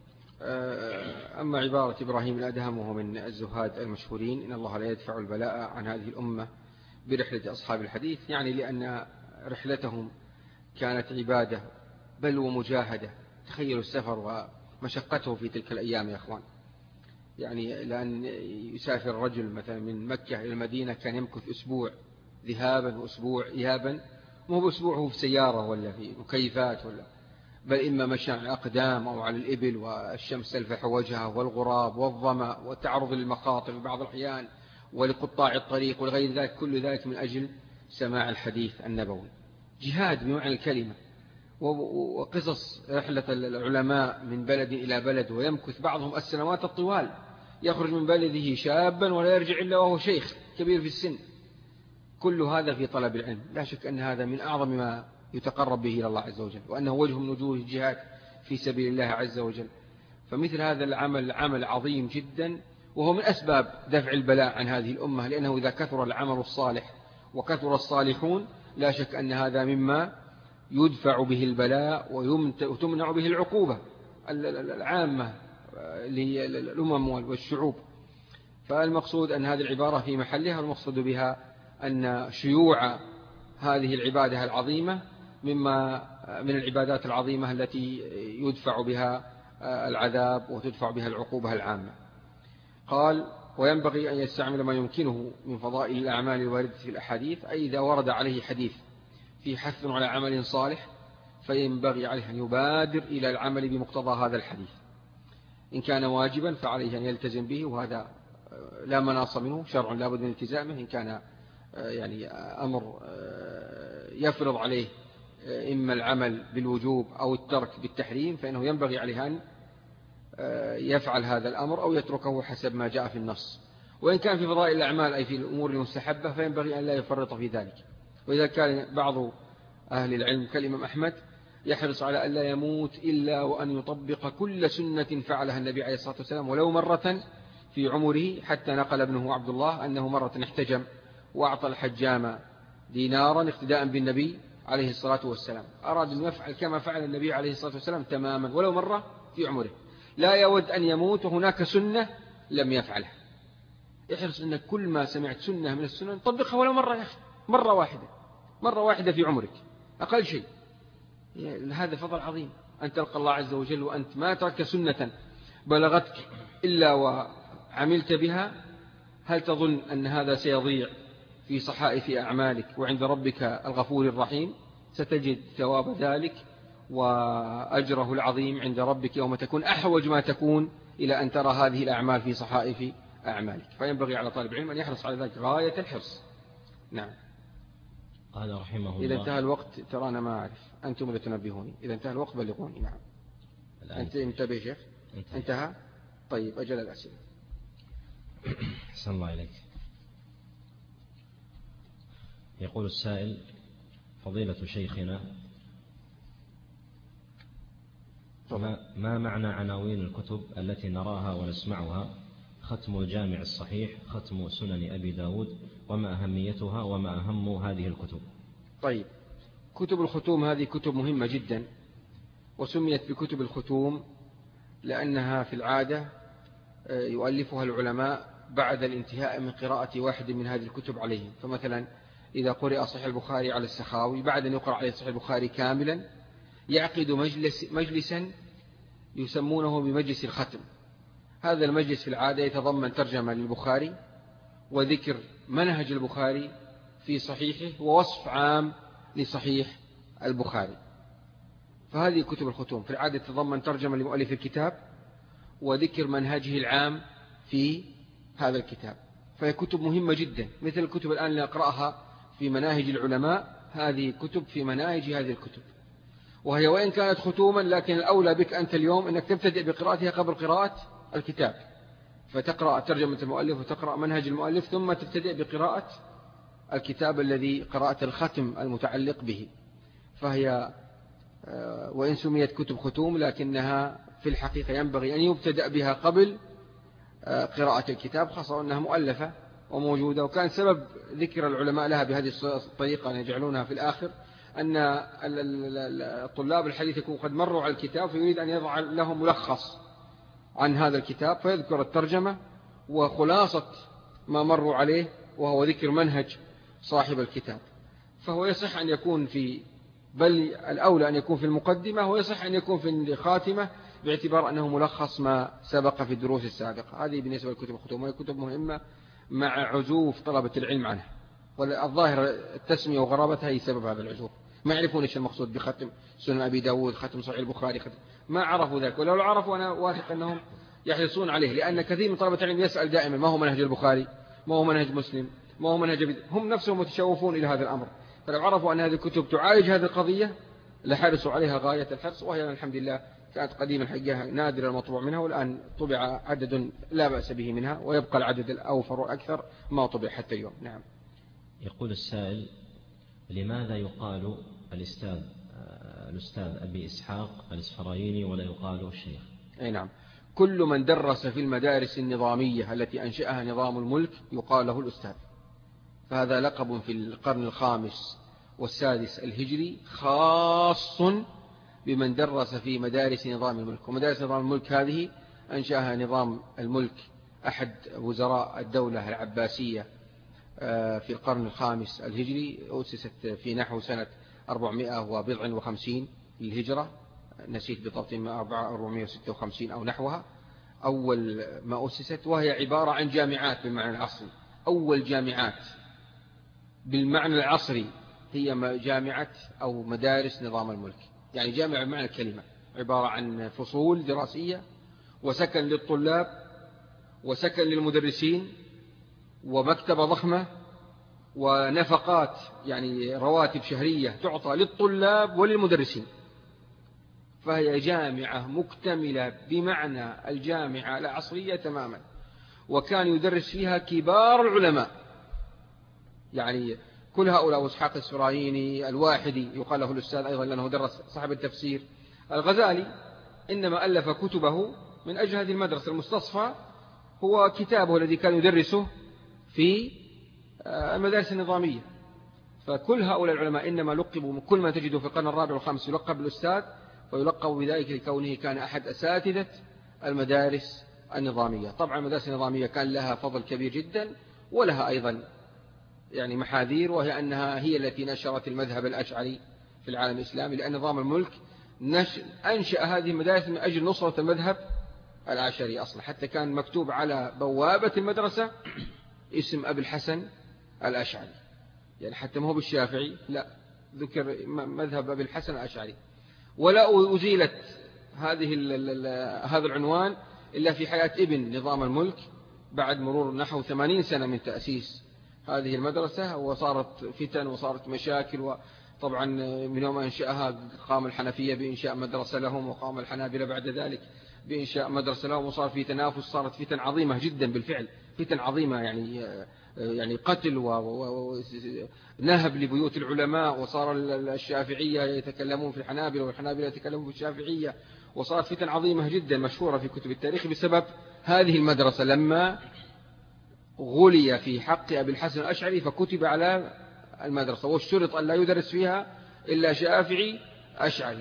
أما عبارة إبراهيم الأدهم وهو من الزهاد المشهورين: إن الله لا يدفع البلاء عن هذه الأمة برحلة أصحاب الحديث، يعني لأن رحلتهم كانت عبادة بل ومجاهدة. تخيلوا السفر ومشقته في تلك الأيام يا أخوان، يعني لأن يسافر الرجل مثلا من مكة إلى المدينة كان يمكث أسبوع ذهابا وأسبوع إيابا، مو بأسبوعه في سيارة ولا في مكيفات ولا، بل إما مشى على الأقدام أو على الإبل، والشمس تلفح وجهه والغراب والظمأ والتعرض للمخاطر في بعض الأحيان ولقطاع الطريق ولغير ذلك، كل ذلك من أجل سماع الحديث النبوي. جهاد بمعنى الكلمة. وقصص رحلة العلماء من بلد إلى بلد، ويمكث بعضهم السنوات الطوال، يخرج من بلده شابا ولا يرجع إلا وهو شيخ كبير في السن. كل هذا في طلب العلم. لا شك أن هذا من أعظم ما يتقرب به إلى الله عز وجل، وأنه وجه من وجوه الجهاد في سبيل الله عز وجل. فمثل هذا العمل عمل عظيم جدا، وهو من أسباب دفع البلاء عن هذه الأمة، لأنه إذا كثر العمل الصالح وكثر الصالحون لا شك أن هذا مما يدفع به البلاء وتمنع به العقوبة العامة للأمم والشعوب. فالمقصود أن هذه العبارة في محلها، والمقصود بها أن شيوع هذه العبادة العظيمة مما من العبادات العظيمة التي يدفع بها العذاب وتدفع بها العقوبة العامة. قال: وينبغي أن يستعمل ما يمكنه من فضائل الأعمال الواردة في الأحاديث، أي إذا ورد عليه حديث في حث على عمل صالح فينبغي عليه أن يبادر إلى العمل بمقتضى هذا الحديث. إن كان واجبا فعليه أن يلتزم به، وهذا لا مناص منه، شرع لا بد من التزامه. إن كان يعني أمر يفرض عليه إما العمل بالوجوب أو الترك بالتحريم، فإنه ينبغي عليه أن يفعل هذا الأمر أو يتركه حسب ما جاء في النص. وإن كان في فضائل الأعمال أي في الأمور المستحبة فينبغي أن لا يفرط في ذلك. وإذا كان بعض أهل العلم كالإمام أحمد يحرص على أن لا يموت إلا وأن يطبق كل سنة فعلها النبي عليه الصلاة والسلام ولو مرة في عمره، حتى نقل ابنه عبد الله أنه مرة احتجم وأعطى الحجام دينارا اقتداء بالنبي عليه الصلاة والسلام، أراد أن يفعل كما فعل النبي عليه الصلاة والسلام تماما ولو مرة في عمره، لا يود أن يموت وهناك سنة لم يفعلها. يحرص أن كل ما سمعت سنة من السنن طبقها ولو مرة يا أخي، مرة واحدة، مرة واحدة في عمرك أقل شيء. هذا فضل عظيم أن تلقى الله عز وجل وأنت ما ترك سنة بلغتك إلا وعملت بها. هل تظن أن هذا سيضيع في صحائف أعمالك وعند ربك الغفور الرحيم؟ ستجد ثواب ذلك وأجره العظيم عند ربك يوم تكون أحوج ما تكون إلى أن ترى هذه الأعمال في صحائف أعمالك. فينبغي على طالب العلم أن يحرص على ذلك غاية الحرص. نعم. قال رحمه الله: إذا انتهى الوقت ترى أنا ما أعرف، أنتم اللي تنبهوني. إذا انتهى الوقت بلغوني. نعم. أنت انتبه شيخ. انتهى. انتهى. طيب أجل الأسئلة. أحسن الله إليك. يقول السائل: فضيلة شيخنا، ما, ما معنى عناوين الكتب التي نراها ونسمعها ختم الجامع الصحيح، ختم سنن أبي داود، وما أهميتها وما أهم هذه الكتب؟ طيب، كتب الختوم هذه كتب مهمة جدا، وسميت بكتب الختوم لأنها في العادة يؤلفها العلماء بعد الانتهاء من قراءة واحد من هذه الكتب عليهم. فمثلا إذا قرأ صحيح البخاري على السخاوي، بعد أن يقرأ عليه صحيح البخاري كاملا يعقد مجلس مجلسا يسمونه بمجلس الختم. هذا المجلس في العادة يتضمن ترجمة للبخاري وذكر منهج البخاري في صحيحه ووصف عام لصحيح البخاري. فهذه كتب الختوم في العادة تتضمن ترجمة لمؤلف الكتاب وذكر منهجه العام في هذا الكتاب. فهي كتب مهمة جدا، مثل الكتب الآن اللي أقرأها في مناهج العلماء، هذه كتب في مناهج هذه الكتب، وهي وإن كانت ختوما لكن الأولى بك أنت اليوم أنك تبتدئ بقراءتها قبل قراءة الكتاب، فتقرأ ترجمة المؤلف وتقرأ منهج المؤلف ثم تبتدئ بقراءة الكتاب الذي قرأت الختم المتعلق به. فهي وإن سميت كتب ختوم لكنها في الحقيقة ينبغي أن يبتدأ بها قبل قراءة الكتاب، خاصة أنها مؤلفة وموجودة. وكان سبب ذكر العلماء لها بهذه الطريقة أن يجعلونها في الآخر أن الطلاب الحديث يكون قد مروا على الكتاب فيريد أن يضع لهم ملخص عن هذا الكتاب، فيذكر الترجمة وخلاصة ما مروا عليه وهو ذكر منهج صاحب الكتاب. فهو يصح أن يكون في، بل الأولى أن يكون في المقدمة، ويصح أن يكون في الخاتمة باعتبار أنه ملخص ما سبق في الدروس السابقة. هذه بالنسبة للكتب الختوم، وهي كتب مهمة مع عزوف طلبة العلم عنها، والظاهر التسمية وغرابتها هي سبب هذا العزوف. ما يعرفون إيش المقصود بختم سنن أبي داود، ختم صحيح البخاري، ختم، ما عرفوا ذلك. ولو عرفوا أنا واثق أنهم يحرصون عليه، لأن كثير من طلبة العلم يسأل دائما ما هو منهج البخاري، ما هو منهج مسلم، ما هو منهج أبي، هم نفسهم متشوفون إلى هذا الأمر. فلو عرفوا أن هذه الكتب تعالج هذه القضية لحرصوا عليها غاية الحرص. وهي الحمد لله كانت قديما حقها نادرا المطبوع منها، والآن طبع عدد لا بأس به منها، ويبقى العدد الأوفر والأكثر ما طبع حتى اليوم. نعم. يقول السائل: لماذا يقال الأستاذ الأستاذ أبي إسحاق الإسفرايني ولا يقال الشيخ؟ أي نعم، كل من درس في المدارس النظامية التي أنشأها نظام الملك يقال له الأستاذ. فهذا لقب في القرن الخامس والسادس الهجري خاص بمن درس في مدارس نظام الملك. ومدارس نظام الملك هذه أنشأها نظام الملك أحد وزراء الدولة العباسية في القرن الخامس الهجري، أسست في نحو سنة أربعمائة وبضع وخمسين للهجرة، نسيت بالضبط ما أربعمائة وستة وخمسين أو نحوها أول ما أسست. وهي عبارة عن جامعات بالمعنى العصري، أول جامعات بالمعنى العصري هي جامعة أو مدارس نظام الملك. يعني جامعة بمعنى الكلمة، عبارة عن فصول دراسية وسكن للطلاب وسكن للمدرسين ومكتبة ضخمة ونفقات، يعني رواتب شهرية تعطى للطلاب وللمدرسين. فهي جامعة مكتملة بمعنى الجامعة العصرية تماما. وكان يدرس فيها كبار العلماء، يعني كل هؤلاء، إسحاق الإسفرايني، الواحدي يقال له الأستاذ أيضا لأنه درس صاحب التفسير، الغزالي إنما ألف كتبه من أجل هذه المدرسة. المستصفى هو كتابه الذي كان يدرسه في المدارس النظامية. فكل هؤلاء العلماء إنما لقبوا، كل ما تجده في القرن الرابع والخامس يلقب الأستاذ، ويلقب بذلك لكونه كان أحد أساتذة المدارس النظامية. طبعا المدارس النظامية كان لها فضل كبير جدا، ولها أيضا يعني محاذير، وهي أنها هي التي نشرت المذهب الأشعري في العالم الإسلامي، لأن نظام الملك أنشأ هذه المدارس من أجل نصرة المذهب الأشعري أصلا. حتى كان مكتوب على بوابة المدرسة اسم أبي الحسن الأشعري، يعني حتى ما هو بالشافعي، لا، ذكر مذهب أبي الحسن الأشعري. ولا أزيلت هذه هذا العنوان إلا في حياة ابن نظام الملك بعد مرور نحو ثمانين سنة من تأسيس هذه المدرسة، وصارت فتن وصارت مشاكل. وطبعا من يوم أنشأها قام الحنفية بإنشاء مدرسة لهم، وقام الحنابلة بعد ذلك بإنشاء مدرسة لهم، وصار في تنافس، صارت فتن عظيمة جدا بالفعل، فتن عظيمة، يعني يعني قتل ونهب لبيوت العلماء، وصار الشافعية يتكلمون في الحنابلة والحنابلة يتكلمون في الشافعية، وصارت فتن عظيمة جدا مشهورة في كتب التاريخ بسبب هذه المدرسة لما غلي في حق أبي الحسن الأشعري فكتب على المدرسة، واشترط أن لا يدرس فيها إلا شافعي أشعري.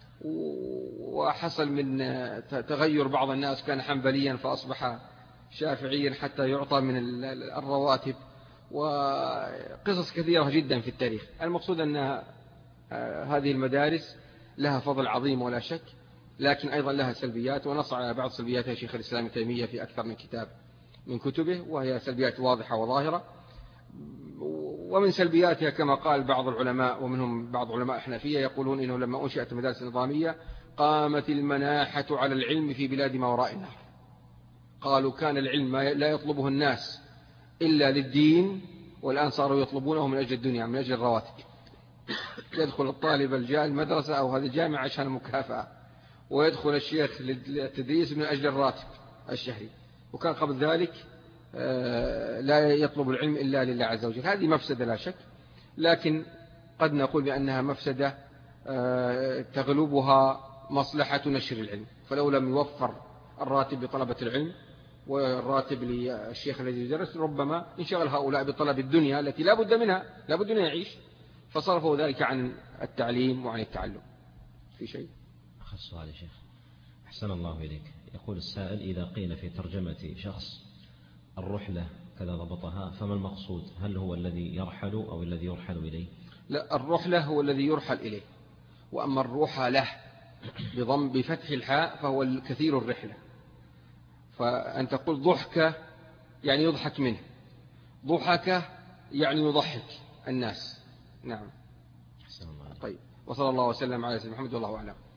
وحصل من تغير بعض الناس، كان حنبليا فأصبح شافعيا حتى يعطى من الرواتب، وقصص كثيرة جدا في التاريخ. المقصود أن هذه المدارس لها فضل عظيم ولا شك، لكن أيضا لها سلبيات، ونص على بعض سلبياتها شيخ الإسلام ابن تيمية في أكثر من كتاب من كتبه، وهي سلبيات واضحة وظاهرة. ومن سلبياتها كما قال بعض العلماء، ومنهم بعض علماء الحنفية، يقولون إنه لما أنشئت المدارس النظامية قامت المناحة على العلم في بلاد ما وراء النهر. قالوا كان العلم لا يطلبه الناس إلا للدين، والآن صاروا يطلبونه من أجل الدنيا، من أجل الرواتب. يدخل الطالب الجاء المدرسة أو هذه الجامعة عشان المكافأة، ويدخل الشيخ للتدريس من أجل الراتب الشهري. وكان قبل ذلك لا يطلب العلم إلا لله عز وجل. هذه مفسدة لا شك، لكن قد نقول بأنها مفسدة تغلبها مصلحة نشر العلم. فلو لم يوفر الراتب لطلبة العلم والراتب للشيخ الذي يدرس، ربما انشغل هؤلاء بطلب الدنيا التي لا بد منها، لا بد أن يعيش، فصرفوا ذلك عن التعليم وعن التعلم. في شيء أخذ السؤال يا شيخ. أحسن الله إليك. يقول السائل: إذا قيل في ترجمة شخص الرحلة كذا ضبطها، فما المقصود؟ هل هو الذي يرحل أو الذي يرحل إليه؟ لا، الرحلة هو الذي يرحل إليه، وأما الرحلة بضم بفتح الحاء فهو الكثير الرحلة. فأن تقول ضحكة يعني يضحك منه، ضحكة يعني يضحك الناس. نعم. أحسن الله. طيب، وصلى الله وسلم على سيدنا محمد والله أعلم.